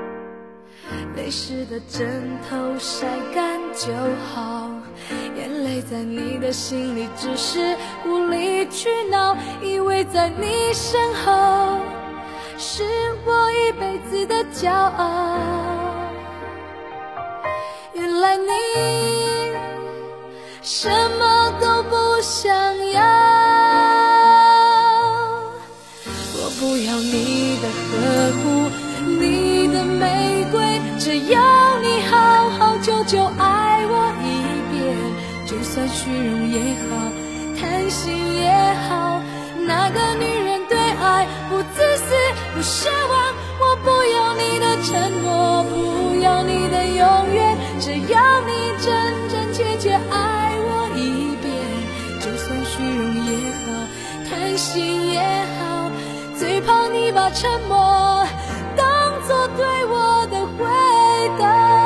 泪湿的枕头晒干就好，眼泪为在你的心里只是无理取闹，以为在你身后是我一辈子的骄傲。原来你什么都不想要，我不要你的呵护，你的玫瑰，只要你好好久久爱我一遍，就算虚荣也好，贪心也好，那个女人对爱不自私不奢望，我不要你的承诺，不要你的永远，只要你真真切切爱我一遍，就算虚荣也好，贪心也好，最怕你把沉默当作对我的回答。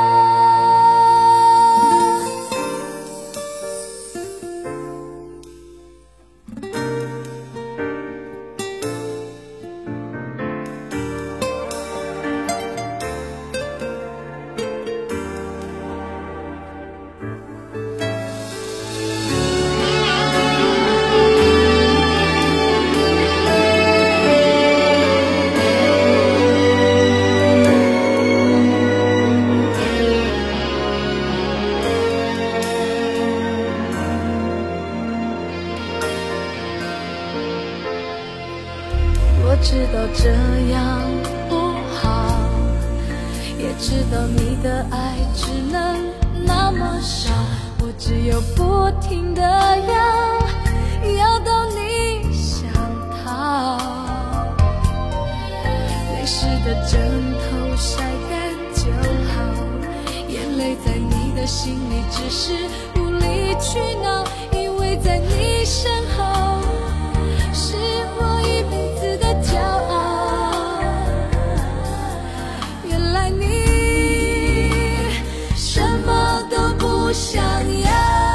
我知道这样不好，也知道你的爱只能那么少，我只有不停地要到你想逃，泪湿的枕头晒干就好，眼泪在你的心里只是无理取闹，因为在你身后是我一辈子的骄傲。原来你什么都不想要，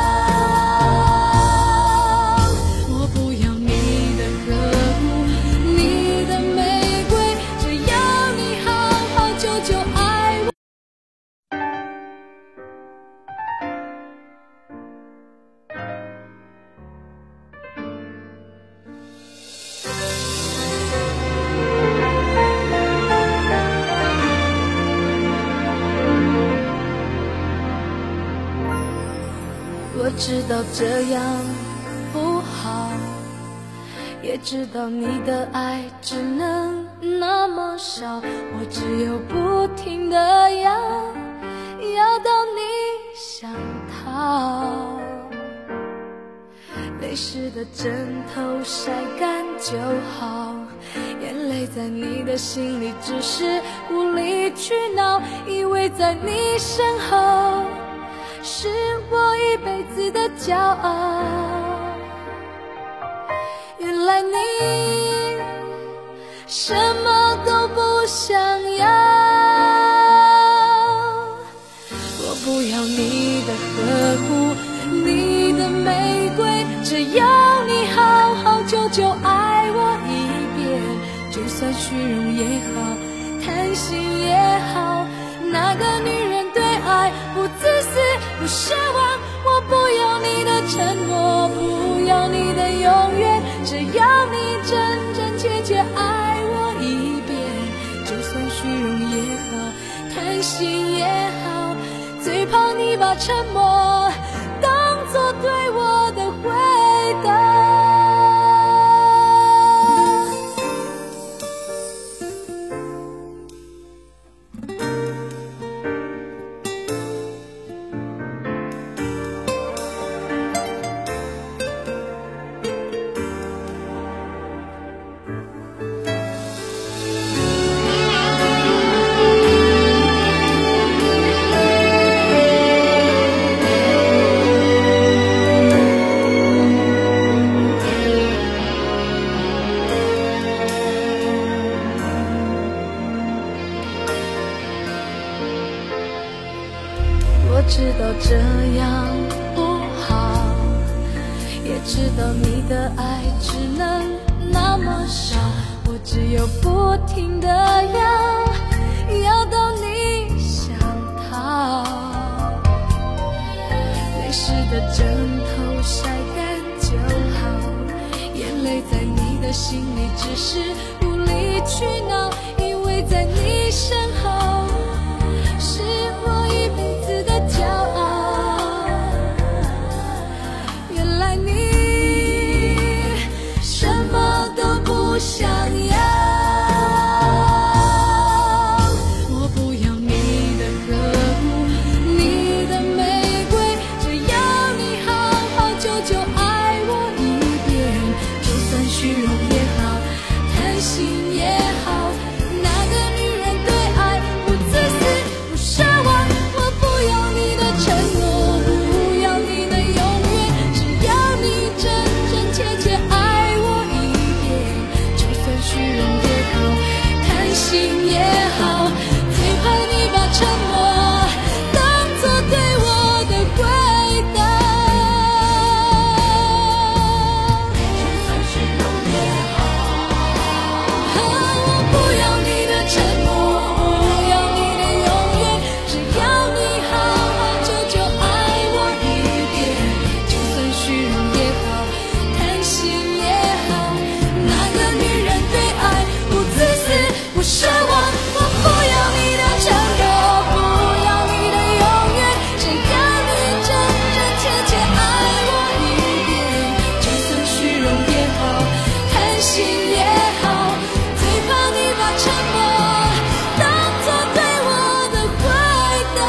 我不要你的呵护，你的玫瑰，只要你好好久久爱我。我知道这样不好，也知道你的爱只能那么少，我只有不停地要到你想逃，泪湿的枕头晒干就好，眼泪在你的心里只是无理取闹，以为在你身后是我一辈子的骄傲。原来你什么都不想要，我不要你的呵护，你的玫瑰，只要你好好久久爱我一遍，就算虚荣也好，贪心也好，那个女人对爱不自私不奢望，我不要你的承诺，不要你的永远，只要你真真切切爱我一遍，就算虚荣也好，贪心也好，最怕你把沉默当作对我的回答。我知道这样不好，也知道你的爱只能那么少，我只有不停地要到你想逃，泪湿的枕心里只是无理取闹，以为在你身后是我一辈子的骄傲。原来你什么都不想要，我不要你的呵护，你的玫瑰，只要你好好久久爱我一遍。就算虚荣也好，贪心也好，那个女人对爱不自私不奢望。我不要你的承诺，不要你的永远，只要你真真切切爱我一遍。就算虚荣也好，贪心也好，最怕你把沉默当作对我的回答。就算虚荣也好，我不要你的承诺，不要你的永远，只要你好好久久爱我一遍。就算虚荣也好，贪心也好，那个女人对爱不自私不奢望。我不要你的承诺，不要你的永远，只要你真真切切爱我一遍。就算虚荣也好，贪心也好，最怕你把沉默当作对我的回答。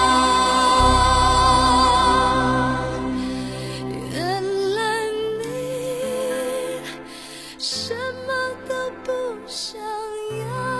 原来你什么都不想要。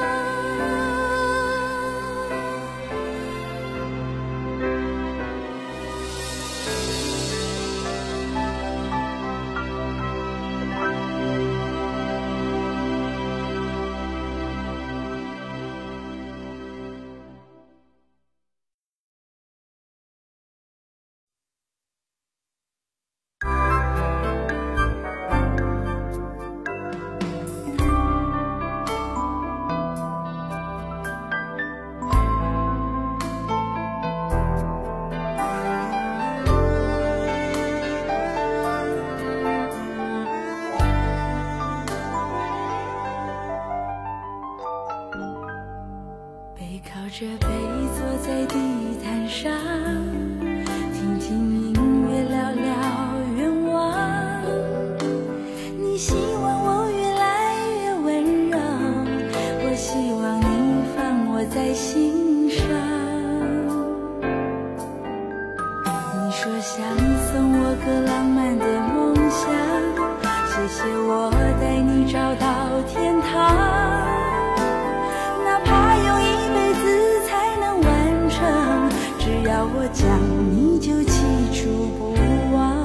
背靠着背坐在地毯上，听听音乐，聊聊愿望。你希望我越来越温柔，我希望你放我在心上。你说想送我个浪漫的梦想，谢谢我带你找到天堂。哪怕用一辈子才能完成，只要我讲你就记住不忘。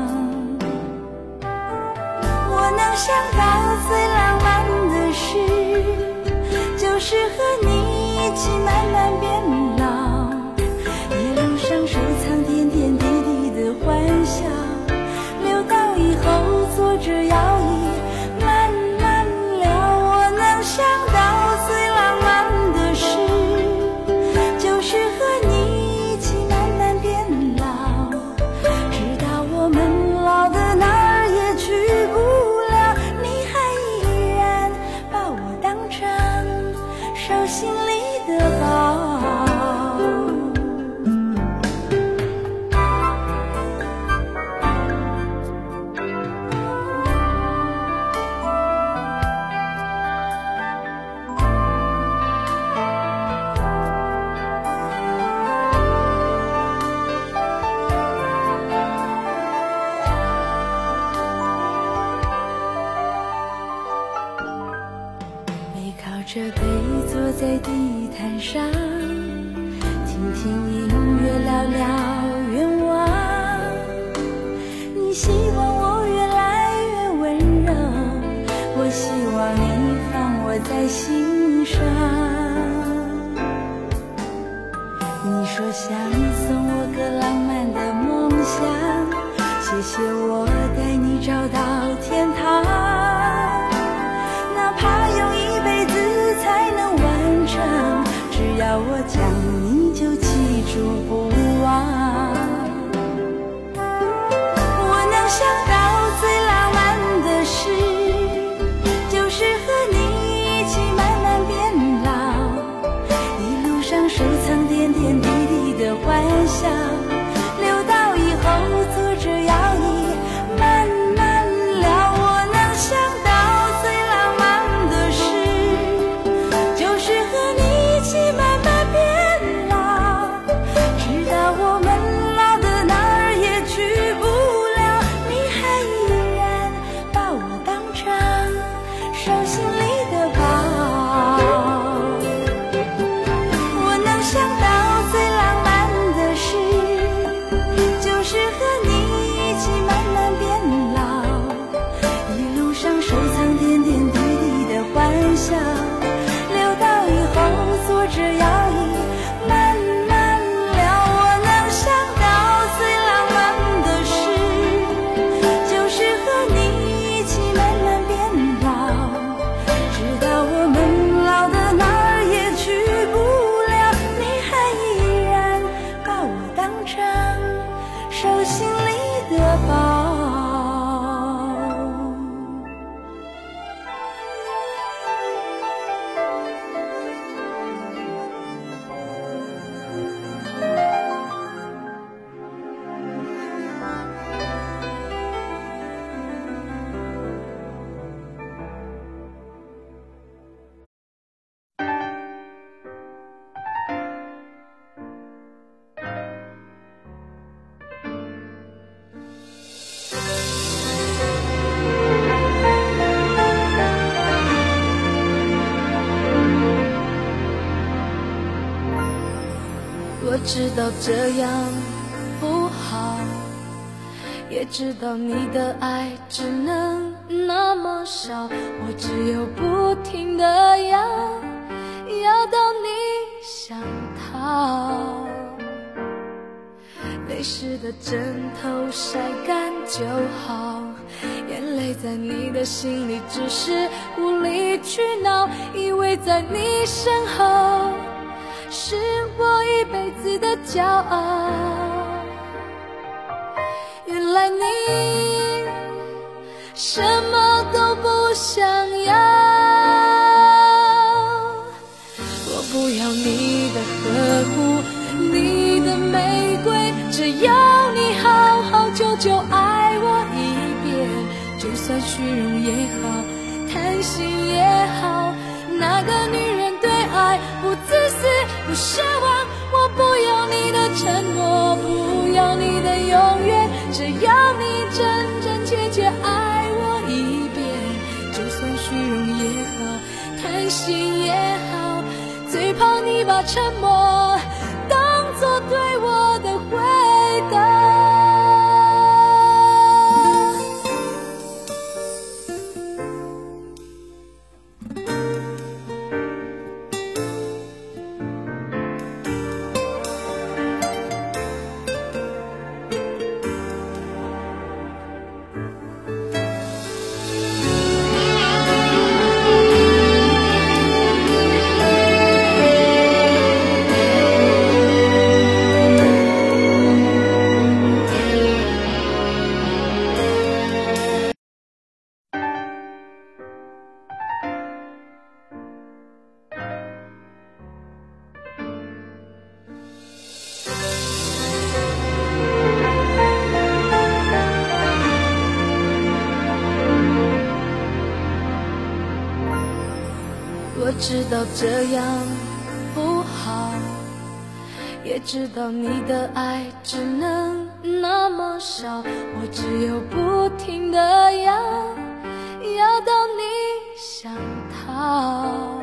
我能想到最浪漫的事，就是和你一起慢慢变老，一路上收藏点点滴滴的欢笑，留到以后坐着摇椅慢慢聊。我能想到最浪漫的事，就是和你一起慢慢变老，直到我们老的哪儿也去不了，你还依然把我当成手心里的宝。着背坐在地毯上，听听音乐，聊聊愿望。你希望我越来越温柔，我希望你放我在心上。你说想送我个浪漫的梦想，谢谢我带你找到天堂。哪怕用一辈子才能完成，只要我讲你就记住不忘。我能想到最浪漫的事， 我知道这样不好，也知道你的爱只能那么少，我只有不停地要到你想逃。泪湿的枕头晒干就好，眼泪在你的心里只是无理取闹，以为在你身后是我一辈子的骄傲。原来你什么都不想要，我不要你的呵护，你的玫瑰，只要你好好久久爱我一遍，就算虚荣也好，贪心也好，哪个女人对爱不自私不奢望？我不要你的承诺，不要你的永远，只要你真真切切爱我一遍，就算虚荣也好，贪心也好，最怕你把沉默当作对我的回答。我知道这样不好，也知道你的爱只能那么少，我只有不停地要到你想逃。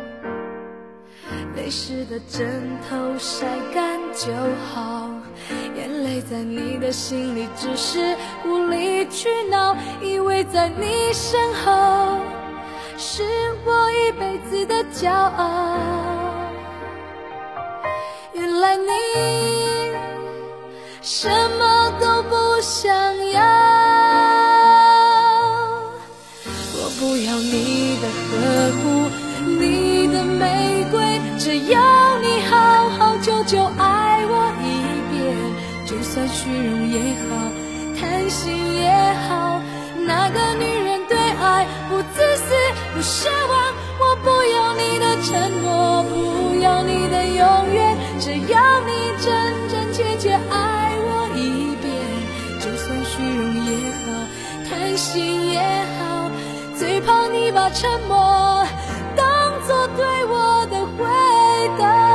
泪湿的枕头晒干就好，眼泪在你的心里只是无理取闹，以为在你身后是我一辈子的骄傲。原来你什么都不想要，我不要你的呵护，你的玫瑰，只要你好好久久爱我一遍，就算虚荣也好，贪心也好，哪个女人对爱不自私不奢望？我不要你的承诺，不要你的永远，只要你真真切切爱我一遍，就算虚荣也好，贪心也好，最怕你把沉默当作对我的回答。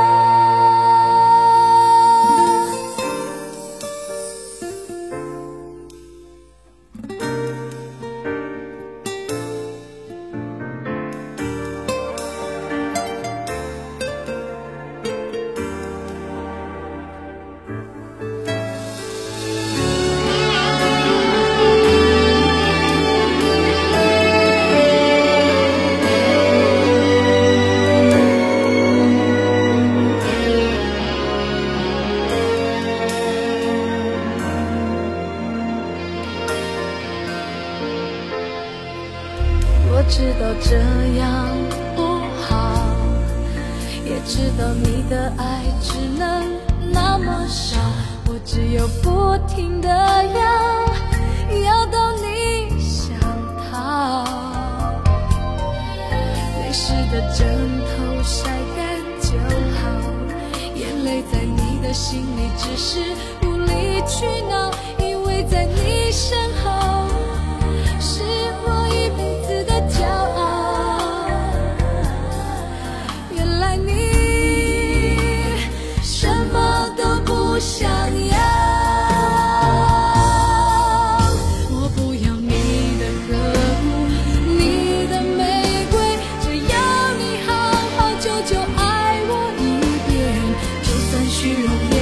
我知道这样不好，也知道你的爱只能那么少，我只有不停地要到你想逃。泪湿的枕头晒干就好，眼泪在你的心里只是无理取闹，因为在你身后是我一辈子的骄傲。原来你什么都不想要，我不要你的呵护，你的玫瑰，只要你好好久久爱我一遍，就算虚荣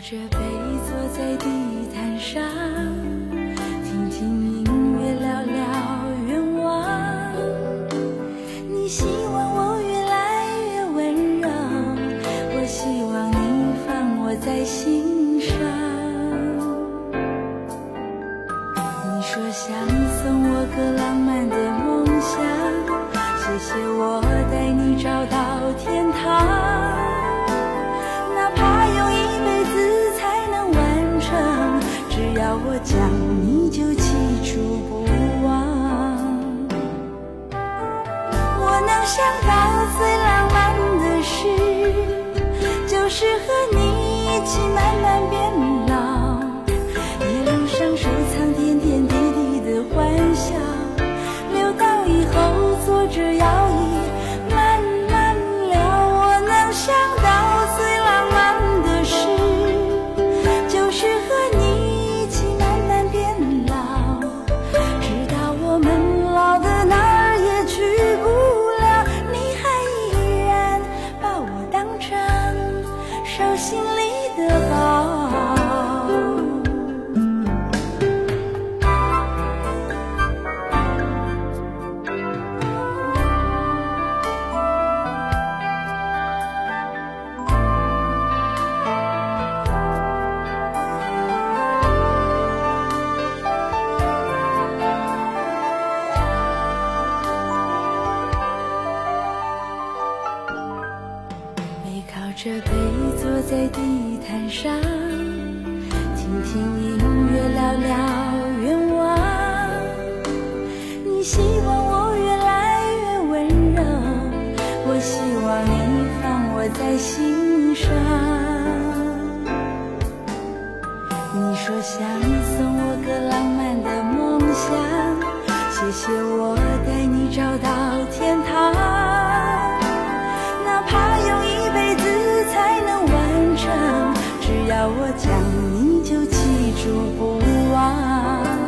着杯坐在地毯上，听听音乐，聊聊愿望。你希望我越来越温柔，我希望你放我在心上。你说想送我个浪漫的梦想，谢谢我带你找到天堂，哪怕用一辈子才能完成，只要我讲你就记住不忘。我能想到最浪漫的事，就是和你一起慢慢变老，一路上收藏点点滴滴的欢笑，留到以后坐着摇椅慢慢聊。我能想到最浪漫的事，就是和你一起慢慢变老，直到我们老的哪儿也去不了，你还依然把我当成手心里的宝。这杯坐在地毯上，听听音乐，聊聊愿望。你希望我越来越温柔，我希望你放我在心上。你说想送我个浪漫的梦想，谢谢我带你找到天堂，哪怕用一辈子才能完成，只要我讲你就记住不忘。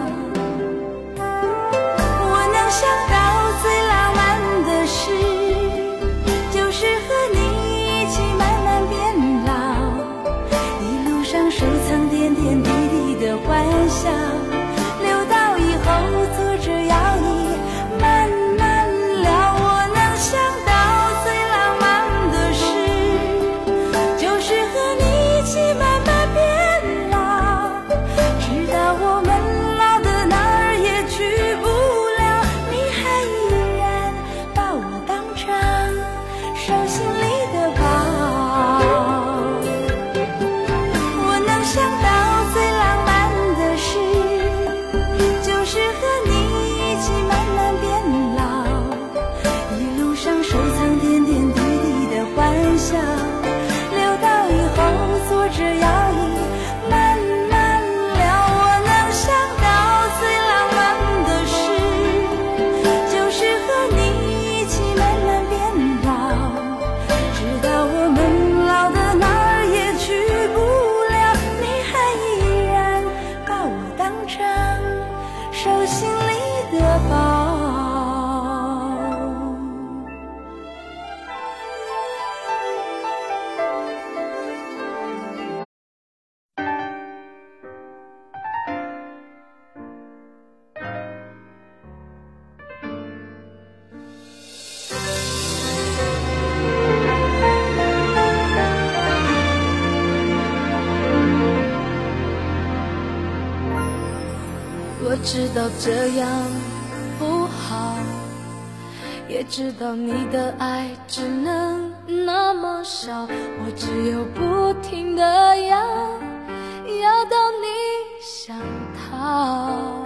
我能想到最浪漫的事，就是和你一起慢慢变老，一路上收藏点点滴滴的欢笑，留到以后坐着摇椅慢慢聊。我能想到最浪漫的事，就是和你一起慢慢变老，直到我们老的哪儿也去不了，你还依然把我当成手心里的宝。我能想到最浪漫的事，就是和你一起慢慢变老，一路上收藏点点滴滴的欢笑，留到以后坐着摇椅慢慢聊。我能想到最浪漫的事，就是和你一起慢慢变老，直到我们老的哪儿也去不了，你还依然把我当成手心里的宝。 我知道这样不好，也知道你的爱只能那么少，我只有不停地要到你想逃。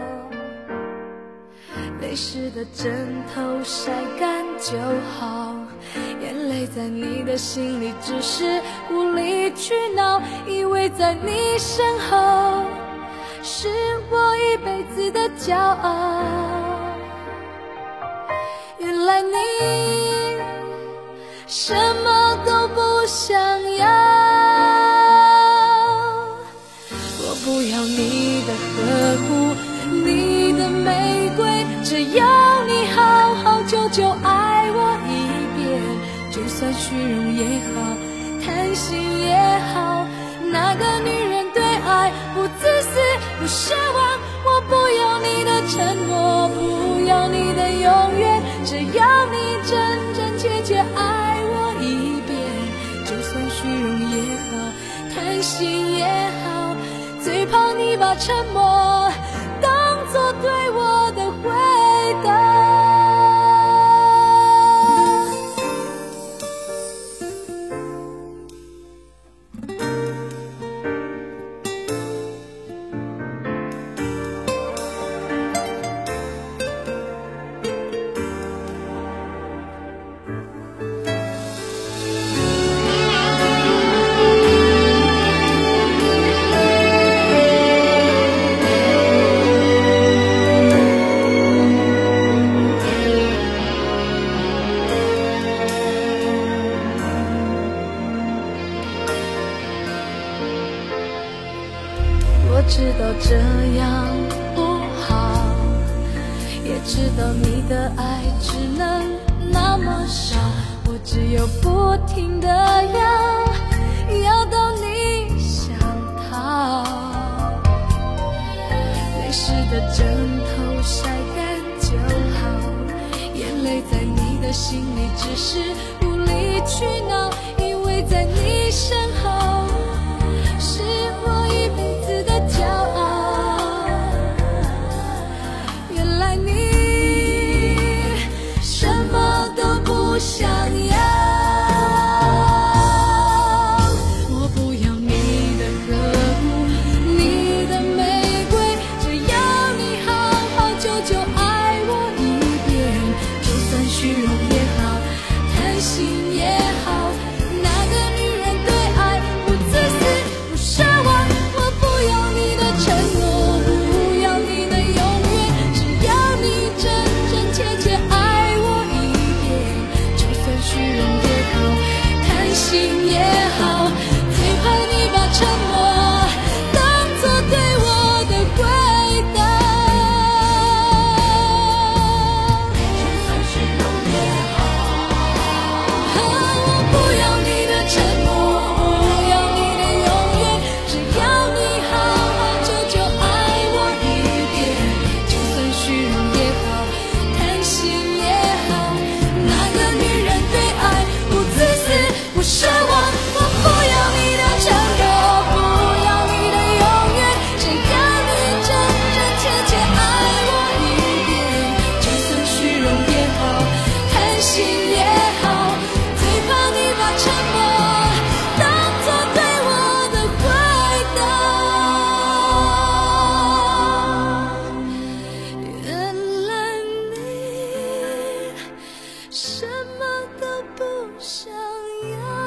泪湿的枕头晒干就好，眼泪在你的心里只是无理取闹，以为在你身后是我一辈子的骄傲，原来你什么都不想要。我不要你的呵护，你的玫瑰，只要你好好久久爱我一遍，就算虚荣也好，贪心也好， 那个女人对爱不自私不奢望。我不要你的承诺，不要你的永远，只要你真真切切爱我一遍。就算虚荣也好，贪心也好，最怕你把沉默当作对我的回答。我知道这样不好，也知道你的爱只能那么少，我只有不停地要到你想逃。泪湿的枕头晒干就好，眼泪在你的心里只是无理取闹，因为在你身后是我一辈子的骄傲。原来你什么都不想要，我不要你的呵护，你的玫瑰，只要你好好久久爱我一遍。就算虚荣也好，贪心也好，那个女人对爱不自私不奢望。我不要你的承诺，不要你的永远，只要你真真切切爱我一遍。就算虚荣也好，贪心也好，最怕你把沉默当作对我的回答。就算虚荣也好，我不要你的承诺，不要你的永远，只要你好好久久爱我一遍。就算虚荣也好，贪心也好，那个女人对爱不自私不奢望。我不要你的承诺，不要你的永远，只要你真真切切爱我一遍。就算虚荣也好，贪心也好，最怕你把沉默当作对我的回答。原来你什么都不想要。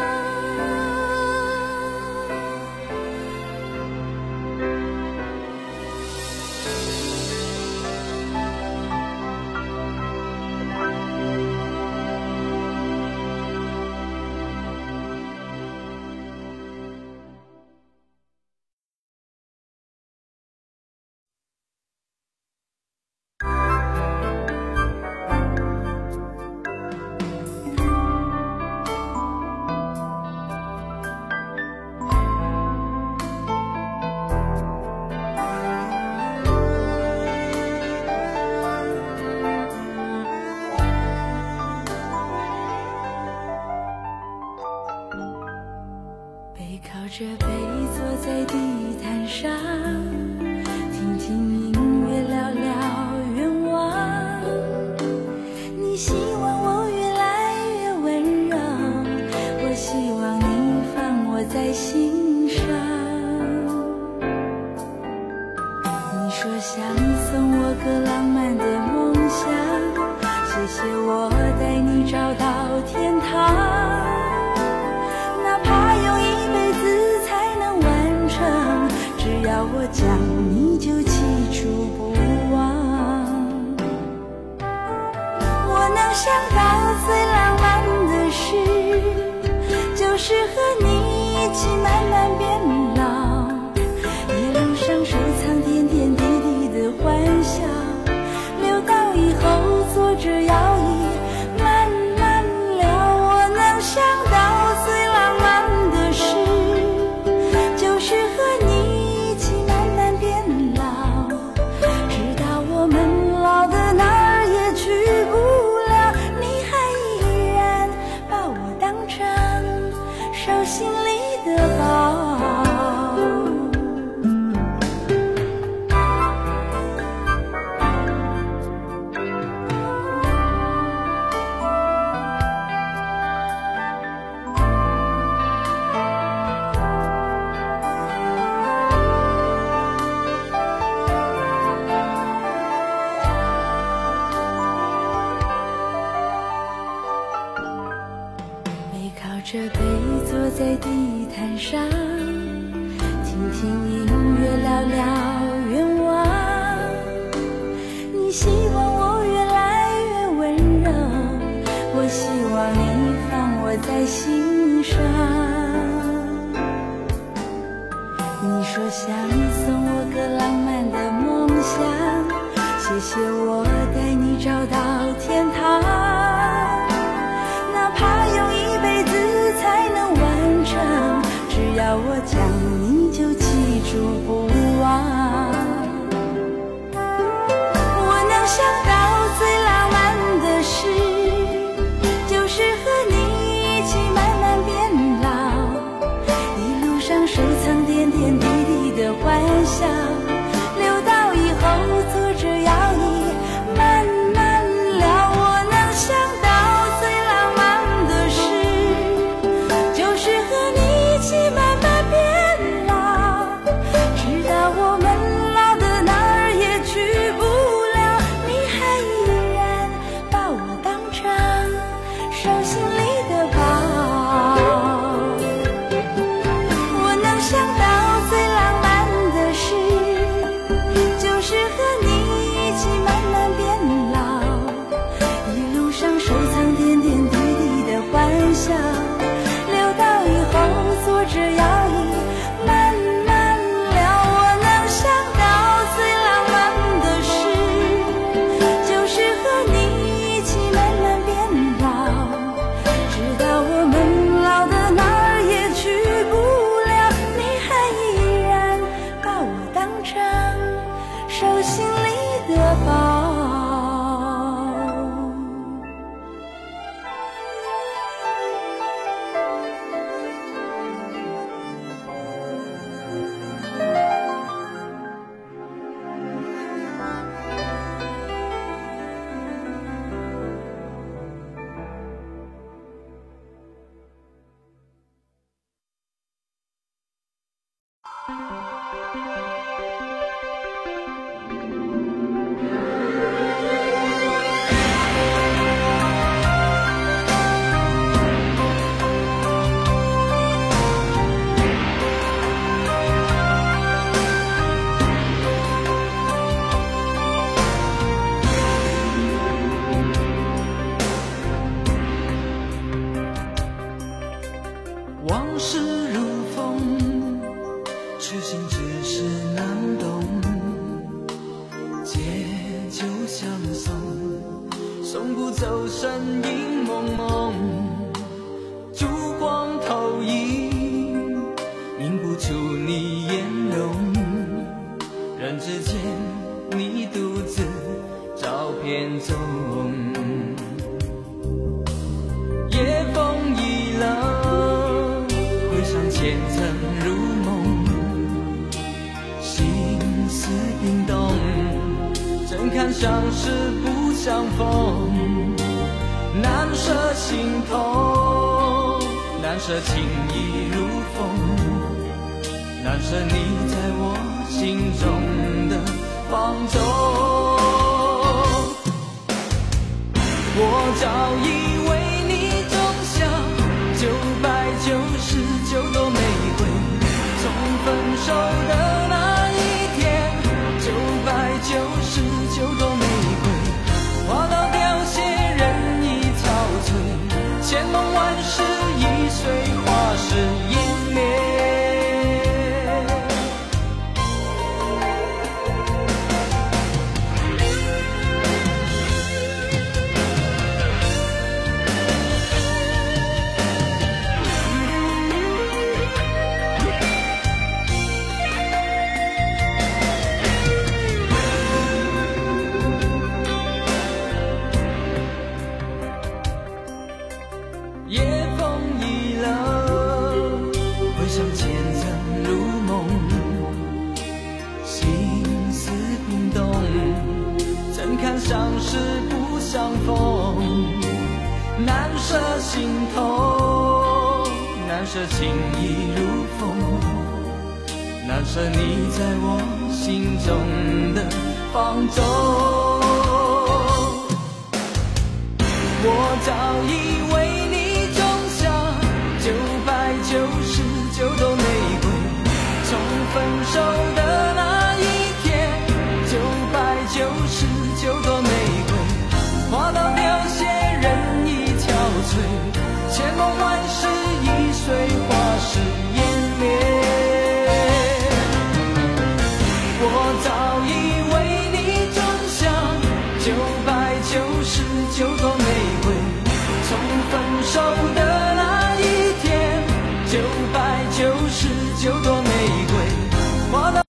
背靠着背坐在地毯上，听听音乐，聊聊愿望。你希望我越来越温柔，我希望你放我在心上。你说想送我个浪漫的梦想，谢谢我带你找到天堂。哪怕用一辈子才能完成，只要我讲你就记住不忘。我能想到最浪漫的事，就是和你一起慢慢变老，一路上收藏点点滴滴的欢笑，留到以后坐着摇椅慢慢聊。我能想到最浪漫的事， 着杯坐在地毯上，听听音乐，聊聊愿望。你希望我越来越温柔，我希望你放我在心上。你说想送我个浪漫的梦想，谢谢我带你找到天堂，哪怕用一辈子才能完成，只要我讲你就记住不忘。我能想到最浪漫的事，就是和你一起慢慢变老，一路上收藏点点滴滴的欢笑，留到以后坐着摇椅慢慢聊。我能想到最浪漫的事，就是和你一起慢慢变老，直到我们老的哪儿也去不了，你还依然把我当成手心里的宝。我能想到最浪漫的事，就是和你一起慢慢变老，一路上收藏点点滴滴的欢笑，留到以后坐着摇椅慢慢聊。我能想到最浪漫的事，就是和你一起慢慢变老，直到我们老的哪儿也去不了，你还依然把我当成手心里的宝。 往事如风，痴心只是难懂，借酒相送，送不走身影蒙蒙，烛光投影，映不出你颜容，人之间你独自照片中，夜风已冷，回想前曾如梦，心思冰冻，怎堪相识不相逢，难舍心头，难舍情意如风，难舍你在我心中的放纵。我早以为你种下999朵玫瑰，从分手的那一天，999朵玫瑰花到凋谢，人已憔悴，千梦万世已随花事湮灭。夜风已冷，回想前曾如梦，心思冰冻，怎堪相识不相逢，难舍心头，难舍情意如风，难舍你在我心中的放纵。我早以为你种下999 摧，千梦万世易碎，花事湮灭。我早已为你种下999朵玫瑰，从分手的那一天，999朵玫瑰花到。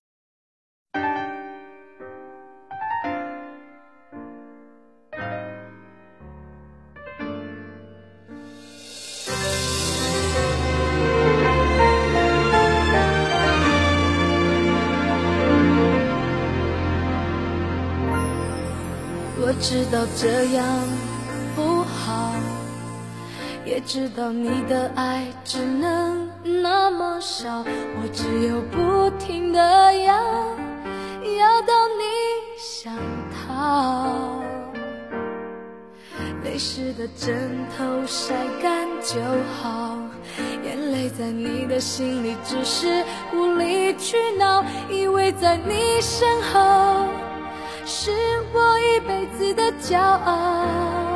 我知道这样不好，也知道你的爱只能那么少，我只有不停地要到你想逃。泪湿的枕头晒干就好，眼泪在你的心里只是无理取闹，以为在你身后是我一辈子的骄傲。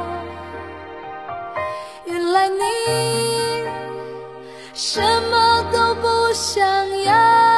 原来你什么都不想要，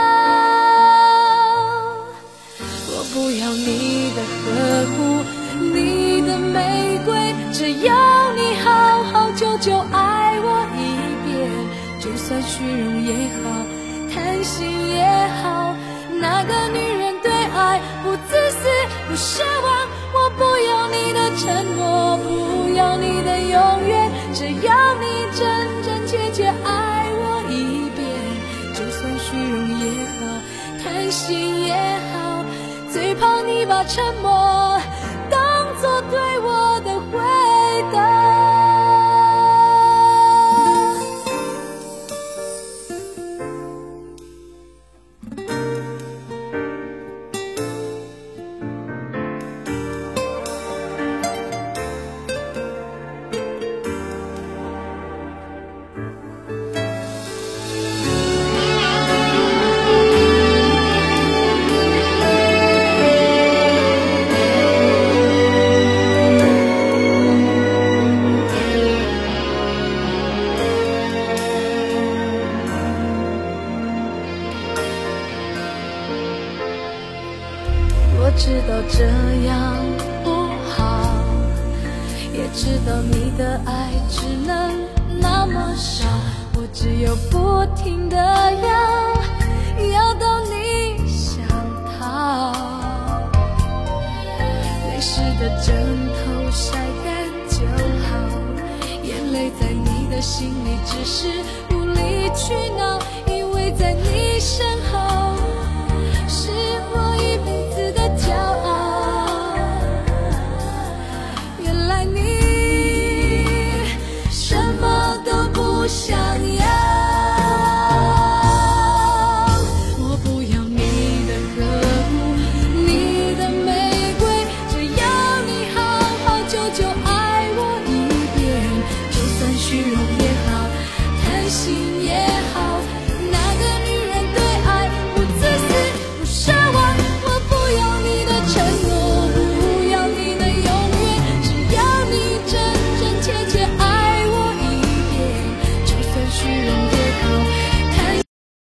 我不要你的呵护，你的玫瑰，只要你好好久久爱我一遍，就算虚荣也好，贪心也好，那个女人对爱不自私不奢望，我不要你的承诺，不要你的永远，只要你真真切切爱我一遍，就算虚荣也好，贪心也好，最怕你把沉默当作对我的回答。我知道这样不好，也知道你的爱只能那么少，我只有不停地要到你想逃。泪湿的枕头晒干就好，眼泪在你的心里只是无理取闹，因为在你身后是我一辈子的骄傲。原来你什么都不想要，我不要你的呵护，你的玫瑰，只要你好好久久爱我一遍，就算虚荣也好，贪心也好，那个女人对爱不自私不奢望，我不要你的承诺，不要你的永远，只要你真真切切爱我一遍，就算虚荣也好，贪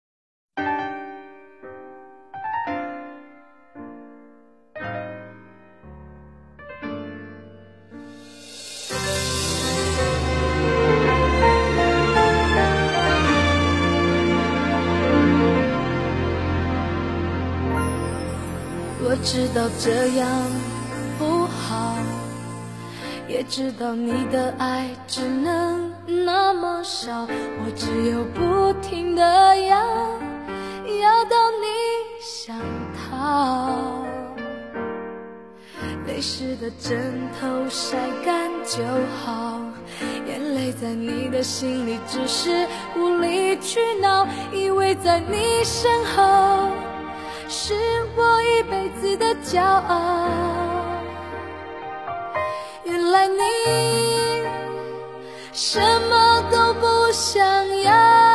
我知道这样不好，也知道你的爱只能那么少，我只有不停地要到你想逃。泪湿的枕头晒干就好，眼泪在你的心里只是无理取闹，以为在你身后是我一辈子的骄傲。原来你什么都不想要，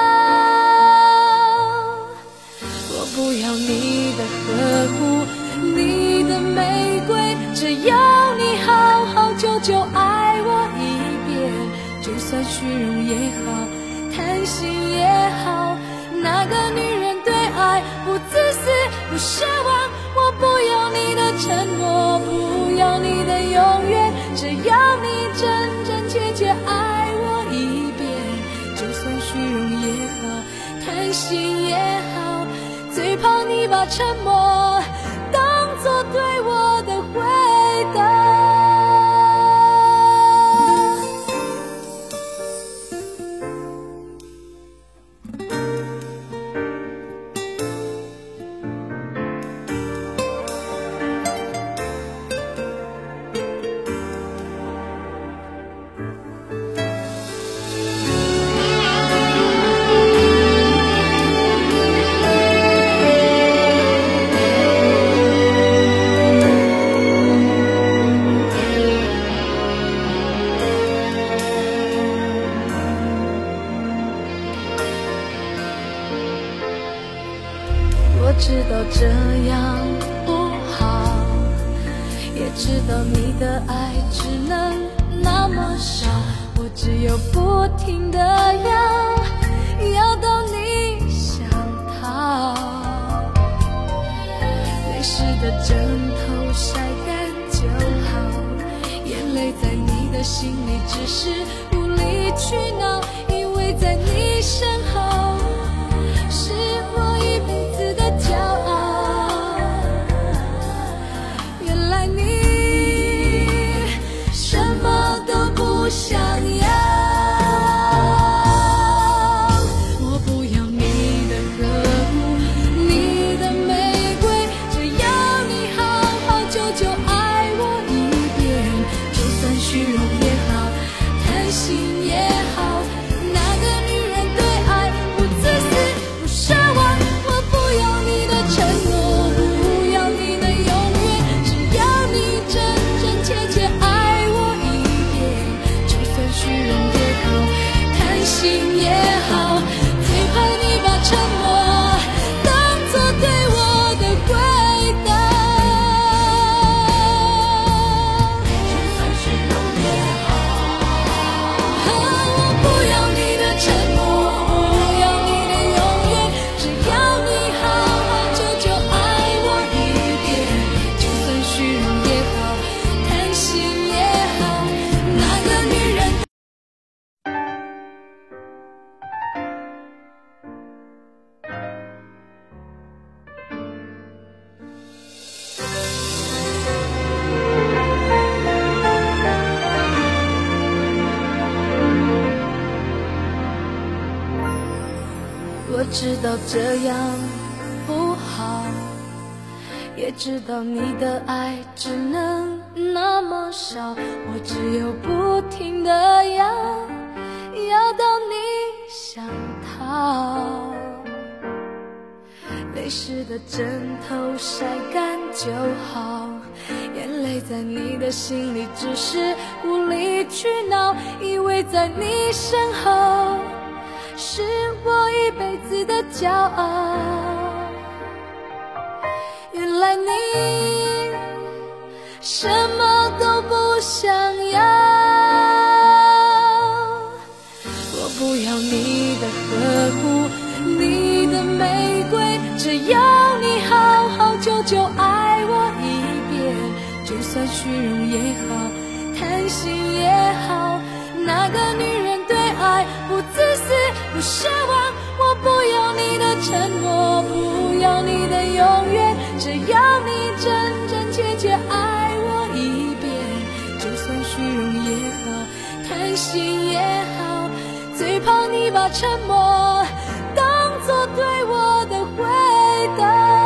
我不要你的呵护，你的玫瑰，只要你好好久久爱我一遍，就算算虚荣也好，贪心也好，那个女人对爱不自私不奢望，我不要你的承诺，不要你的永远，只要你真真切切爱我一遍。就算虚荣也好，贪心也好，最怕你把沉默当作对我的回答。我知道这样不好，也知道你的爱只能那么少，我只有不停地要到你想逃。泪湿的枕头晒干就好，眼泪在你的心里只是无理取闹，因为在你身后是我一辈子的骄傲。原来你什么都不想要，我不要你的呵护，你的玫瑰，只要你好好久久爱我一遍。就算虚荣也好，贪心也好，那个女人对爱不自私不奢望，我不要你的承诺，不要你的永远，只要你真真切切爱我一遍。就算虚荣也好，贪心也好，最怕你把沉默当作对我的回答。就算虚荣也好，我不要你的承诺，不要你的永远，只要你好好久久爱我一遍。就算虚荣也好，贪心也好，那个女人。我知道这样不好，也知道你的爱只能那么少，我只有不停地要到你想逃。泪湿的枕头晒干就好，眼泪在你的心里只是无理取闹，因为在你身后是我一辈子的骄傲。原来你什么都不想要，我不要你的呵护，你的玫瑰，只要你好好久久爱我一遍。就算虚荣也好，贪心也好，那个女人对爱不自私不奢望，我不要你的承诺，不要你的永远，只要你真真切切爱我一遍。就算虚荣也好，贪心也好，最怕你把沉默当作对我的回答。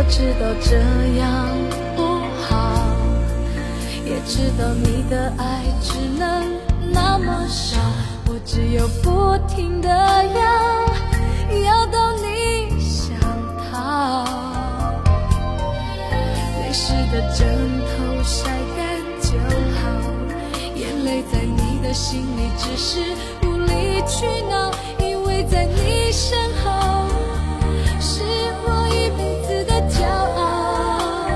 知道这样不好，也知道你的爱只能那么少，我只有不停地要到你想逃。泪湿的枕头晒干就好，眼泪在你的心里只是无理取闹，因为在你身后是我一辈子的骄傲。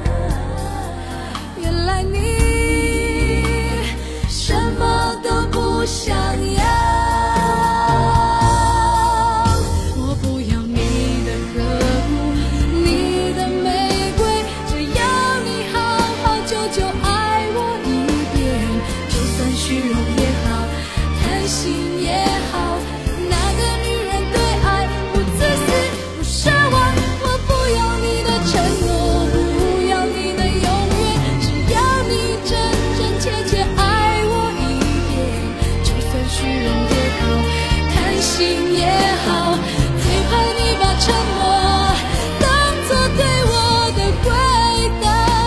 原来你什么都不想要，我不要你的呵护，你的玫瑰，只要你好好久久爱我一遍，就算虚荣也好，贪心也好，那个女人对爱不自私不奢望，我不要你的承诺，不要你的永远，只要你真真切切爱我一遍，就算虚荣也好，贪心也好，最怕你把沉默当作对我的回答。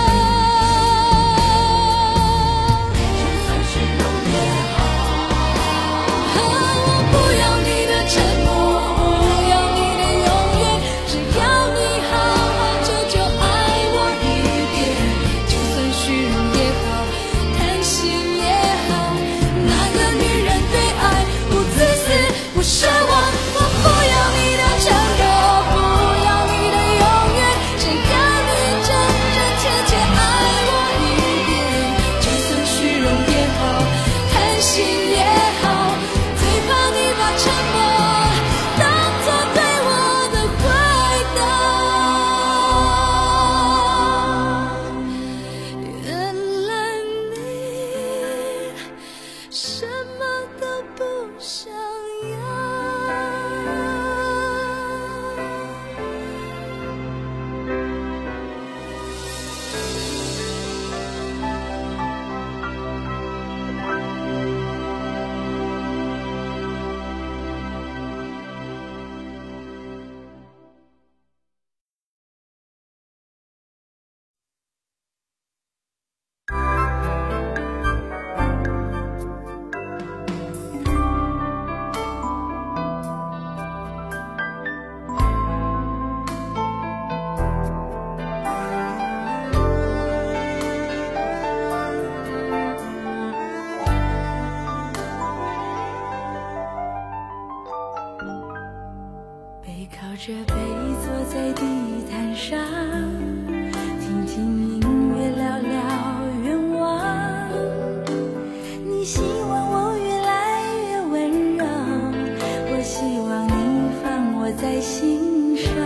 就算虚荣也好，我不要你的沉默，不要你的永远，只要你好好久久爱我一遍，就算虚荣也好，贪心也好，那个女人对爱不自私不奢望，我不要你的承诺，不要你的永远，只要你真真切切爱我一遍，就算虚荣也好，贪心也好，最怕你把沉默当作对我的回答。原来你什么都不想要。背靠着背坐在地毯上，听听音乐聊聊愿望。你希望我越来越温柔，我希望你放我在心上。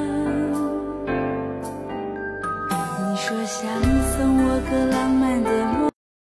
你说想送我个浪漫的梦，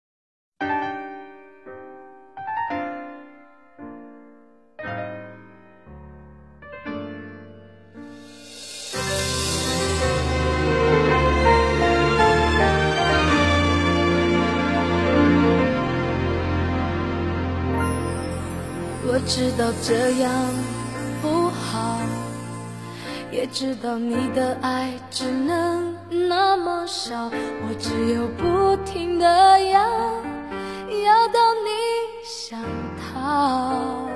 我知道这样不好，也知道你的爱只能那么少，我只有不停地要到你想逃。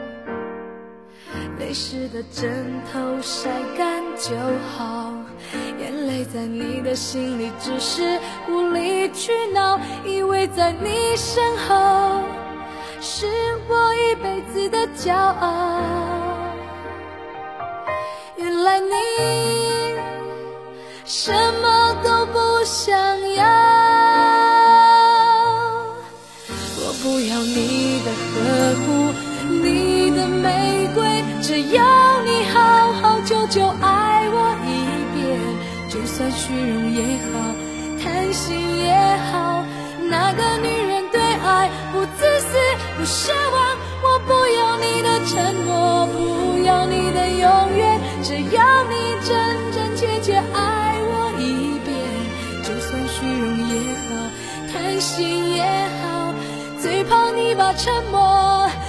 泪湿的枕头晒干就好，眼泪在你的心里只是无理取闹，因为在你身后是我一辈子的骄傲。原来你什么都不想要，我不要你的呵护，你的玫瑰，只要你好好久久爱我一遍，就算虚荣也好，贪心也好，那个女人对爱不自私不奢望，我不要你的承诺，不要你的永远，只要你真真切切爱我一遍，就算虚荣也好，贪心也好，最怕你把沉默